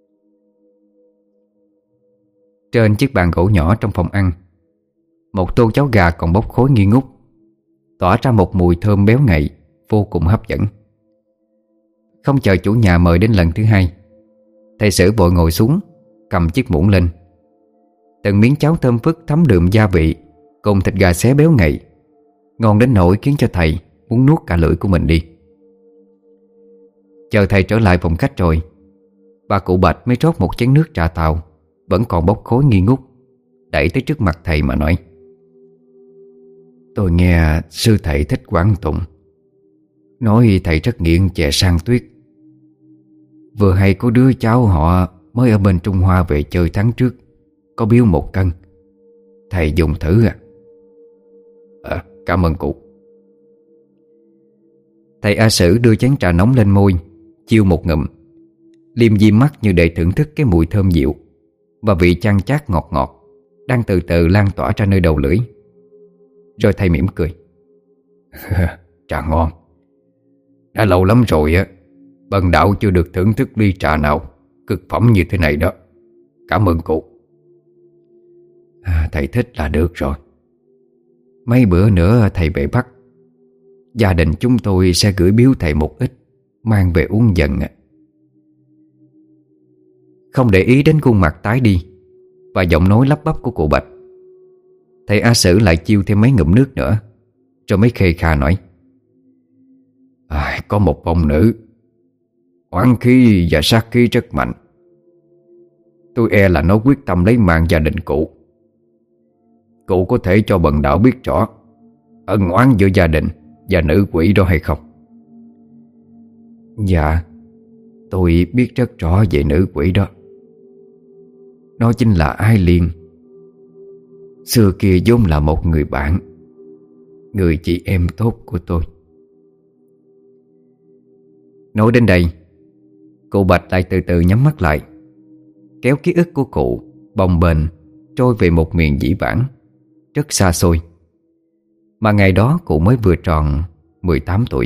Trên chiếc bàn gỗ nhỏ trong phòng ăn, một tô cháo gà còn bốc khói nghi ngút, tỏa ra một mùi thơm béo ngậy vô cùng hấp dẫn. Không chờ chủ nhà mời đến lần thứ hai, thầy Sử vội ngồi xuống, cầm chiếc muỗng lên. Từng miếng cháo thơm phức thấm đượm gia vị cùng thịt gà xé béo ngậy, ngon đến nỗi khiến cho thầy muốn nuốt cả lưỡi của mình đi. Chờ thầy trở lại phòng khách rồi, bà cụ Bạch mới rót một chén nước trà tàu vẫn còn bốc khói nghi ngút, đẩy tới trước mặt thầy mà nói: "Tôi nghe sư thầy Thích Quảng Tụng nói thầy rất nghiện chè San Tuyết. Vừa hay có đứa cháu họ mới ở bên Trung Hoa về chơi tháng trước, có biếu một cân. Thầy dùng thử à?" À, cảm ơn cụ." Thầy A Sử đưa chén trà nóng lên môi, chiêu một ngụm, liêm diêm mắt như để thưởng thức cái mùi thơm dịu và vị chan chát ngọt ngọt đang từ từ lan tỏa ra nơi đầu lưỡi. Rồi thầy mỉm cười: "Trà ngon. Đã lâu lắm rồi á, bần đạo chưa được thưởng thức ly trà nào cực phẩm như thế này đó. Cảm ơn cụ." À, thầy thích là được rồi. Mấy bữa nữa thầy về Bắc, gia đình chúng tôi sẽ gửi biếu thầy một ít, mang về uống dần. không để ý đến khuôn mặt tái đi và giọng nói lắp bắp của cụ Bạch. Thầy A Sử lại chiêu thêm mấy ngụm nước nữa, rồi mới khê kha nói: à, Có một ông nữ, oán khí và sát khí rất mạnh. Tôi e là nó quyết tâm lấy mạng gia đình cụ. Cụ có thể cho bần đạo biết rõ ân oán giữa gia đình và nữ quỷ đó hay không? Dạ, tôi biết rất rõ về nữ quỷ đó. Nó chính là Ái Liên. Xưa kia vốn là một người bạn, người chị em tốt của tôi. Nói đến đây, cụ Bạch lại từ từ nhắm mắt lại, kéo ký ức của cụ bồng bềnh trôi về một miền dĩ vãng rất xa xôi, mà ngày đó cụ mới vừa tròn mười tám tuổi.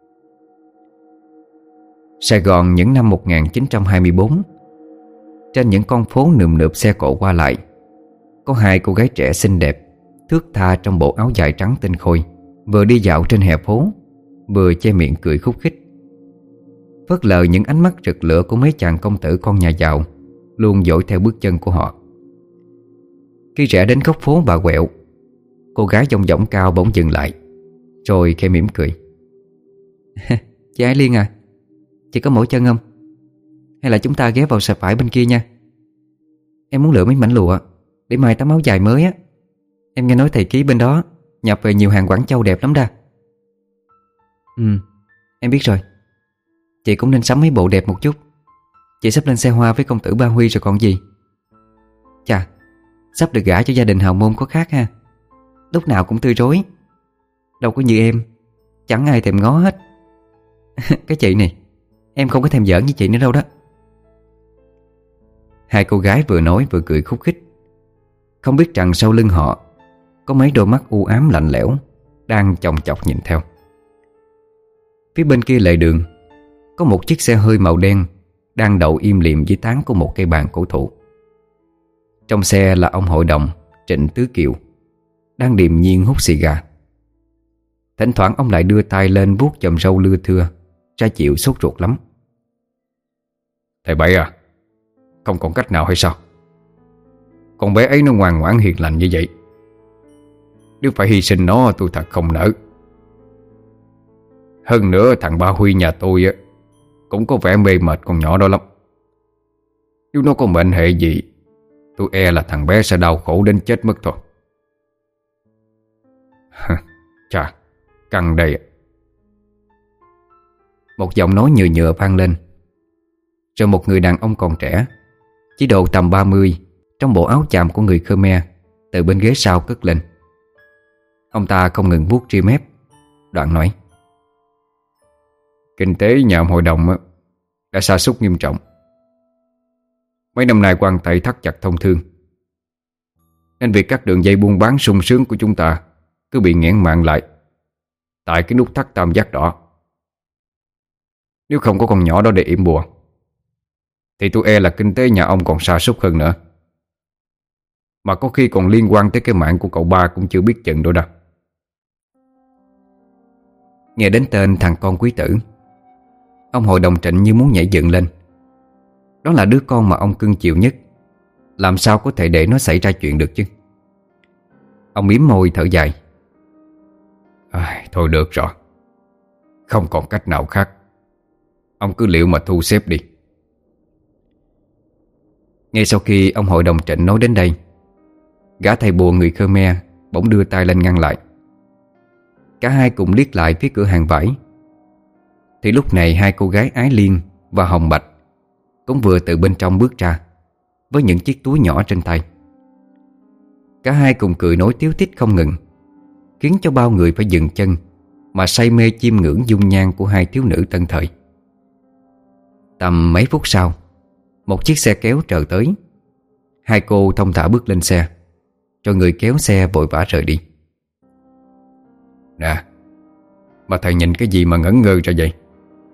Sài Gòn những năm một nghìn chín trăm hai mươi bốn, trên những con phố nườm nượp xe cộ qua lại, có hai cô gái trẻ xinh đẹp, thướt tha trong bộ áo dài trắng tinh khôi, vừa đi dạo trên hè phố, vừa che miệng cười khúc khích, phớt lờ những ánh mắt rực lửa của mấy chàng công tử con nhà giàu luôn dõi theo bước chân của họ. Khi rẽ đến góc phố Bà Quẹo, cô gái dong dỏng cao bỗng dừng lại, rồi khẽ mỉm cười. Chị Ái Liên à, chị có mỏi chân không? Hay là chúng ta ghé vào sạp vải bên kia nha. Em muốn lựa mấy mảnh lụa để mai tấm áo dài mới á. Em nghe nói thầy ký bên đó nhập về nhiều hàng Quảng Châu đẹp lắm đa. Ừ, em biết rồi. Chị cũng nên sắm mấy bộ đẹp một chút. Chị sắp lên xe hoa với công tử Ba Huy rồi còn gì. Chà, sắp được gả cho gia đình hào môn có khác ha. Lúc nào cũng tươi rối, đâu có như em, chẳng ai thèm ngó hết. Cái chị này, em không có thèm giỡn như chị nữa đâu đó. Hai cô gái vừa nói vừa cười khúc khích, không biết rằng sau lưng họ có mấy đôi mắt u ám lạnh lẽo đang chòng chọc nhìn theo. Phía bên kia lề đường có một chiếc xe hơi màu đen đang đậu im lìm dưới tán của một cây bàn cổ thụ. Trong xe là ông hội đồng Trịnh Tứ Kiều, đang điềm nhiên hút xì gà. Thỉnh thoảng ông lại đưa tay lên vuốt chòm râu lưa thưa, ra chịu sốt ruột lắm. Thầy Bảy à, không còn cách nào hay sao? Con bé ấy nó ngoan ngoãn hiền lành như vậy, nếu phải hy sinh nó tôi thật không nỡ. Hơn nữa thằng Ba Huy nhà tôi á cũng có vẻ mê mệt con nhỏ đó lắm. Nếu nó có mệnh hệ gì, tôi e là thằng bé sẽ đau khổ đến chết mất thôi. Chà, căng đây. Một giọng nói nhựa nhựa vang lên, rồi một người đàn ông còn trẻ, chỉ độ tầm ba mươi, trong bộ áo chàm của người Khmer, từ bên ghế sau cất lên. Ông ta không ngừng vuốt ria mép, đoạn nói: Kinh tế nhà ông hội đồng đã sa sút nghiêm trọng. Mấy năm nay quan Tây thắt chặt thông thương, nên việc các đường dây buôn bán sung sướng của chúng ta cứ bị nghẽn mạng lại tại cái nút thắt tam giác đỏ. Nếu không có con nhỏ đó để yểm bùa, thì tôi e là kinh tế nhà ông còn sa sút hơn nữa, mà có khi còn liên quan tới cái mạng của cậu Ba cũng chưa biết chừng đâu đâu. Nghe đến tên thằng con quý tử, ông hội đồng Trịnh như muốn nhảy dựng lên. Đó là đứa con mà ông cưng chiều nhất, làm sao có thể để nó xảy ra chuyện được chứ. Ông mím môi thở dài: à, Thôi được rồi, không còn cách nào khác. Ông cứ liệu mà thu xếp đi. Ngay sau khi ông hội đồng Trịnh nói đến đây, gã thầy bùa người Khmer bỗng đưa tay lên ngăn lại. Cả hai cùng liếc lại phía cửa hàng vải. Thì lúc này hai cô gái Ái Liên và Hồng Bạch cũng vừa từ bên trong bước ra, với những chiếc túi nhỏ trên tay. Cả hai cùng cười nói tíu tít không ngừng, khiến cho bao người phải dừng chân mà say mê chiêm ngưỡng dung nhan của hai thiếu nữ tân thời. Tầm mấy phút sau, một chiếc xe kéo chờ tới. Hai cô thong thả bước lên xe, cho người kéo xe vội vã rời đi. Nè, mà thầy nhìn cái gì mà ngẩn ngơ ra vậy?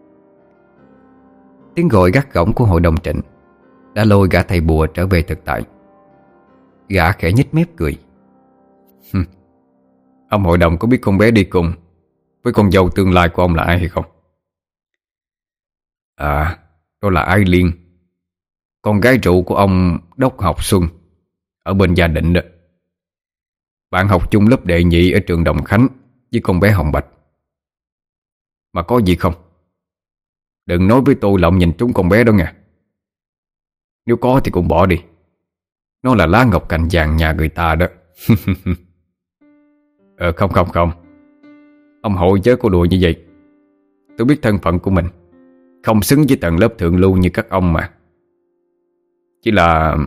Tiếng gọi gắt gỏng của hội đồng Trịnh đã lôi gã thầy bùa trở về thực tại. Gã khẽ nhếch mép cười. Ông hội đồng có biết con bé đi cùng với con dâu tương lai của ông là ai hay không? À, đó là Ái Liên, con gái rượu của ông Đốc Học Xuân ở bên Gia Định đó. Bạn học chung lớp đệ nhị ở trường Đồng Khánh với con bé Hồng Bạch. Mà có gì không? Đừng nói với tôi là ông nhìn trúng con bé đó nha. Nếu có thì cũng bỏ đi. Nó là lá ngọc cành vàng nhà người ta đó. Ờ không không không, ông hội chớ có đùa như vậy. Tôi biết thân phận của mình không xứng với tầng lớp thượng lưu như các ông mà. Chỉ là...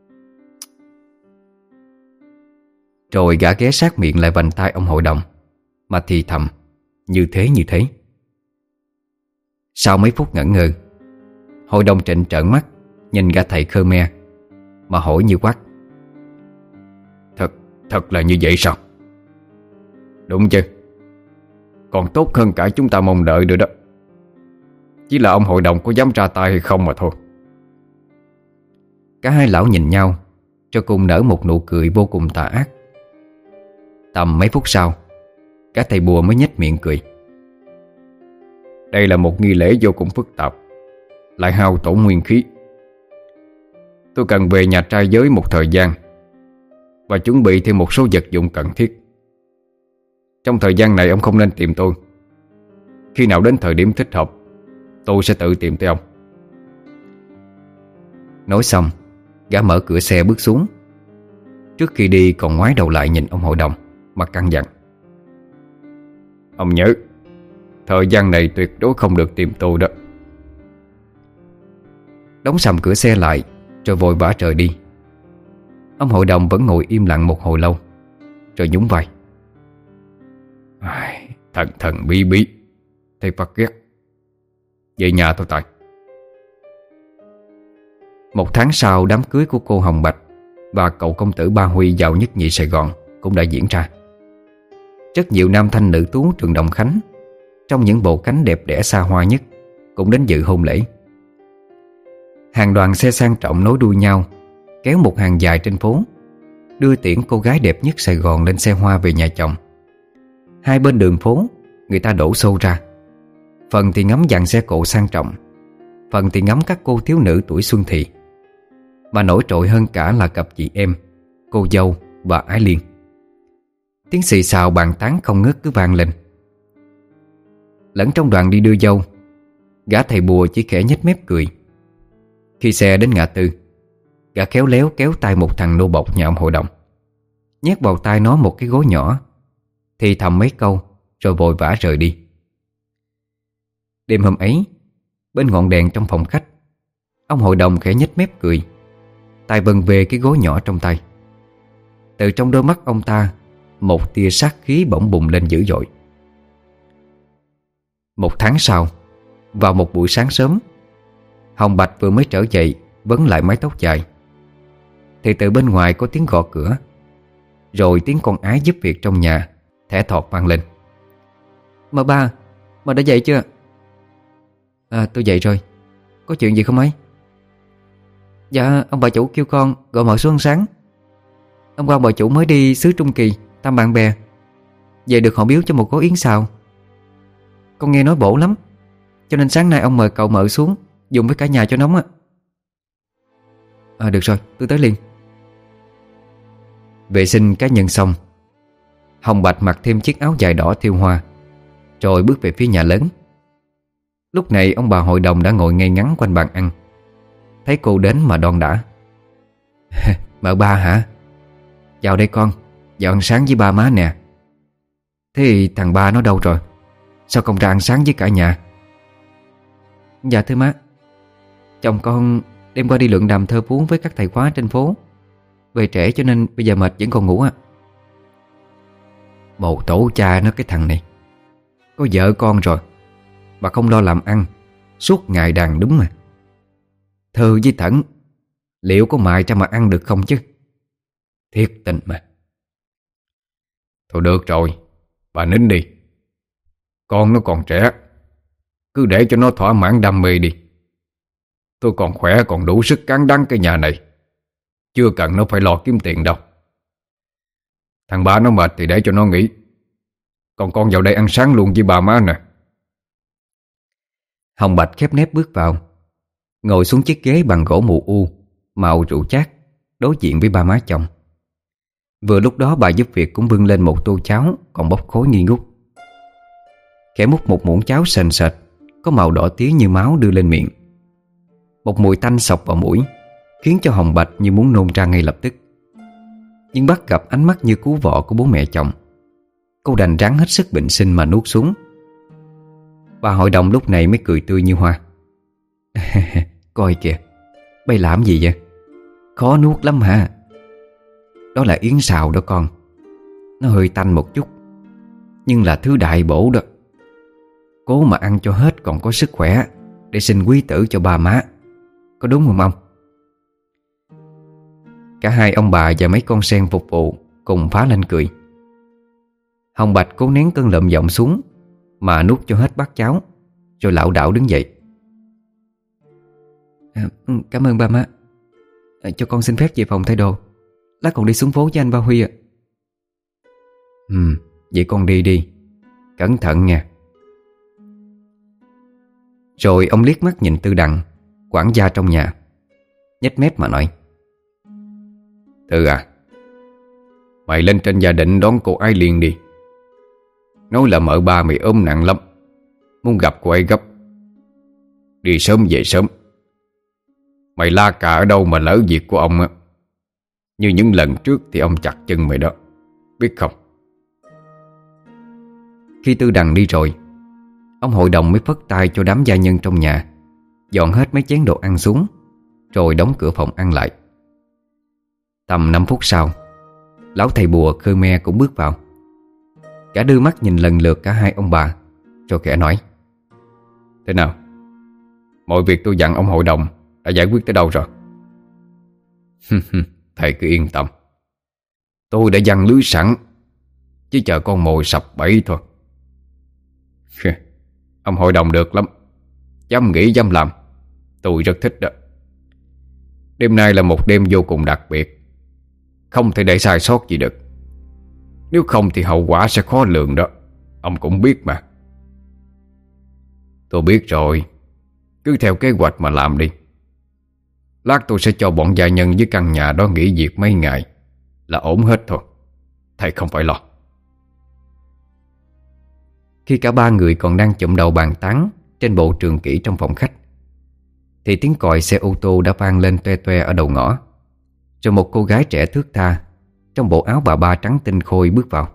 Rồi gã ghé sát miệng lại vành tai ông hội đồng mà thì thầm như thế như thế. Sau mấy phút ngẩn ngơ, hội đồng Trịnh trợn mắt nhìn gã thầy Khmer mà hỏi như quát: Thật, thật là như vậy sao? Đúng chứ. Còn tốt hơn cả chúng ta mong đợi nữa đó. Chỉ là ông hội đồng có dám ra tay hay không mà thôi. Cả hai lão nhìn nhau rồi cùng nở một nụ cười vô cùng tà ác. Tầm mấy phút sau, cả thầy bùa mới nhếch miệng cười: Đây là một nghi lễ vô cùng phức tạp, lại hao tổn nguyên khí. Tôi cần về nhà trai giới một thời gian và chuẩn bị thêm một số vật dụng cần thiết. Trong thời gian này ông không nên tìm tôi. Khi nào đến thời điểm thích hợp, tôi sẽ tự tìm tới ông. Nói xong, gã mở cửa xe bước xuống. Trước khi đi còn ngoái đầu lại nhìn ông hội đồng mà căn dặn: Ông nhớ, thời gian này tuyệt đối không được tìm tôi đó. Đóng sầm cửa xe lại rồi vội vã rời đi. Ông hội đồng vẫn ngồi im lặng một hồi lâu rồi nhún vai: Ai, Thần thần bí bí, thấy phát ghét. Về nhà tôi tại. Một tháng sau, đám cưới của cô Hồng Bạch và cậu công tử Ba Huy giàu nhất nhì Sài Gòn cũng đã diễn ra. Rất nhiều nam thanh nữ tú trường Đồng Khánh trong những bộ cánh đẹp đẽ xa hoa nhất cũng đến dự hôn lễ. Hàng đoàn xe sang trọng nối đuôi nhau kéo một hàng dài trên phố, đưa tiễn cô gái đẹp nhất Sài Gòn lên xe hoa về nhà chồng. Hai bên đường phố người ta đổ xô ra, phần thì ngắm dàn xe cộ sang trọng, phần thì ngắm các cô thiếu nữ tuổi xuân thị. Mà nổi trội hơn cả là cặp chị em, cô dâu và Ái Liên. Tiếng xì xào bàn tán không ngớt cứ vang lên. Lẫn trong đoàn đi đưa dâu, gã thầy bùa chỉ khẽ nhếch mép cười. Khi xe đến ngã tư, gã khéo léo kéo tay một thằng nô bộc nhà ông hội đồng, nhét vào tay nó một cái gối nhỏ, thì thầm mấy câu rồi vội vã rời đi. Đêm hôm ấy, bên ngọn đèn trong phòng khách, ông hội đồng khẽ nhếch mép cười, tay vần về cái gối nhỏ trong tay. Từ trong đôi mắt ông ta, một tia sát khí bỗng bùng lên dữ dội. Một tháng sau, vào một buổi sáng sớm, Hồng Bạch vừa mới trở dậy vấn lại mái tóc dài, thì từ bên ngoài có tiếng gõ cửa, rồi tiếng con ái giúp việc trong nhà thẻ thọt vang lên: "Mợ ba, mợ đã dậy chưa?" "À, tôi dậy rồi. Có chuyện gì không ấy?" "Dạ, ông bà chủ kêu con gọi mợ xuống ăn sáng. Hôm qua bà chủ mới đi xứ Trung Kỳ thăm bạn bè, về được họ biếu cho một gói yến xào. Con nghe nói bổ lắm, cho nên sáng nay ông mời cậu mợ xuống dùng với cả nhà cho nóng á." "À, được rồi, tôi tới liền." Vệ sinh cá nhân xong, Hồng Bạch mặc thêm chiếc áo dài đỏ thêu hoa, rồi bước về phía nhà lớn. Lúc này ông bà hội đồng đã ngồi ngay ngắn quanh bàn ăn. Thấy cô đến mà đon đả: "Mợ ba hả? Vào đây con, vào ăn sáng với ba má nè. Thế thì thằng ba nó đâu rồi? Sao không ra ăn sáng với cả nhà?" "Dạ thưa má, chồng con đêm qua đi lượn đàm thơ phú với các thầy khóa trên phố, về trễ cho nên bây giờ mệt vẫn còn ngủ ạ." "Bồ tổ cha nó cái thằng này, có vợ con rồi mà không lo làm ăn, suốt ngày đàn đúng mà. Thơ với Thẫn liệu có mài ra mà ăn được không chứ? Thiệt tình mà." "Thôi được rồi, bà nín đi. Con nó còn trẻ, cứ để cho nó thỏa mãn đam mê đi. Tôi còn khỏe, còn đủ sức cán đáng cái nhà này, chưa cần nó phải lo kiếm tiền đâu. Thằng ba nó mệt thì để cho nó nghỉ. Còn con vào đây ăn sáng luôn với bà má nè." Hồng Bạch khép nép bước vào, ngồi xuống chiếc ghế bằng gỗ mù u màu rượu chát, đối diện với ba má chồng. Vừa lúc đó bà giúp việc cũng bưng lên một tô cháo còn bốc khói nghi ngút. Khẽ múc một muỗng cháo sền sệt có màu đỏ tía như máu đưa lên miệng. Một mùi tanh xộc vào mũi khiến cho Hồng Bạch như muốn nôn ra ngay lập tức. Nhưng bắt gặp ánh mắt như cú vọ của bố mẹ chồng, cô đành ráng hết sức bình sinh mà nuốt xuống. Bà hội đồng lúc này mới cười tươi như hoa. Coi kìa, bây làm gì vậy? Khó nuốt lắm hả? Đó là yến xào đó con. Nó hơi tanh một chút, nhưng là thứ đại bổ đó. Cố mà ăn cho hết còn có sức khỏe để sinh quý tử cho ba má. Có đúng không ông? Cả hai ông bà và mấy con sen phục vụ cùng phá lên cười. Hồng Bạch cố nén cơn lợm giọng xuống mà nuốt cho hết bát cháo, rồi lảo đảo đứng dậy. à, Cảm ơn ba má. à, Cho con xin phép về phòng thay đồ. Lát còn đi xuống phố với anh Ba Huy ạ. Ừ, vậy con đi đi, cẩn thận nha. Rồi ông liếc mắt nhìn Tư Đằng, quản gia trong nhà, nhếch mép mà nói: Tư à, mày lên trên gia đình đón cô Ái Liên đi. Nói là mợ ba mày ốm nặng lắm, muốn gặp cô ấy gấp. Đi sớm về sớm. Mày la cà ở đâu mà lỡ việc của ông á, như những lần trước thì ông chặt chân mày đó, biết không? Khi Tư Đằng đi rồi, ông hội đồng mới phất tay cho đám gia nhân trong nhà dọn hết mấy chén đồ ăn xuống, rồi đóng cửa phòng ăn lại. Tầm năm phút sau, lão thầy bùa Khmer cũng bước vào. Cả đưa mắt nhìn lần lượt cả hai ông bà, rồi kẻ nói: Thế nào? Mọi việc tôi dặn ông hội đồng đã giải quyết tới đâu rồi? Thầy cứ yên tâm, tôi đã giăng lưới sẵn, chỉ chờ con mồi sập bẫy thôi. Ông hội đồng được lắm, dám nghĩ dám làm. Tôi rất thích đó. Đêm nay là một đêm vô cùng đặc biệt, không thể để sai sót gì được. Nếu không thì hậu quả sẽ khó lường đó, ông cũng biết mà. Tôi biết rồi, cứ theo kế hoạch mà làm đi. Lát tôi sẽ cho bọn gia nhân với căn nhà đó nghỉ việc mấy ngày là ổn hết thôi. Thầy không phải lo. Khi cả ba người còn đang chụm đầu bàn tán trên bộ trường kỷ trong phòng khách, thì tiếng còi xe ô tô đã vang lên toe toe ở đầu ngõ. Rồi một cô gái trẻ thướt tha trong bộ áo bà ba trắng tinh khôi bước vào.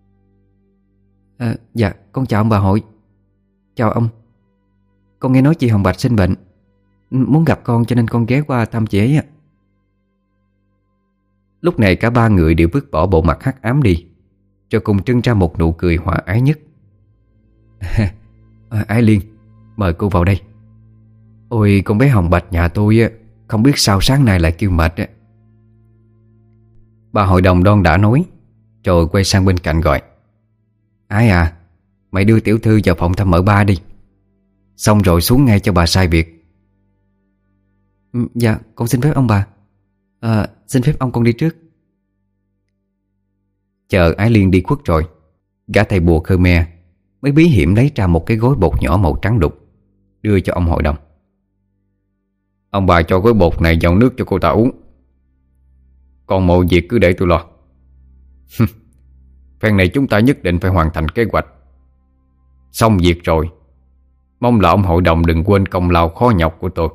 à, Dạ, con chào ông bà hội. Chào ông. Con nghe nói chị Hồng Bạch sinh bệnh, muốn gặp con cho nên con ghé qua thăm chị ấy. Lúc này cả ba người đều vứt bỏ bộ mặt hắc ám đi, rồi cùng trưng ra một nụ cười hòa ái nhất. à, Ái Liên, mời cô vào đây. Ôi, con bé Hồng Bạch nhà tôi không biết sao sáng nay lại kêu mệt. Bà hội đồng đon đã nói, rồi quay sang bên cạnh gọi: Ái à, mày đưa tiểu thư vào phòng thăm mợ ba đi, xong rồi xuống ngay cho bà sai việc. Dạ, con xin phép ông bà. à, Xin phép ông con đi trước. Chờ Ái Liên đi khuất rồi, gã thầy bùa Khmer mới bí hiểm lấy ra một cái gói bột nhỏ màu trắng đục, đưa cho ông hội đồng. Ông bà cho gói bột này vào nước cho cô ta uống, còn mọi việc cứ để tôi lo. Phen này chúng ta nhất định phải hoàn thành kế hoạch. Xong việc rồi, mong là ông hội đồng đừng quên công lao khó nhọc của tôi.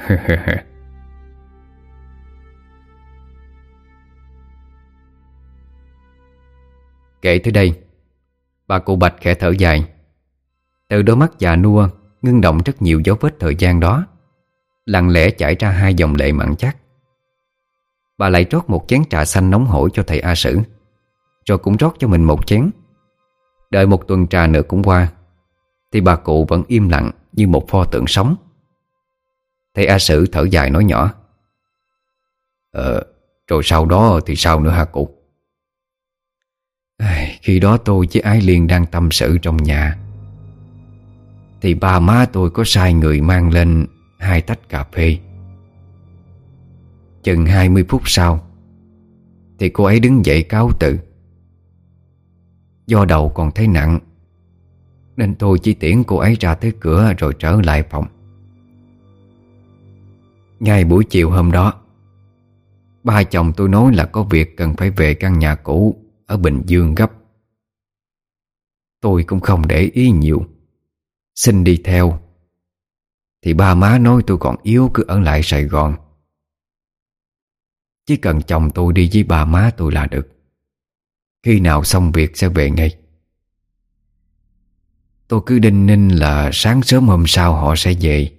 Kể tới đây, bà cụ Bạch khẽ thở dài. Từ đôi mắt già nua ngưng động rất nhiều dấu vết thời gian đó, lặng lẽ chảy ra hai dòng lệ mặn chát. Bà lại rót một chén trà xanh nóng hổi cho thầy A Sử, rồi cũng rót cho mình một chén. Đợi một tuần trà nữa cũng qua, thì bà cụ vẫn im lặng như một pho tượng sống. Thầy A Sử thở dài nói nhỏ: Ờ, rồi sau đó thì sao nữa hả cụ? Khi đó tôi với Ái Liên đang tâm sự trong nhà, thì ba má tôi có sai người mang lên hai tách cà phê. Chừng hai mươi phút sau thì cô ấy đứng dậy cáo từ. Do đầu còn thấy nặng nên tôi chỉ tiễn cô ấy ra tới cửa rồi trở lại phòng. Ngay buổi chiều hôm đó, ba chồng tôi nói là có việc cần phải về căn nhà cũ ở Bình Dương gấp. Tôi cũng không để ý nhiều, xin đi theo. Thì ba má nói tôi còn yếu cứ ở lại Sài Gòn. Chỉ cần chồng tôi đi với ba má tôi là được. Khi nào xong việc sẽ về ngay. Tôi cứ đinh ninh là sáng sớm hôm sau họ sẽ về.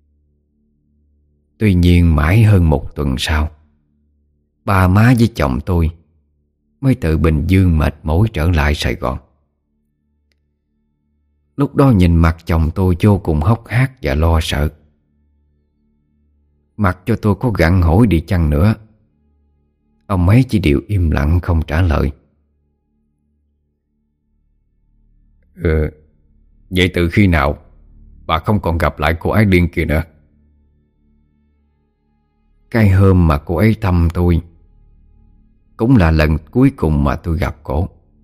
Tuy nhiên mãi hơn một tuần sau, ba má với chồng tôi mới từ Bình Dương mệt mỏi trở lại Sài Gòn. Lúc đó nhìn mặt chồng tôi vô cùng hốc hác và lo sợ. Mặc cho tôi có gặng hỏi đi chăng nữa, ông ấy chỉ đều im lặng không trả lời. Ừ, vậy từ khi nào bà không còn gặp lại cô ấy điên kia nữa? Cái hôm mà cô ấy thăm tôi cũng là lần cuối cùng mà tôi gặp cô.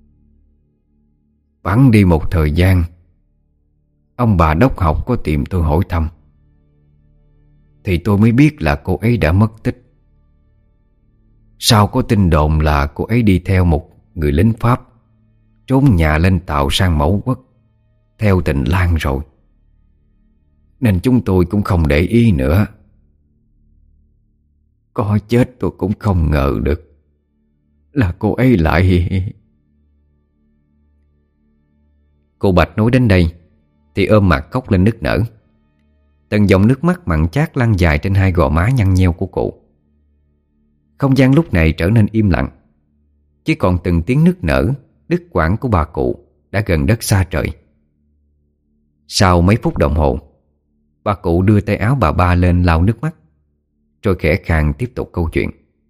Bẵng đi một thời gian, ông bà đốc học có tìm tôi hỏi thăm, thì tôi mới biết là cô ấy đã mất tích. Sau có tin đồn là cô ấy đi theo một người lính Pháp, trốn nhà lên Tàu sang Mẫu Quốc theo tình lang rồi, nên chúng tôi cũng không để ý nữa. Có chết tôi cũng không ngờ được là cô ấy lại... Cô Bạch nói đến đây thì ôm mặt khóc lên nức nở. Từng dòng nước mắt mặn chát lăn dài trên hai gò má nhăn nheo của cụ. Không gian lúc này trở nên im lặng, chỉ còn từng tiếng nức nở đứt quãng của bà cụ đã gần đất xa trời. Sau mấy phút đồng hồ, bà cụ đưa tay áo bà ba lên lau nước mắt, rồi khẽ khàng tiếp tục câu chuyện.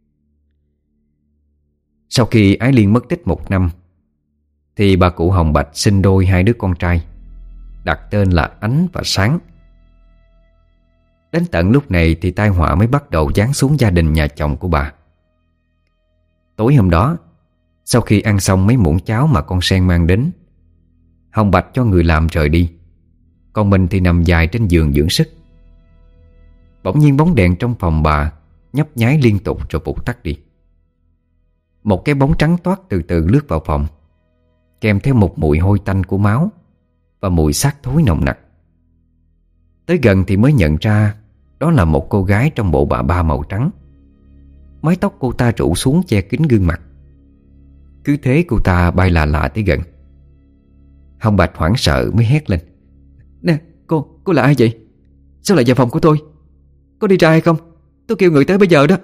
Sau khi Ái Liên mất tích một năm, thì bà cụ Hồng Bạch sinh đôi hai đứa con trai, đặt tên là Ánh và Sáng. Đến tận lúc này thì tai họa mới bắt đầu giáng xuống gia đình nhà chồng của bà. Tối hôm đó, sau khi ăn xong mấy muỗng cháo mà con Sen mang đến, Hồng Bạch cho người làm rời đi, còn mình thì nằm dài trên giường dưỡng sức. Bỗng nhiên bóng đèn trong phòng bà nhấp nháy liên tục rồi vụt tắt đi. Một cái bóng trắng toát từ từ lướt vào phòng, kèm theo một mùi hôi tanh của máu và mùi xác thối nồng nặc. Tới gần thì mới nhận ra đó là một cô gái trong bộ bà ba màu trắng. Mái tóc cô ta rủ xuống che kín gương mặt. Cứ thế cô ta bay lạ lạ tới gần. Hồng Bạch hoảng sợ mới hét lên: Nè, cô, cô là ai vậy? Sao lại vào phòng của tôi? Có đi ra hay không? Tôi kêu người tới bây giờ đó.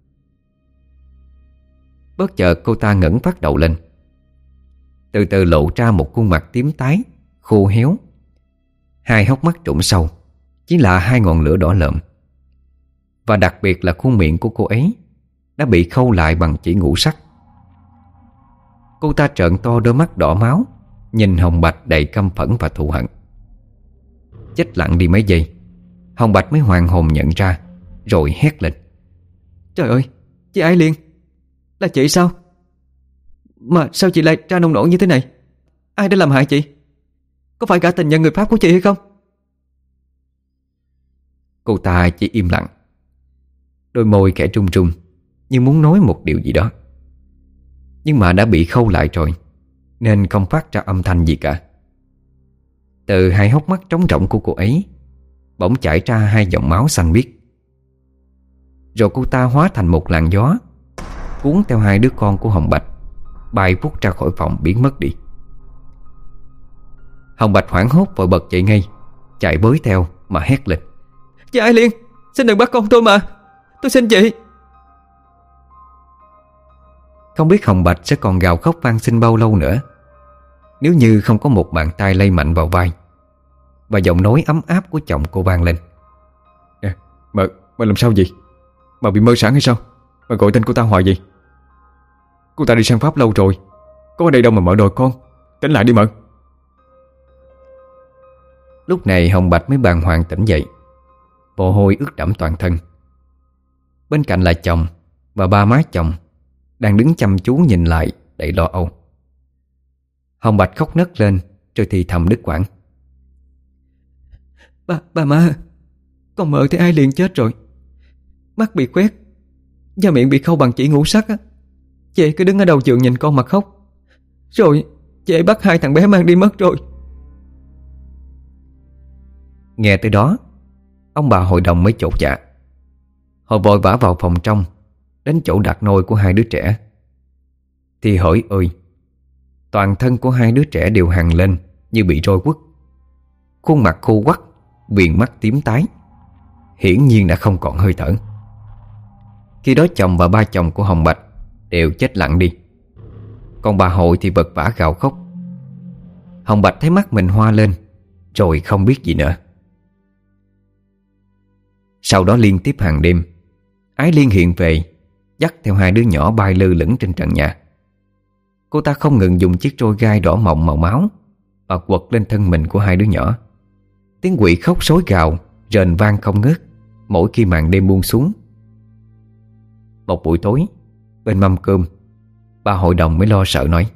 Bất chợt cô ta ngẩng phát đầu lên, từ từ lộ ra một khuôn mặt tím tái, khô héo. Hai hốc mắt trũng sâu, chỉ là hai ngọn lửa đỏ lợm. Và đặc biệt là khuôn miệng của cô ấy đã bị khâu lại bằng chỉ ngũ sắc. Cô ta trợn to đôi mắt đỏ máu, nhìn Hồng Bạch đầy căm phẫn và thù hận. Chết lặng đi mấy giây, Hồng Bạch mới hoàn hồn nhận ra, rồi hét lên: Trời ơi, chị Ái Liên, là chị sao? Mà sao chị lại ra nông nổi như thế này? Ai đã làm hại chị? Có phải cả tình nhân người Pháp của chị hay không? Cô ta chỉ im lặng, đôi môi khẽ run run như muốn nói một điều gì đó, nhưng mà đã bị khâu lại rồi nên không phát ra âm thanh gì cả. Từ hai hốc mắt trống rỗng của cô ấy bỗng chảy ra hai dòng máu xanh biếc. Rồi cô ta hóa thành một làn gió, cuốn theo hai đứa con của Hồng Bạch bay vút ra khỏi phòng biến mất đi. Hồng Bạch hoảng hốt vội bật dậy ngay, chạy bới theo mà hét lên: Chị Ái Liên, xin đừng bắt con tôi mà, tôi xin chị. Không biết Hồng Bạch sẽ còn gào khóc van xin bao lâu nữa, nếu như không có một bàn tay lay mạnh vào vai và giọng nói ấm áp của chồng cô vang lên: Nè, mà, mà làm sao vậy? Mà bị mơ sáng hay sao? Mà gọi tên cô ta hoài vậy? Cô ta đi sang Pháp lâu rồi, có ở đây đâu mà mợ đòi con. Tỉnh lại đi mợ. Lúc này Hồng Bạch mới bàng hoàng tỉnh dậy, mồ hôi ướt đẫm toàn thân. Bên cạnh là chồng và ba má chồng đang đứng chăm chú nhìn lại đầy lo âu. Hồng Bạch khóc nấc lên rồi thì thầm đứt quãng: Ba, ba má, con mợ thấy Ái Liên chết rồi. mắt bị quét và miệng bị khâu bằng chỉ ngũ sắc á. Chị cứ đứng ở đầu giường nhìn con mà khóc. Rồi chị bắt hai thằng bé mang đi mất rồi. Nghe tới đó, ông bà hội đồng mới chột dạ. Họ vội vã vào phòng trong, đến chỗ đặt nôi của hai đứa trẻ. Thì hỡi ơi, toàn thân của hai đứa trẻ đều hằn lên như bị roi quất. Khuôn mặt khô quắt, viền mắt tím tái, hiển nhiên đã không còn hơi thở. Khi đó chồng và ba chồng của Hồng Bạch đều chết lặng đi. Còn bà Hội thì vật vã gào khóc. Hồng Bạch thấy mắt mình hoa lên, rồi không biết gì nữa. Sau đó liên tiếp hàng đêm, Ái Liên hiện về, dắt theo hai đứa nhỏ bay lơ lửng trên trần nhà. Cô ta không ngừng dùng chiếc trôi gai đỏ mọng màu máu và quật lên thân mình của hai đứa nhỏ. Tiếng quỷ khóc sối gào rền vang không ngớt mỗi khi màn đêm buông xuống. Một buổi tối, bên mâm cơm, bà hội đồng mới lo sợ nói: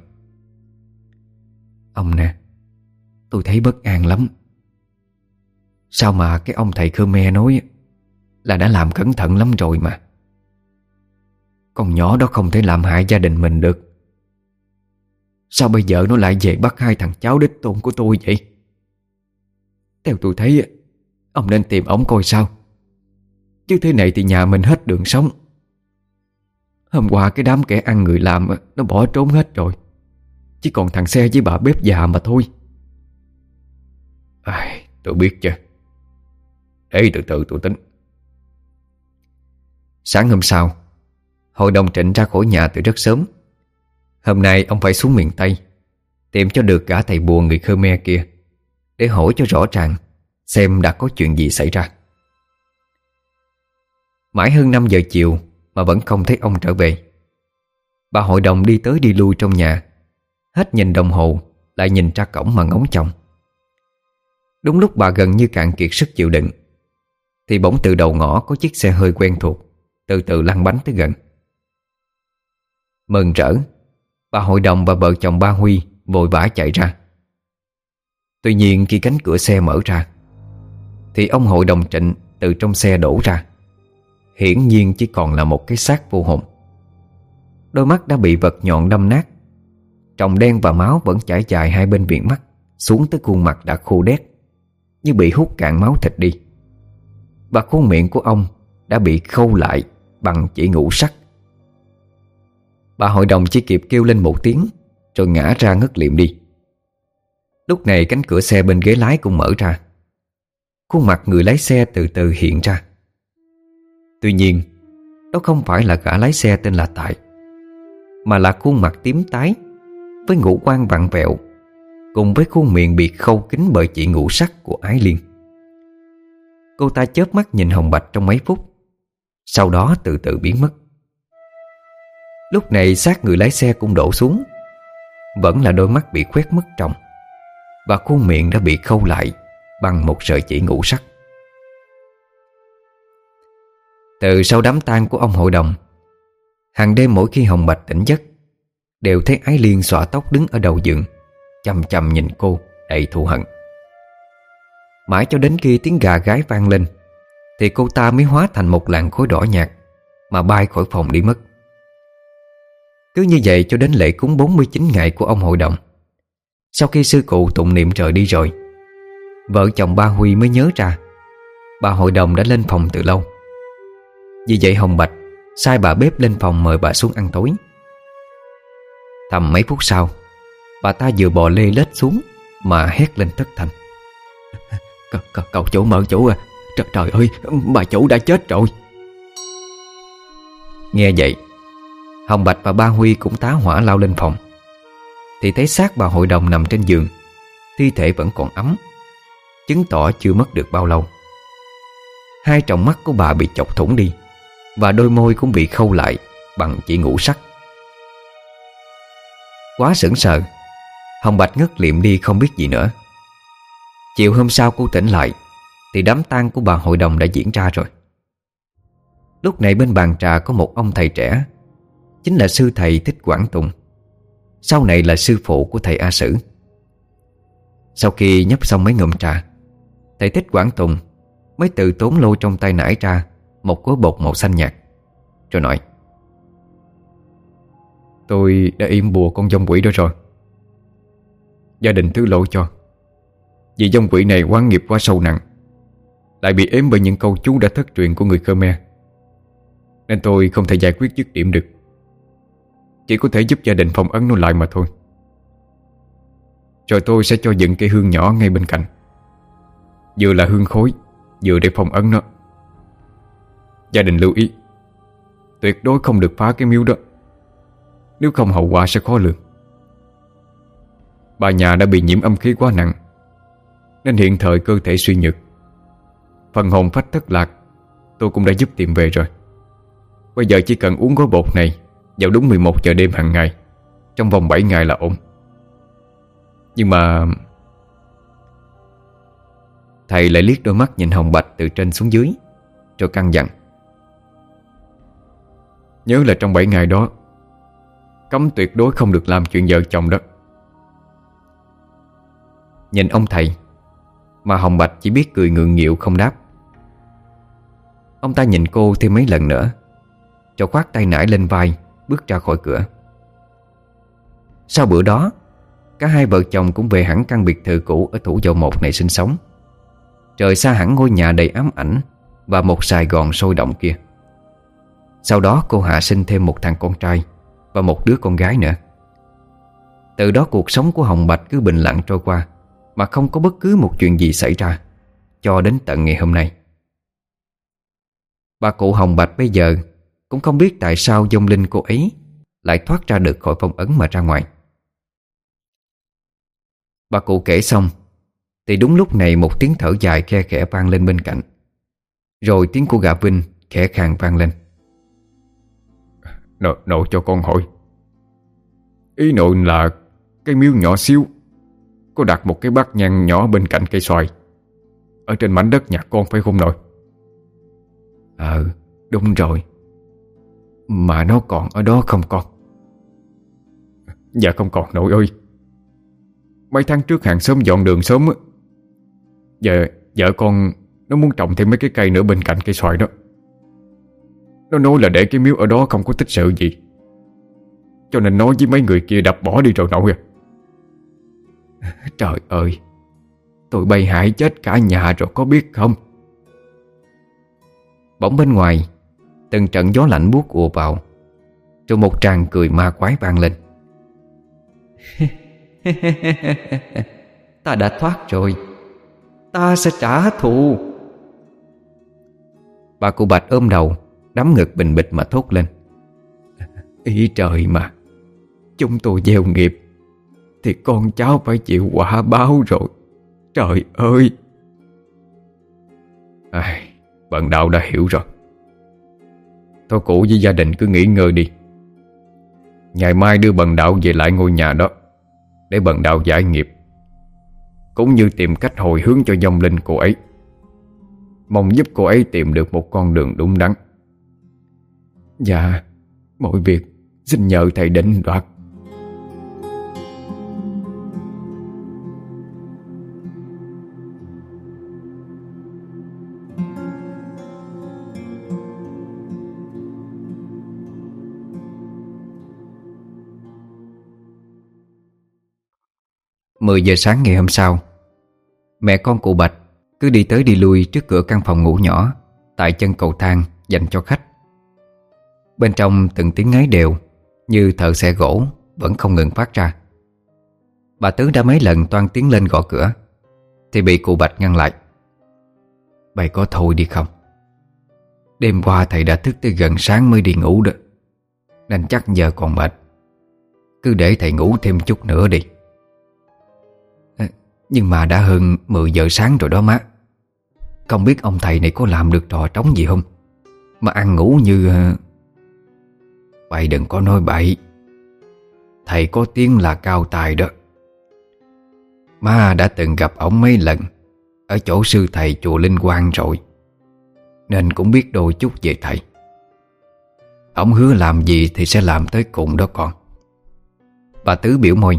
"Ông nè, tôi thấy bất an lắm. Sao mà cái ông thầy Khmer nói là đã làm cẩn thận lắm rồi mà. Con nhỏ đó không thể làm hại gia đình mình được. Sao bây giờ nó lại về bắt hai thằng cháu đích tôn của tôi vậy? Theo tôi thấy, ông nên tìm ổng coi sao. Chứ thế này thì nhà mình hết đường sống. Hôm qua cái đám kẻ ăn người làm nó bỏ trốn hết rồi. Chỉ còn thằng Xe với bà bếp già mà thôi." Ai, tôi biết chứ. Để từ từ tôi tính. Sáng hôm sau, hội đồng Trịnh ra khỏi nhà từ rất sớm. Hôm nay ông phải xuống miền Tây tìm cho được cả thầy bùa người Khmer kia, để hỏi cho rõ ràng xem đã có chuyện gì xảy ra. Mãi hơn năm giờ chiều mà vẫn không thấy ông trở về. Bà hội đồng đi tới đi lui trong nhà, hết nhìn đồng hồ lại nhìn ra cổng mà ngóng chồng. Đúng lúc bà gần như cạn kiệt sức chịu đựng, thì bỗng từ đầu ngõ có chiếc xe hơi quen thuộc từ từ lăn bánh tới gần. Mừng rỡ, bà hội đồng và vợ chồng ba Huy vội vã chạy ra. Tuy nhiên khi cánh cửa xe mở ra, thì ông hội đồng Trịnh từ trong xe đổ ra. Hiển nhiên chỉ còn là một cái xác vô hồn. Đôi mắt đã bị vật nhọn đâm nát, tròng đen và máu vẫn chảy dài hai bên viền mắt xuống tới khuôn mặt đã khô đét, như bị hút cạn máu thịt đi. Và khuôn miệng của ông đã bị khâu lại bằng chỉ ngũ sắc. Bà hội đồng chỉ kịp kêu lên một tiếng rồi ngã ra ngất liệm đi. Lúc này cánh cửa xe bên ghế lái cũng mở ra. Khuôn mặt người lái xe từ từ hiện ra. Tuy nhiên, đó không phải là gã lái xe tên là Tài, mà là khuôn mặt tím tái với ngũ quan vặn vẹo, cùng với khuôn miệng bị khâu kín bởi chỉ ngũ sắc của Ái Liên. Cô ta chớp mắt nhìn Hồng Bạch trong mấy phút, sau đó từ từ biến mất. Lúc này xác người lái xe cũng đổ xuống, vẫn là đôi mắt bị khoét mất tròng, và khuôn miệng đã bị khâu lại bằng một sợi chỉ ngũ sắc. Từ sau đám tang của ông hội đồng, hàng đêm mỗi khi Hồng Bạch tỉnh giấc, đều thấy Ái Liên xõa tóc đứng ở đầu giường, chằm chằm nhìn cô đầy thù hận. Mãi cho đến khi tiếng gà gáy vang lên, thì cô ta mới hóa thành một làn khói đỏ nhạt mà bay khỏi phòng đi mất. Cứ như vậy cho đến lễ cúng bốn mươi chín ngày của ông hội đồng. Sau khi sư cụ tụng niệm trời đi rồi, vợ chồng ba Huy mới nhớ ra bà hội đồng đã lên phòng từ lâu. Vì vậy Hồng Bạch sai bà bếp lên phòng mời bà xuống ăn tối. Tầm mấy phút sau, bà ta vừa bò lê lết xuống mà hét lên thất thanh: Cậu, cậu, cậu chủ mở chủ à, trời, trời ơi, bà chủ đã chết rồi. Nghe vậy, Hồng Bạch và ba Huy cũng tá hỏa lao lên phòng, thì thấy xác bà hội đồng nằm trên giường, thi thể vẫn còn ấm, chứng tỏ chưa mất được bao lâu. Hai tròng mắt của bà bị chọc thủng đi, và đôi môi cũng bị khâu lại bằng chỉ ngũ sắc. Quá sững sờ, Hồng Bạch ngất liệm đi không biết gì nữa. Chiều hôm sau cô tỉnh lại, thì đám tang của bà hội đồng đã diễn ra rồi. Lúc này bên bàn trà có một ông thầy trẻ, chính là sư thầy Thích Quảng Tùng, sau này là sư phụ của thầy A Sử. Sau khi nhấp xong mấy ngụm trà, thầy Thích Quảng Tùng mới tự tốn lôi trong tay nải ra một gói bột màu xanh nhạt, rồi nói: Tôi đã yểm bùa con dông quỷ đó rồi. Gia đình thứ lỗi cho, vì dông quỷ này oán nghiệp quá sâu nặng, lại bị ếm bởi những câu chú đã thất truyền của người Khmer, nên tôi không thể giải quyết dứt điểm được. Chỉ có thể giúp gia đình phong ấn nó lại mà thôi. Rồi tôi sẽ cho dựng cây hương nhỏ ngay bên cạnh, vừa là hương khối, vừa để phong ấn nó. Gia đình lưu ý, tuyệt đối không được phá cái miếu đó, nếu không hậu quả sẽ khó lường. Bà nhà đã bị nhiễm âm khí quá nặng, nên hiện thời cơ thể suy nhược. Phần hồn phách thất lạc tôi cũng đã giúp tìm về rồi. Bây giờ chỉ cần uống gói bột này vào đúng mười một giờ đêm hàng ngày, trong vòng bảy ngày là ổn. Nhưng mà... Thầy lại liếc đôi mắt nhìn Hồng Bạch từ trên xuống dưới, rồi căn dặn: Nhớ là trong bảy ngày đó cấm tuyệt đối không được làm chuyện vợ chồng đó. Nhìn ông thầy mà Hồng Bạch chỉ biết cười ngượng nghịu không đáp. Ông ta nhìn cô thêm mấy lần nữa, rồi khoác tay nải lên vai, bước ra khỏi cửa. Sau bữa đó, cả hai vợ chồng cũng về hẳn căn biệt thự cũ ở Thủ Dầu Một này sinh sống, rời xa hẳn ngôi nhà đầy ám ảnh và một Sài Gòn sôi động kia. Sau đó cô hạ sinh thêm một thằng con trai và một đứa con gái nữa. Từ đó cuộc sống của Hồng Bạch cứ bình lặng trôi qua, mà không có bất cứ một chuyện gì xảy ra, cho đến tận ngày hôm nay. Bà cụ Hồng Bạch bây giờ cũng không biết tại sao vong linh cô ấy lại thoát ra được khỏi phong ấn mà ra ngoài. Bà cụ kể xong thì đúng lúc này một tiếng thở dài khe khẽ vang lên bên cạnh, rồi tiếng của gã Vinh khẽ khàng vang lên: Nội, nội cho con hỏi, ý nội là cái miếu nhỏ xíu có đặt một cái bát nhang nhỏ bên cạnh cây xoài ở trên mảnh đất nhà con phải không nội? Ờ, đúng rồi. Mà nó còn ở đó không con? Dạ không còn nội ơi. Mấy tháng trước hàng xóm dọn đường sớm á, Giờ vợ con nó muốn trồng thêm mấy cái cây nữa bên cạnh cây xoài đó. Nó nói là để cái miếu ở đó không có tích sự gì, cho nên nói với mấy người kia đập bỏ đi rồi nội à. Trời ơi, tụi bay hại chết cả nhà rồi có biết không? Bỗng bên ngoài từng trận gió lạnh buốt ùa vào, rồi một tràng cười ma quái vang lên. Ta đã thoát rồi, ta sẽ trả thù. Bà cụ Bạch ôm đầu, đấm ngực bình bịch mà thốt lên: Ý trời mà, chúng tôi gieo nghiệp thì con cháu phải chịu quả báo rồi. Trời ơi! À, bần đạo đã hiểu rồi. Thôi cụ với gia đình cứ nghỉ ngơi đi. Ngày mai đưa bần đạo về lại ngôi nhà đó để bần đạo giải nghiệp, cũng như tìm cách hồi hướng cho vong linh cô ấy. Mong giúp cô ấy tìm được một con đường đúng đắn. Dạ, mọi việc xin nhờ thầy định đoạt. Mười giờ sáng ngày hôm sau, mẹ con cụ Bạch cứ đi tới đi lui trước cửa căn phòng ngủ nhỏ tại chân cầu thang dành cho khách. Bên trong từng tiếng ngáy đều như thợ xẻ gỗ vẫn không ngừng phát ra. Bà Tứ đã mấy lần toan tiến lên gõ cửa thì bị cụ Bạch ngăn lại. Bày có thôi đi không? Đêm qua thầy đã thức tới gần sáng mới đi ngủ đó, nên chắc giờ còn mệt. Cứ để thầy ngủ thêm chút nữa đi. À, nhưng mà đã hơn mười giờ sáng rồi đó má. Không biết ông thầy này có làm được trò trống gì không mà ăn ngủ như... Bày đừng có nói bậy. Thầy có tiếng là cao tài đó. Má đã từng gặp ổng mấy lần ở chỗ sư thầy chùa Linh Quang rồi, nên cũng biết đôi chút về thầy. Ổng hứa làm gì thì sẽ làm tới cùng đó con. Bà Tứ biểu môi.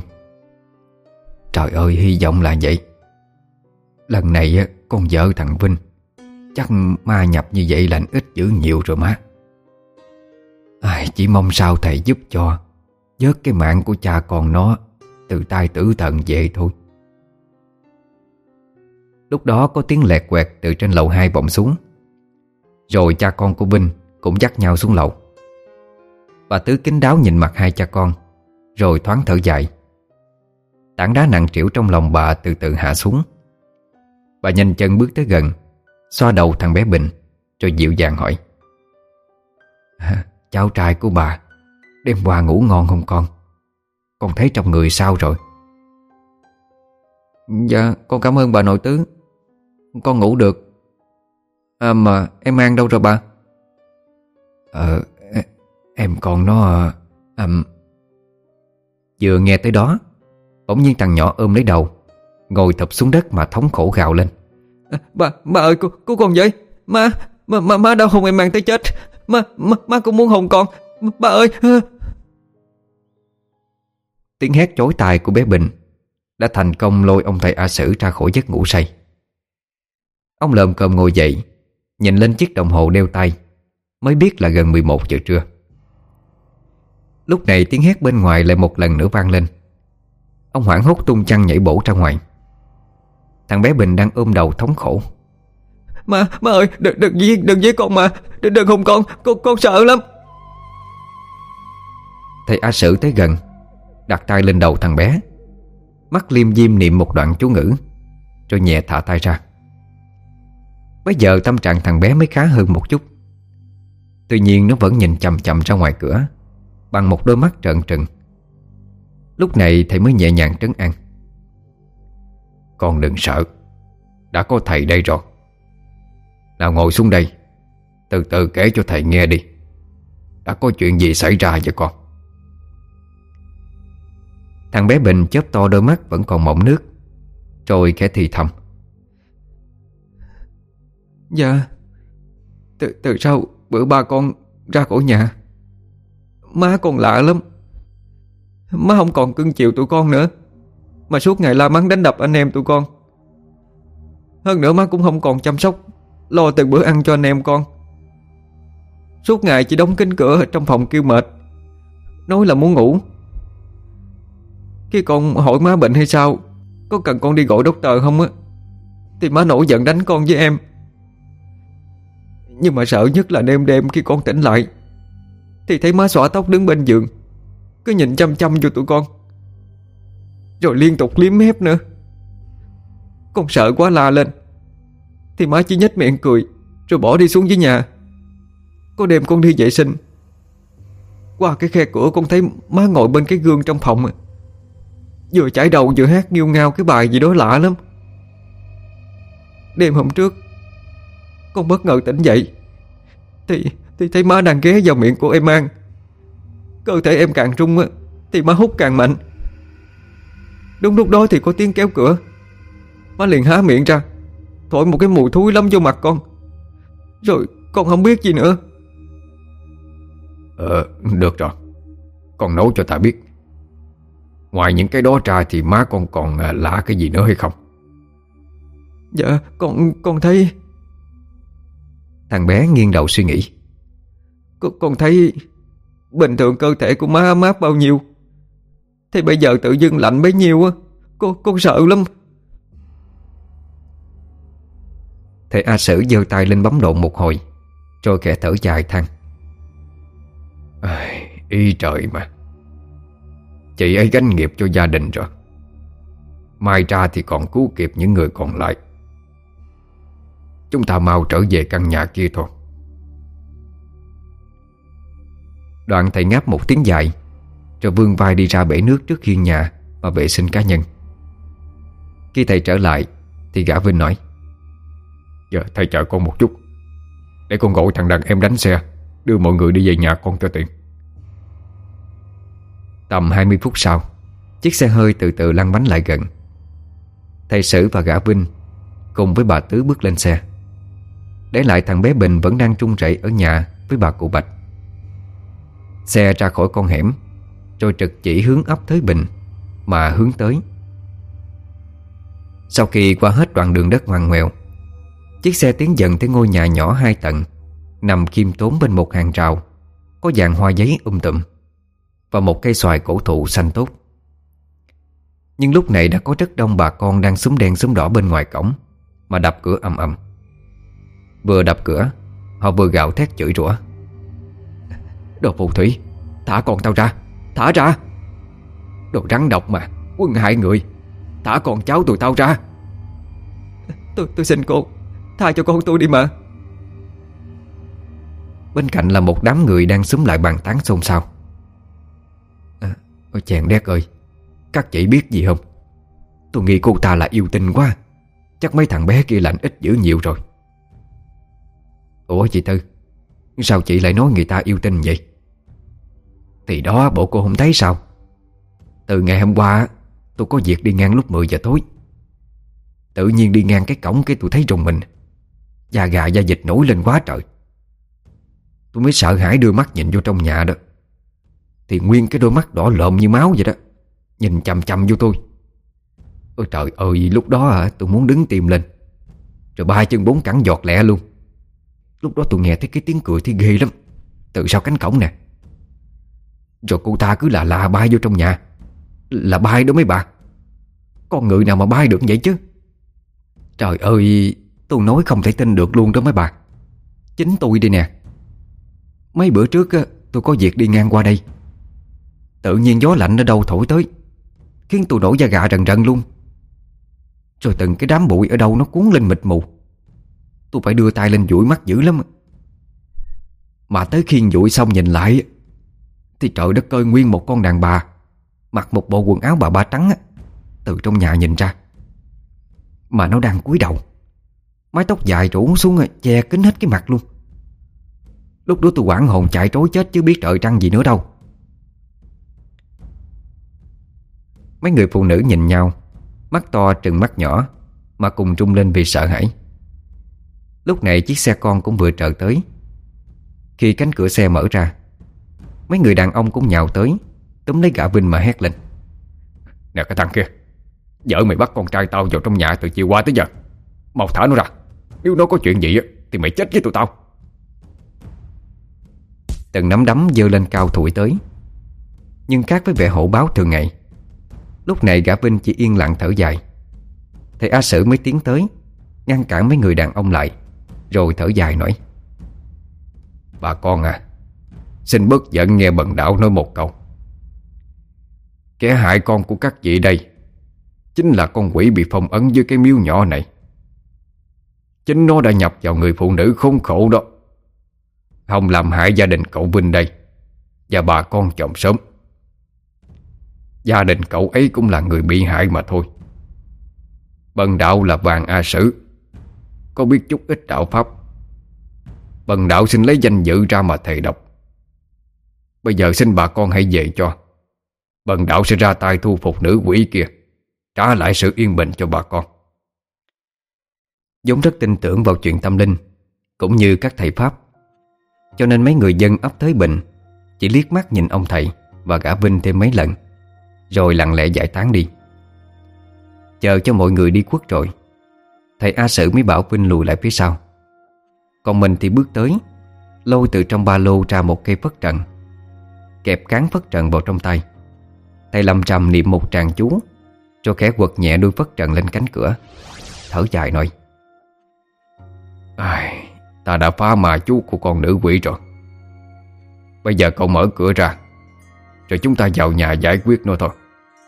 Trời ơi, hy vọng là vậy. Lần này con vợ thằng Vinh Chắc ma nhập như vậy là ít dữ nhiều rồi má. Ai, chỉ mong sao thầy giúp cho vớt cái mạng của cha con nó từ tay tử thần về thôi. Lúc đó có tiếng lẹt quẹt từ trên lầu hai vọng xuống. Rồi cha con của Vinh cũng dắt nhau xuống lầu. Bà Tứ kín đáo nhìn mặt hai cha con, rồi thoáng thở dài. Tảng đá nặng trĩu trong lòng bà từ từ hạ xuống. Bà nhanh chân bước tới gần, xoa đầu thằng bé Bình, rồi dịu dàng hỏi: à, cháu trai của bà đêm qua ngủ ngon không con? Con thấy trong người sao rồi? Dạ con cảm ơn bà nội Tứ, con ngủ được. À mà em An đâu rồi bà? Ờ em con nó um... Vừa nghe tới đó, bỗng nhiên thằng nhỏ ôm lấy đầu, ngồi thụp xuống đất mà thống khổ gào lên: à, Bà, bà ơi, cứu, cứu con với. Má, má, má, má đau hồn em An tới chết. Má, má, má cũng muốn hồn con. Bà ơi. Tiếng hét chói tai của bé Bình đã thành công lôi ông thầy A Sử ra khỏi giấc ngủ say. Ông lồm cồm ngồi dậy, nhìn lên chiếc đồng hồ đeo tay, mới biết là gần mười một giờ trưa. Lúc này tiếng hét bên ngoài lại một lần nữa vang lên. Ông hoảng hốt tung chăn nhảy bổ ra ngoài. Thằng bé Bình đang ôm đầu thống khổ: Má, má ơi, đừng, đừng giết, đừng giết con mà. Đừng, đừng hùng con, con, con sợ lắm. Thầy A Sử tới gần, đặt tay lên đầu thằng bé, mắt liêm diêm niệm một đoạn chú ngữ, rồi nhẹ thả tay ra. Bây giờ tâm trạng thằng bé mới khá hơn một chút. Tuy nhiên nó vẫn nhìn chằm chằm ra ngoài cửa bằng một đôi mắt trợn trừng. Lúc này thầy mới nhẹ nhàng trấn an: con đừng sợ, đã có thầy đây rồi. Nào ngồi xuống đây, từ từ kể cho thầy nghe đi. Đã có chuyện gì xảy ra vậy con? Thằng bé Bình chớp to đôi mắt vẫn còn mọng nước, rồi khẽ thì thầm: Dạ, từ, từ sau bữa ba con ra khỏi nhà, má con lạ lắm. Má không còn cưng chiều tụi con nữa, mà suốt ngày la mắng đánh đập anh em tụi con. Hơn nữa má cũng không còn chăm sóc, lo từng bữa ăn cho anh em con. Suốt ngày chỉ đóng kín cửa ở trong phòng kêu mệt, nói là muốn ngủ. Khi con hỏi má bệnh hay sao, có cần con đi gọi doctor không á, thì má nổi giận đánh con với em. Nhưng mà sợ nhất là đêm đêm khi con tỉnh lại, thì thấy má xõa tóc đứng bên giường, cứ nhìn chăm chăm vô tụi con, rồi liên tục liếm mép nữa. Con sợ quá la lên, thì má chỉ nhếch miệng cười, rồi bỏ đi xuống dưới nhà. Có đêm con đi vệ sinh, qua cái khe cửa con thấy má ngồi bên cái gương trong phòng, vừa chải đầu vừa hát nghêu ngao cái bài gì đó lạ lắm. Đêm hôm trước con bất ngờ tỉnh dậy, Thì thì thấy má đang ghé vào miệng của em An. Cơ thể em càng rung thì má hút càng mạnh. Đúng lúc đó thì có tiếng kéo cửa. Má liền há miệng ra, thổi một cái mùi thúi lắm vô mặt con. Rồi con không biết gì nữa. Ờ, được rồi, con nấu cho ta biết. Ngoài những cái đó ra thì má con còn lạ cái gì nữa hay không? Dạ, con con thấy... Thằng bé nghiêng đầu suy nghĩ. Con, con thấy bình thường cơ thể của má ấm áp bao nhiêu, thì bây giờ tự dưng lạnh bấy nhiêu á. Con, con sợ lắm. Thầy A Sử giơ tay lên bấm độn một hồi, rồi khẽ thở dài than: à, ý trời mà. Chị ấy gánh nghiệp cho gia đình rồi, mai ra thì còn cứu kịp những người còn lại. Chúng ta mau trở về căn nhà kia thôi. Đoạn thầy ngáp một tiếng dài, rồi vươn vai đi ra bể nước trước hiên nhà và vệ sinh cá nhân. Khi thầy trở lại thì gã Vinh nói: Giờ thầy chờ con một chút, để con gọi thằng đàn em đánh xe đưa mọi người đi về nhà con cho tiện. Tầm hai mươi phút sau, chiếc xe hơi từ từ lăn bánh lại gần. Thầy Sử và gã Vinh cùng với bà Tứ bước lên xe, để lại thằng bé Bình vẫn đang run rẩy ở nhà với bà cụ Bạch. Xe ra khỏi con hẻm, rồi trực chỉ hướng ấp Thới Bình mà hướng tới. Sau khi qua hết đoạn đường đất ngoằn ngoèo, Chiếc xe tiến dần tới ngôi nhà nhỏ hai tầng, nằm khiêm tốn bên một hàng rào có dàn hoa giấy um tùm và một cây xoài cổ thụ xanh tốt. Nhưng lúc này đã có rất đông bà con đang xúm đen xúm đỏ bên ngoài cổng mà đập cửa ầm ầm. Vừa đập cửa, họ vừa gào thét chửi rủa: "Đồ phù thủy, thả con tao ra, thả ra! Đồ rắn độc mà, quân hại người, thả con cháu tụi tao ra!" Tôi tôi xin cô, tha cho con tôi đi mà. Bên cạnh là một đám người đang xúm lại bàn tán xôn xao. à, Ôi chàng đét ơi, các chị biết gì không? Tôi nghĩ cô ta là yêu tinh quá. Chắc mấy thằng bé kia lạnh ít dữ nhiều rồi. Ủa chị Tư, sao chị lại nói người ta yêu tinh vậy? Thì đó, bộ cô không thấy sao? Từ ngày hôm qua tôi có việc đi ngang lúc mười giờ tối. Tự nhiên đi ngang cái cổng cái tôi thấy rùng mình, da gà da vịt nổi lên quá trời. Tôi mới sợ hãi đưa mắt nhìn vô trong nhà đó. Thì nguyên cái đôi mắt đỏ lợm như máu vậy đó, nhìn chằm chằm vô tôi. Ôi trời ơi, lúc đó à, tôi muốn đứng tìm lên, rồi ba chân bốn cẳng giọt lẹ luôn. Lúc đó tôi nghe thấy cái tiếng cười thấy ghê lắm, từ sau cánh cổng nè. Rồi cô ta cứ là là bay vô trong nhà. Là bay đó mấy bà. Con người nào mà bay được vậy chứ? Trời ơi, tôi nói không thể tin được luôn đó mấy bà. Chính tôi đây nè. Mấy bữa trước á, tôi có việc đi ngang qua đây. Tự nhiên gió lạnh ở đâu thổi tới, khiến tôi nổi da gà rần rần luôn. Rồi từng cái đám bụi ở đâu nó cuốn lên mịt mù. Tôi phải đưa tay lên dụi mắt dữ lắm. Mà tới khi dụi xong nhìn lại thì trời đất ơi, nguyên một con đàn bà mặc một bộ quần áo bà ba trắng á, từ trong nhà nhìn ra. Mà nó đang cúi đầu, mái tóc dài rủ xuống che kín hết cái mặt luôn. Lúc đó tôi hoảng hồn chạy trối chết chứ biết trời trăng gì nữa đâu. Mấy người phụ nữ nhìn nhau, mắt to trừng mắt nhỏ, mà cùng rung lên vì sợ hãi. Lúc này chiếc xe con cũng vừa trở tới. Khi cánh cửa xe mở ra, mấy người đàn ông cũng nhào tới, túm lấy gã Vinh mà hét lên: "Nè cái thằng kia, vợ mày bắt con trai tao vào trong nhà từ chiều qua tới giờ. Mau thả nó ra. Nếu nó có chuyện gì thì mày chết với tụi tao." Từng nắm đấm giơ lên cao thổi tới. Nhưng khác với vẻ hổ báo thường ngày, lúc này gã Vinh chỉ yên lặng thở dài. Thầy A Sử mới tiến tới, ngăn cản mấy người đàn ông lại, rồi thở dài nói: "Bà con à, xin bớt giận nghe bần đạo nói một câu. Kẻ hại con của các vị đây chính là con quỷ bị phong ấn dưới cái miếu nhỏ này. Chính nó đã nhập vào người phụ nữ khốn khổ đó, hòng làm hại gia đình cậu Vinh đây và bà con chòm sớm. Gia đình cậu ấy cũng là người bị hại mà thôi. Bần đạo là Vàng A Sử, có biết chút ít đạo pháp. Bần đạo xin lấy danh dự ra mà thề độc. Bây giờ xin bà con hãy về cho. Bần đạo sẽ ra tay thu phục nữ quỷ kia, trả lại sự yên bình cho bà con." Dũng rất tin tưởng vào chuyện tâm linh cũng như các thầy pháp, cho nên mấy người dân ấp Thới Bình chỉ liếc mắt nhìn ông thầy và gã Vinh thêm mấy lần, rồi lặng lẽ giải tán đi. Chờ cho mọi người đi khuất rồi, thầy A Sử mới bảo Vinh lùi lại phía sau. Còn mình thì bước tới, lôi từ trong ba lô ra một cây phất trần, kẹp cán phất trần vào trong tay. Thầy lầm trầm niệm một tràng chú, rồi khẽ quật nhẹ đuôi phất trần lên cánh cửa, thở dài nói: "Ai, ta đã phá ma chú của con nữ quỷ rồi. Bây giờ cậu mở cửa ra, rồi chúng ta vào nhà giải quyết nó thôi."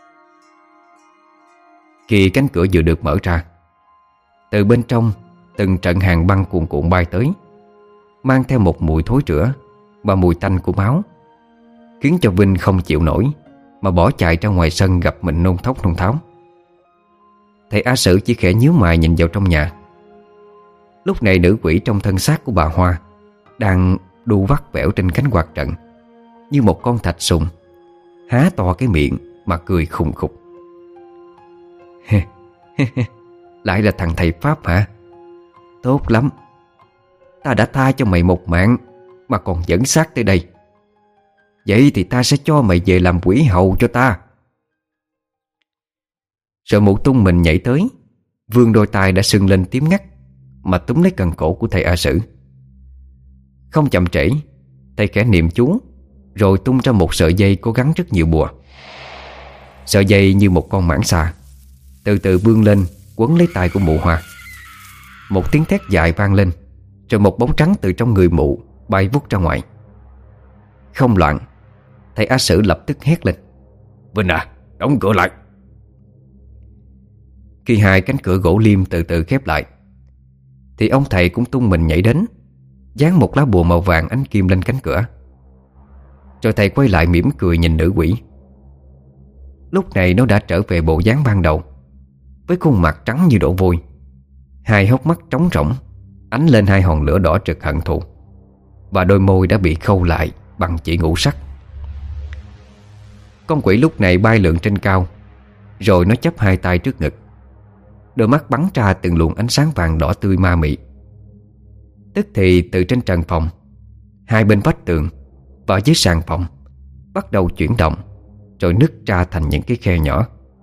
Khi cánh cửa vừa được mở ra, từ bên trong từng trận hàng băng cuồn cuộn bay tới, mang theo một mùi thối rữa và mùi tanh của máu, khiến cho Vinh không chịu nổi mà bỏ chạy ra ngoài sân gặp mình nôn thốc nôn tháo. Thầy A Sử chỉ khẽ nhíu mày nhìn vào trong nhà. Lúc này nữ quỷ trong thân xác của bà Hoa đang đu vắt vẻo trên cánh quạt trận như một con thạch sùng, há to cái miệng mà cười khùng khục. "Lại là thằng thầy Pháp hả? Tốt lắm. Ta đã tha cho mày một mạng mà còn dẫn xác tới đây. Vậy thì ta sẽ cho mày về làm quỷ hầu cho ta." Rồi Mụ tung mình nhảy tới, vươn đôi tay đã sưng lên tím ngắt mà túm lấy cần cổ của thầy A Sử. Không chậm trễ, thầy khẽ niệm chú, rồi tung ra một sợi dây có gắn rất nhiều bùa. Sợi dây như một con mãng xà từ từ vươn lên, quấn lấy tay của mụ Hoa. Một tiếng thét dài vang lên, rồi một bóng trắng từ trong người mụ bay vút ra ngoài. Không loạn, thầy A Sử lập tức hét lên: "Vinh à, đóng cửa lại!" Khi hai cánh cửa gỗ liêm từ từ khép lại, thì ông thầy cũng tung mình nhảy đến, dán một lá bùa màu vàng ánh kim lên cánh cửa. Rồi thầy quay lại mỉm cười nhìn nữ quỷ. Lúc này nó đã trở về bộ dáng ban đầu, với khuôn mặt trắng như đổ vôi, hai hốc mắt trống rỗng ánh lên hai hòn lửa đỏ rực hận thù, và đôi môi đã bị khâu lại bằng chỉ ngũ sắc. Con quỷ lúc này bay lượn trên cao, rồi nó chắp hai tay trước ngực, đôi mắt bắn ra từng luồng ánh sáng vàng đỏ tươi ma mị. Tức thì từ trên trần phòng, hai bên vách tường và dưới sàn phòng bắt đầu chuyển động, rồi nứt ra thành những cái khe nhỏ.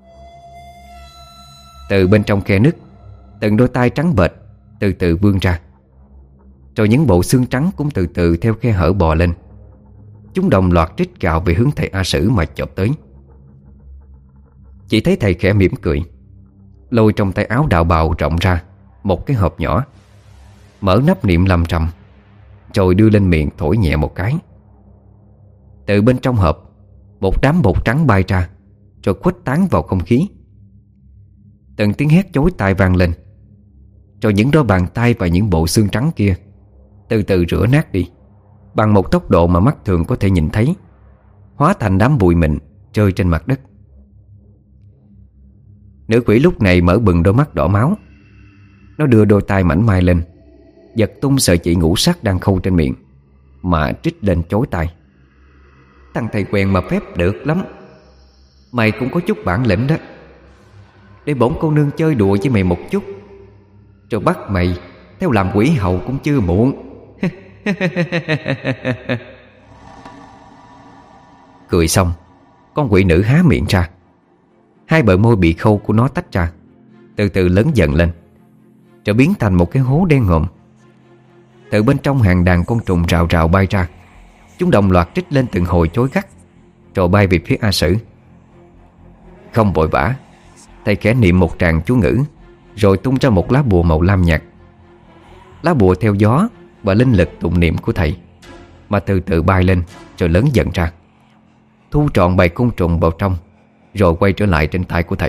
Từ bên trong khe nứt, từng đôi tay trắng bệch từ từ vươn ra, rồi những bộ xương trắng cũng từ từ theo khe hở bò lên. Chúng đồng loạt rít gào về hướng thầy A Sử mà chộp tới. Chỉ thấy thầy khẽ mỉm cười, lôi trong tay áo đạo bào rộng ra một cái hộp nhỏ, mở nắp niệm lầm trầm, rồi đưa lên miệng thổi nhẹ một cái. Từ bên trong hộp, một đám bột trắng bay ra, rồi khuếch tán vào không khí. Từng tiếng hét chói tai vang lên, rồi những đôi bàn tay và những bộ xương trắng kia từ từ rửa nát đi bằng một tốc độ mà mắt thường có thể nhìn thấy, hóa thành đám bụi mịn rơi trên mặt đất. Nữ quỷ lúc này mở bừng đôi mắt đỏ máu. Nó đưa đôi tay mảnh mai lên, giật tung sợi chỉ ngũ sắc đang khâu trên miệng, mà trích lên chối tai: "Thằng thầy quèn mà phép được lắm. Mày cũng có chút bản lĩnh đó. Để bổn cô nương chơi đùa với mày một chút, rồi bắt mày theo làm quỷ hậu cũng chưa muộn." Cười xong, con quỷ nữ há miệng ra. Hai bờ môi bị khâu của nó tách ra, từ từ lớn dần lên, rồi biến thành một cái hố đen ngòm. Từ bên trong hàng đàn con trùng rào rào bay ra. Chúng đồng loạt trích lên từng hồi chối gắt, rồi bay về phía A Sử. Không vội vã, thầy khẽ niệm một tràng chú ngữ, rồi tung ra một lá bùa màu lam nhạt. Lá bùa theo gió và linh lực tụng niệm của thầy mà từ từ bay lên, rồi lớn dần ra, thu trọn bầy côn trùng vào trong, rồi quay trở lại trên tay của thầy.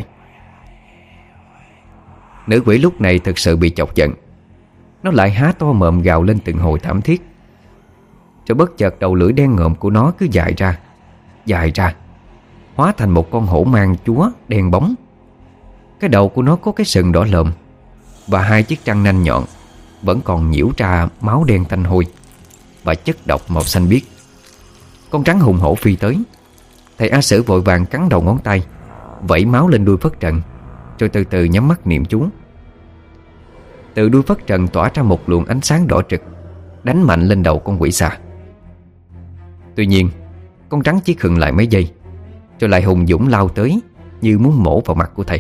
Nữ quỷ lúc này thực sự bị chọc giận. Nó lại há to mồm gào lên từng hồi thảm thiết. Rồi bất chợt đầu lưỡi đen ngòm của nó cứ dài ra, dài ra, hóa thành một con hổ mang chúa đen bóng. Cái đầu của nó có cái sừng đỏ lợm, và hai chiếc răng nanh nhọn vẫn còn nhiễu ra máu đen tanh hôi và chất độc màu xanh biếc. Con rắn hùng hổ phi tới. Thầy A Sử vội vàng cắn đầu ngón tay, vẩy máu lên đuôi phất trần, rồi từ từ nhắm mắt niệm chú. Từ đuôi phất trần tỏa ra một luồng ánh sáng đỏ trực, đánh mạnh lên đầu con quỷ xà. Tuy nhiên, con rắn chỉ khựng lại mấy giây, rồi lại hùng dũng lao tới, như muốn mổ vào mặt của thầy.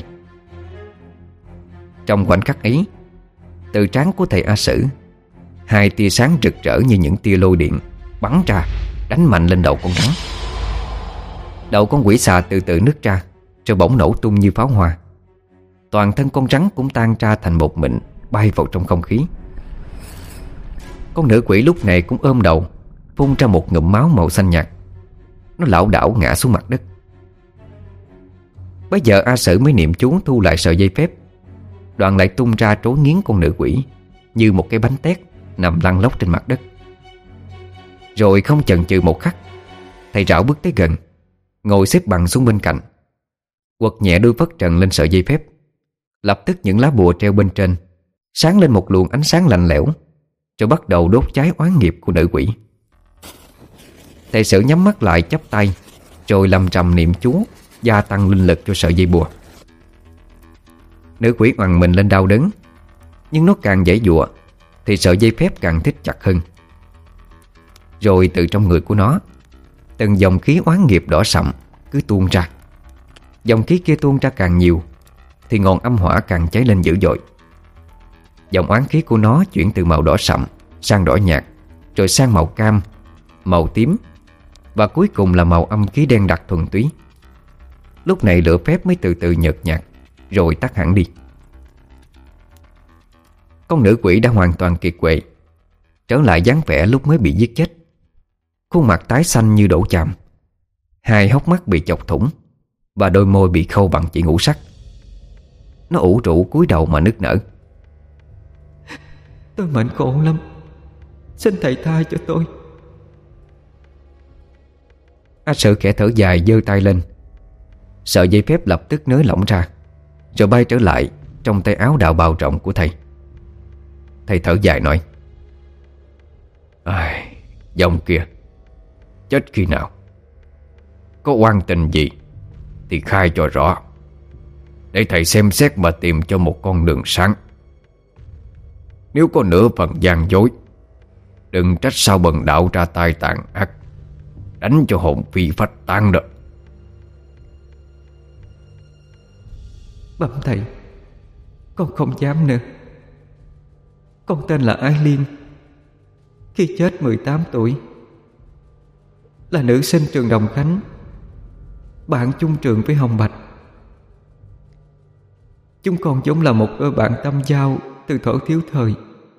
Trong khoảnh khắc ấy, từ trán của thầy A Sử, hai tia sáng rực rỡ như những tia lôi điện bắn ra, đánh mạnh lên đầu con rắn. Đầu con quỷ xà từ từ nứt ra, rồi bỗng nổ tung như pháo hoa. Toàn thân con rắn cũng tan ra thành một mịn, bay vào trong không khí. Con nữ quỷ lúc này cũng ôm đầu, phun ra một ngụm máu màu xanh nhạt. Nó lảo đảo ngã xuống mặt đất. Bây giờ A Sử mới niệm chú thu lại sợi dây phép, đoạn lại tung ra trối nghiến con nữ quỷ như một cái bánh tét nằm lăn lóc trên mặt đất. Rồi không chần chừ một khắc, thầy rảo bước tới gần, ngồi xếp bằng xuống bên cạnh, quật nhẹ đuôi phất trần lên sợi dây phép. Lập tức những lá bùa treo bên trên sáng lên một luồng ánh sáng lạnh lẽo, rồi bắt đầu đốt cháy oán nghiệp của nữ quỷ. Thầy Sử nhắm mắt lại chắp tay, rồi lầm trầm niệm chú, gia tăng linh lực cho sợi dây bùa. Nữ quỷ oằn mình lên đau đớn, nhưng nó càng giãy giụa thì sợi dây phép càng thít chặt hơn. Rồi từ trong người của nó, từng dòng khí oán nghiệp đỏ sậm cứ tuôn ra. Dòng khí kia tuôn ra càng nhiều thì ngọn âm hỏa càng cháy lên dữ dội. Dòng oán khí của nó chuyển từ màu đỏ sậm sang đỏ nhạt, rồi sang màu cam, màu tím, và cuối cùng là màu âm khí đen đặc thuần túy. Lúc này lửa phép mới từ từ nhợt nhạt, rồi tắt hẳn đi. Con nữ quỷ đã hoàn toàn kiệt quệ, trở lại dáng vẻ lúc mới bị giết chết. Khuôn mặt tái xanh như đổ chàm, hai hốc mắt bị chọc thủng, và đôi môi bị khâu bằng chỉ ngũ sắc. Nó ủ rũ cúi đầu mà nức nở. Tôi mệnh khổ lắm, xin thầy tha cho tôi. A Sự khẽ thở dài, giơ tay lên. Sợi dây phép lập tức nới lỏng ra, rồi bay trở lại trong tay áo đạo bào rộng của thầy. Thầy thở dài nói: Ai, dòng kia chết khi nào, có oan tình gì thì khai cho rõ, để thầy xem xét mà tìm cho một con đường sáng. Nếu có nửa phần gian dối, đừng trách sao bần đạo ra tay tàn ác, đánh cho hồn phi phách tán đó. Bẩm thầy, con không dám nữa. Con tên là Ái Liên, khi chết mười tám tuổi, là nữ sinh trường Đồng Khánh, bạn chung trường với Hồng Bạch. Chúng con giống là một đôi bạn tâm giao từ thuở thiếu thời.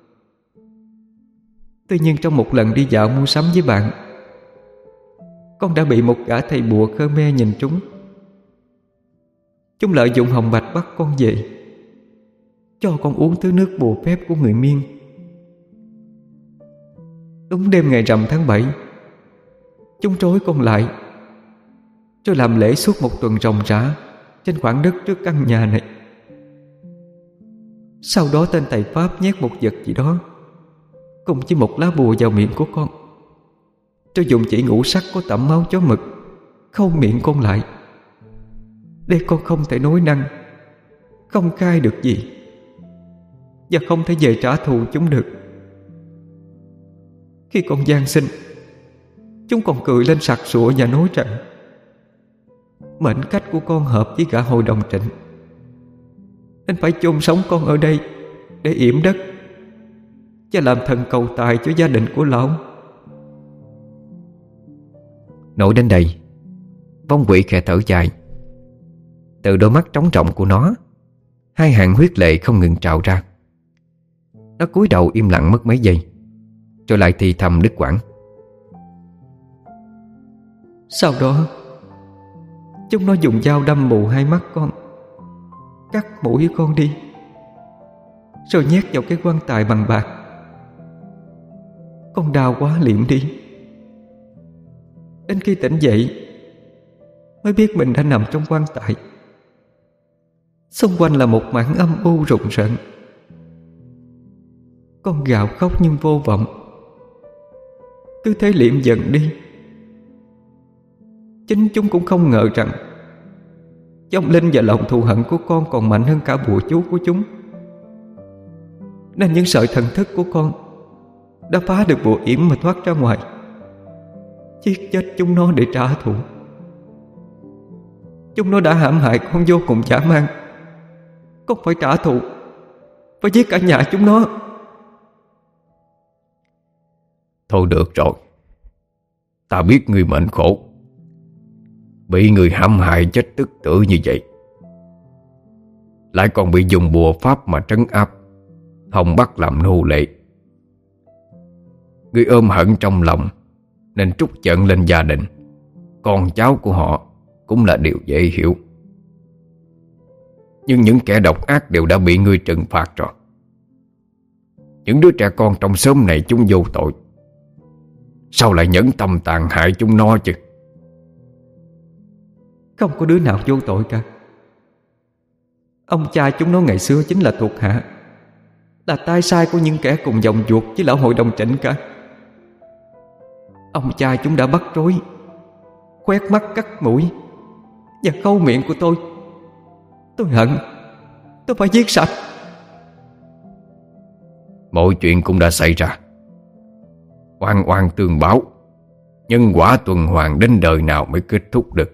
Tuy nhiên trong một lần đi dạo mua sắm với bạn, con đã bị một gã thầy bùa Khmer nhìn trúng. Chúng lợi dụng Hồng Bạch bắt con về, cho con uống thứ nước bùa phép của người Miên. Đúng đêm ngày rằm tháng bảy, chúng trói con lại, rồi làm lễ suốt một tuần ròng rã trên khoảng đất trước căn nhà này. Sau đó tên thầy Pháp nhét một vật gì đó cùng với một lá bùa vào miệng của con, rồi dùng chỉ ngũ sắc có tẩm máu chó mực khâu miệng con lại, để con không thể nói năng, không khai được gì, và không thể về trả thù chúng được. Khi con giang sinh, chúng còn cười lên sặc sụa và nói rằng mệnh cách của con hợp với gã Hội Đồng Trịnh, nên phải chôn sống con ở đây để yểm đất và làm thần cầu tài cho gia đình của lão. Nói đến đây, vong quỷ khẽ thở dài. Từ đôi mắt trống rỗng của nó, hai hàng huyết lệ không ngừng trào ra. Nó cúi đầu im lặng mất mấy giây, rồi lại thì thầm đứt quãng. Sau đó, chúng nó dùng dao đâm mù hai mắt con, cắt mũi con đi, rồi nhét vào cái quan tài bằng bạc. Con đau quá liệm đi. Đến khi tỉnh dậy mới biết mình đã nằm trong quan tài. Xung quanh là một mảng âm u rùng rợn. Con gào khóc nhưng vô vọng, cứ thế liệm dần đi. Chính chúng cũng không ngờ rằng vong linh và lòng thù hận của con còn mạnh hơn cả bùa chú của chúng, nên những sợi thần thức của con đã phá được bùa yểm mà thoát ra ngoài, giết chết chúng nó để trả thù. Chúng nó đã hãm hại con vô cùng dã man. Con phải trả thù, phải giết cả nhà chúng nó. Thôi được rồi, ta biết người mệnh khổ, bị người hãm hại chết tức tử như vậy, lại còn bị dùng bùa pháp mà trấn áp, không bắt làm nô lệ. Người ôm hận trong lòng nên trút giận lên gia đình, con cháu của họ cũng là điều dễ hiểu. Nhưng những kẻ độc ác đều đã bị ngươi trừng phạt rồi. Những đứa trẻ con trong xóm này chúng vô tội, sao lại nhẫn tâm tàn hại chúng nó chứ? Không có đứa nào vô tội cả. Ông cha chúng nó ngày xưa chính là thuộc hạ, là tay sai của những kẻ cùng dòng ruột với lão Hội Đồng Trịnh cả. Ông cha chúng đã bắt rối, khoét mắt cắt mũi và khâu miệng của tôi. Tôi hận, tôi phải giết sạch. Mọi chuyện cũng đã xảy ra, oan oan tương báo, nhân quả tuần hoàn đến đời nào mới kết thúc được.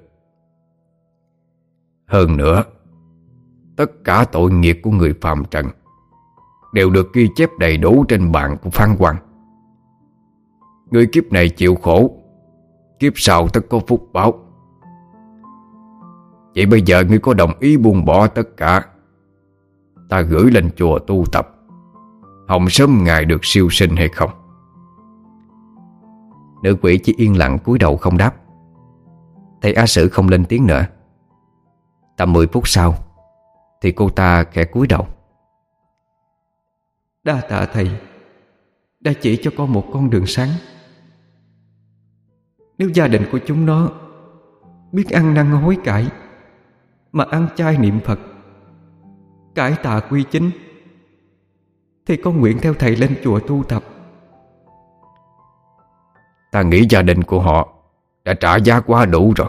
Hơn nữa, tất cả tội nghiệp của người phàm trần đều được ghi chép đầy đủ trên bảng của Phan Hoàng. Ngươi kiếp này chịu khổ, kiếp sau tất có phúc báo. Vậy bây giờ ngươi có đồng ý buông bỏ tất cả, ta gửi lên chùa tu tập, hòng sớm ngày được siêu sinh hay không? Nữ quỷ chỉ yên lặng cúi đầu không đáp. Thầy A Sử không lên tiếng nữa. Tầm mười phút sau thì cô ta khẽ cúi đầu. Đa tạ thầy đã chỉ cho con một con đường sáng. Nếu gia đình của chúng nó biết ăn năn hối cải, mà ăn chay niệm Phật, cải tà quy chính, thì con nguyện theo thầy lên chùa tu tập. Ta nghĩ gia đình của họ đã trả giá quá đủ rồi.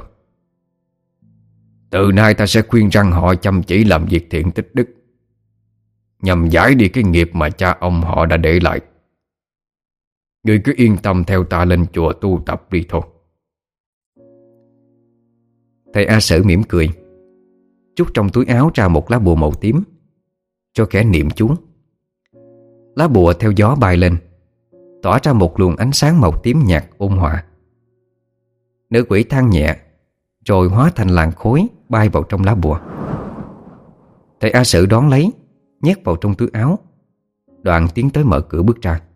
Từ nay ta sẽ khuyên rằng họ chăm chỉ làm việc thiện tích đức, nhằm giải đi cái nghiệp mà cha ông họ đã để lại. Ngươi cứ yên tâm theo ta lên chùa tu tập đi thôi. Thầy A Sử mỉm cười, trút trong túi áo ra một lá bùa màu tím, cho khẽ niệm chú. Lá bùa theo gió bay lên, tỏa ra một luồng ánh sáng màu tím nhạt ôn hòa. Nữ quỷ than nhẹ, rồi hóa thành làn khói bay vào trong lá bùa. Thầy A Sử đón lấy, nhét vào trong túi áo, đoạn tiến tới mở cửa bước ra.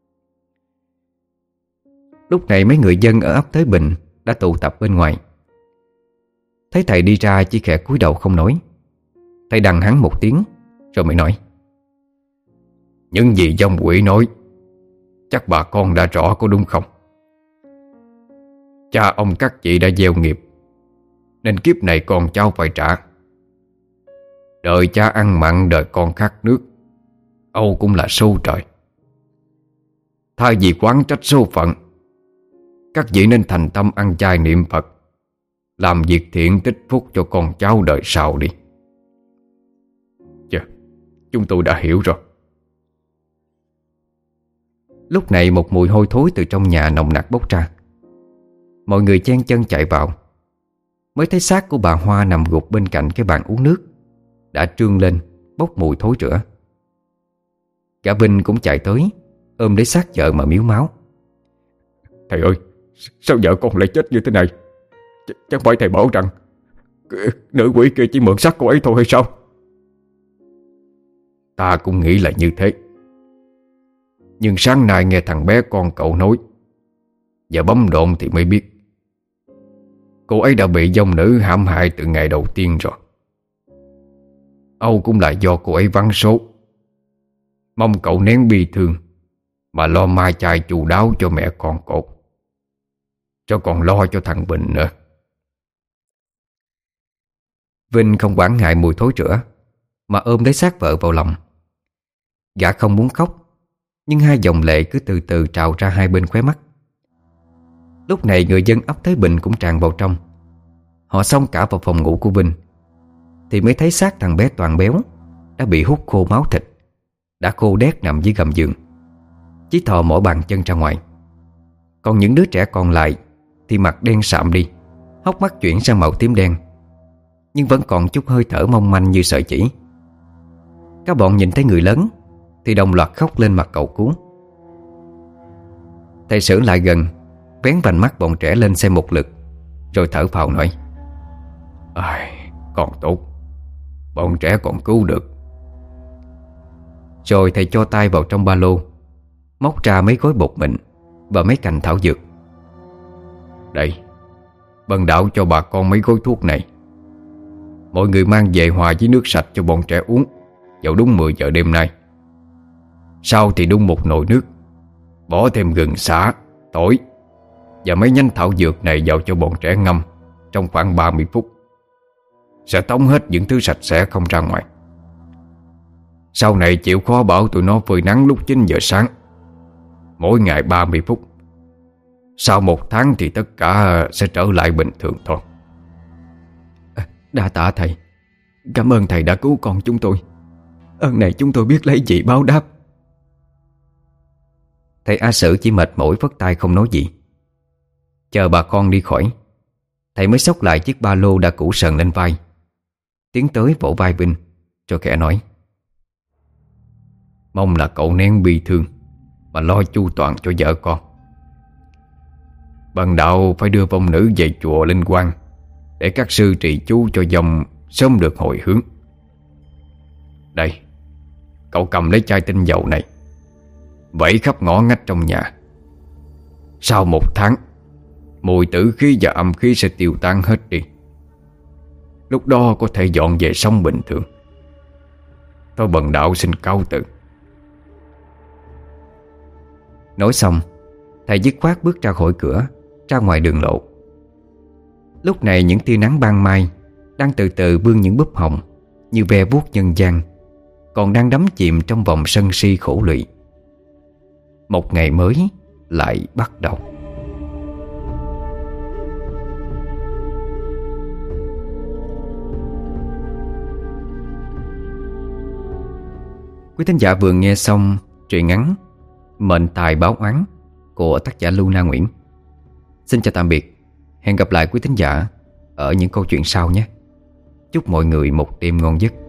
Lúc này mấy người dân ở ấp Thới Bình đã tụ tập bên ngoài. Thấy thầy đi ra chỉ khẽ cúi đầu không nói. Thầy đằng hắn một tiếng rồi mới nói: Những gì dòng quỷ nói chắc bà con đã rõ có đúng không? Cha ông các chị đã gieo nghiệp, nên kiếp này con cháu phải trả. Đời cha ăn mặn, đời con khát nước, âu cũng là số trời. Thay vì quán trách số phận, các vị nên thành tâm ăn chay niệm Phật, làm việc thiện tích phúc cho con cháu đời sau đi. Dạ, chúng tôi đã hiểu rồi. Lúc này một mùi hôi thối từ trong nhà nồng nặc bốc ra. Mọi người chen chân chạy vào, mới thấy xác của bà Hoa nằm gục bên cạnh cái bàn uống nước, đã trương lên bốc mùi thối rữa. Cả Vinh cũng chạy tới, ôm lấy xác vợ mà miếu máu. Thầy ơi, sao vợ con lại chết như thế này? Ch Chẳng phải thầy bảo rằng nữ quỷ kia chỉ mượn xác cô ấy thôi hay sao? Ta cũng nghĩ là như thế. Nhưng sáng nay nghe thằng bé con cậu nói, và bấm độn thì mới biết cô ấy đã bị dông nữ hãm hại từ ngày đầu tiên rồi. Âu cũng là do cô ấy vắng số. Mong cậu nén bi thương mà lo mai chay chu đáo cho mẹ con cậu, cho còn lo cho thằng Bình nữa. Vinh không quản ngại mùi thối rữa, mà ôm lấy xác vợ vào lòng. Gã không muốn khóc, nhưng hai dòng lệ cứ từ từ trào ra hai bên khóe mắt. Lúc này người dân ấp Thới Bình cũng tràn vào trong. Họ xông cả vào phòng ngủ của Vinh, thì mới thấy xác thằng bé toàn béo đã bị hút khô máu thịt, đã khô đét nằm dưới gầm giường, chỉ thò mỗi bàn chân ra ngoài. Còn những đứa trẻ còn lại thì mặt đen sạm đi, hốc mắt chuyển sang màu tím đen, nhưng vẫn còn chút hơi thở mong manh như sợi chỉ. Các bọn nhìn thấy người lớn thì đồng loạt khóc lên mặt cầu cứu. Thầy Sử lại gần, vén vành mắt bọn trẻ lên xem một lượt, rồi thở phào nói: Ai, còn tốt, bọn trẻ còn cứu được. Rồi thầy cho tay vào trong ba lô, móc ra mấy gói bột mịn và mấy cành thảo dược. Đây, bần đạo cho bà con mấy gói thuốc này. Mọi người mang về hòa với nước sạch cho bọn trẻ uống vào đúng mười giờ đêm nay. Sau thì đun một nồi nước, bỏ thêm gừng xả, tỏi và mấy nhánh thảo dược này vào cho bọn trẻ ngâm trong khoảng ba mươi phút. Sẽ tống hết những thứ sạch sẽ không ra ngoài. Sau này chịu khó bảo tụi nó phơi nắng lúc chín giờ sáng, mỗi ngày ba mươi phút. Sau một tháng thì tất cả sẽ trở lại bình thường thôi. Đa tạ thầy. Cảm ơn thầy đã cứu con chúng tôi. Ơn này chúng tôi biết lấy gì báo đáp. Thầy A Sử chỉ mệt mỏi vất tay không nói gì. Chờ bà con đi khỏi, thầy mới xốc lại chiếc ba lô đã cũ sờn lên vai, tiến tới vỗ vai Vinh, rồi khẽ nói: Mong là cậu nén bi thương mà lo chu toàn cho vợ con. Bần đạo phải đưa vong nữ về chùa Linh Quang để các sư trì chú cho dòng sớm được hồi hướng. Đây, cậu cầm lấy chai tinh dầu này, vẩy khắp ngõ ngách trong nhà. Sau một tháng, mùi tử khí và âm khí sẽ tiêu tan hết đi. Lúc đó có thể dọn về sống bình thường. Thôi bần đạo xin cáo từ. Nói xong, thầy dứt khoát bước ra khỏi cửa, ra ngoài đường lộ. Lúc này những tia nắng ban mai đang từ từ bươn những búp hồng như ve vuốt nhân gian, còn đang đắm chìm trong vòng sân si khổ lụy. Một ngày mới lại bắt đầu. Quý thính giả vừa nghe xong truyện ngắn Mệnh Tài Báo Oán của tác giả Luna Nguyễn. Xin chào tạm biệt. Hẹn gặp lại quý thính giả ở những câu chuyện sau nhé. Chúc mọi người một đêm ngon giấc.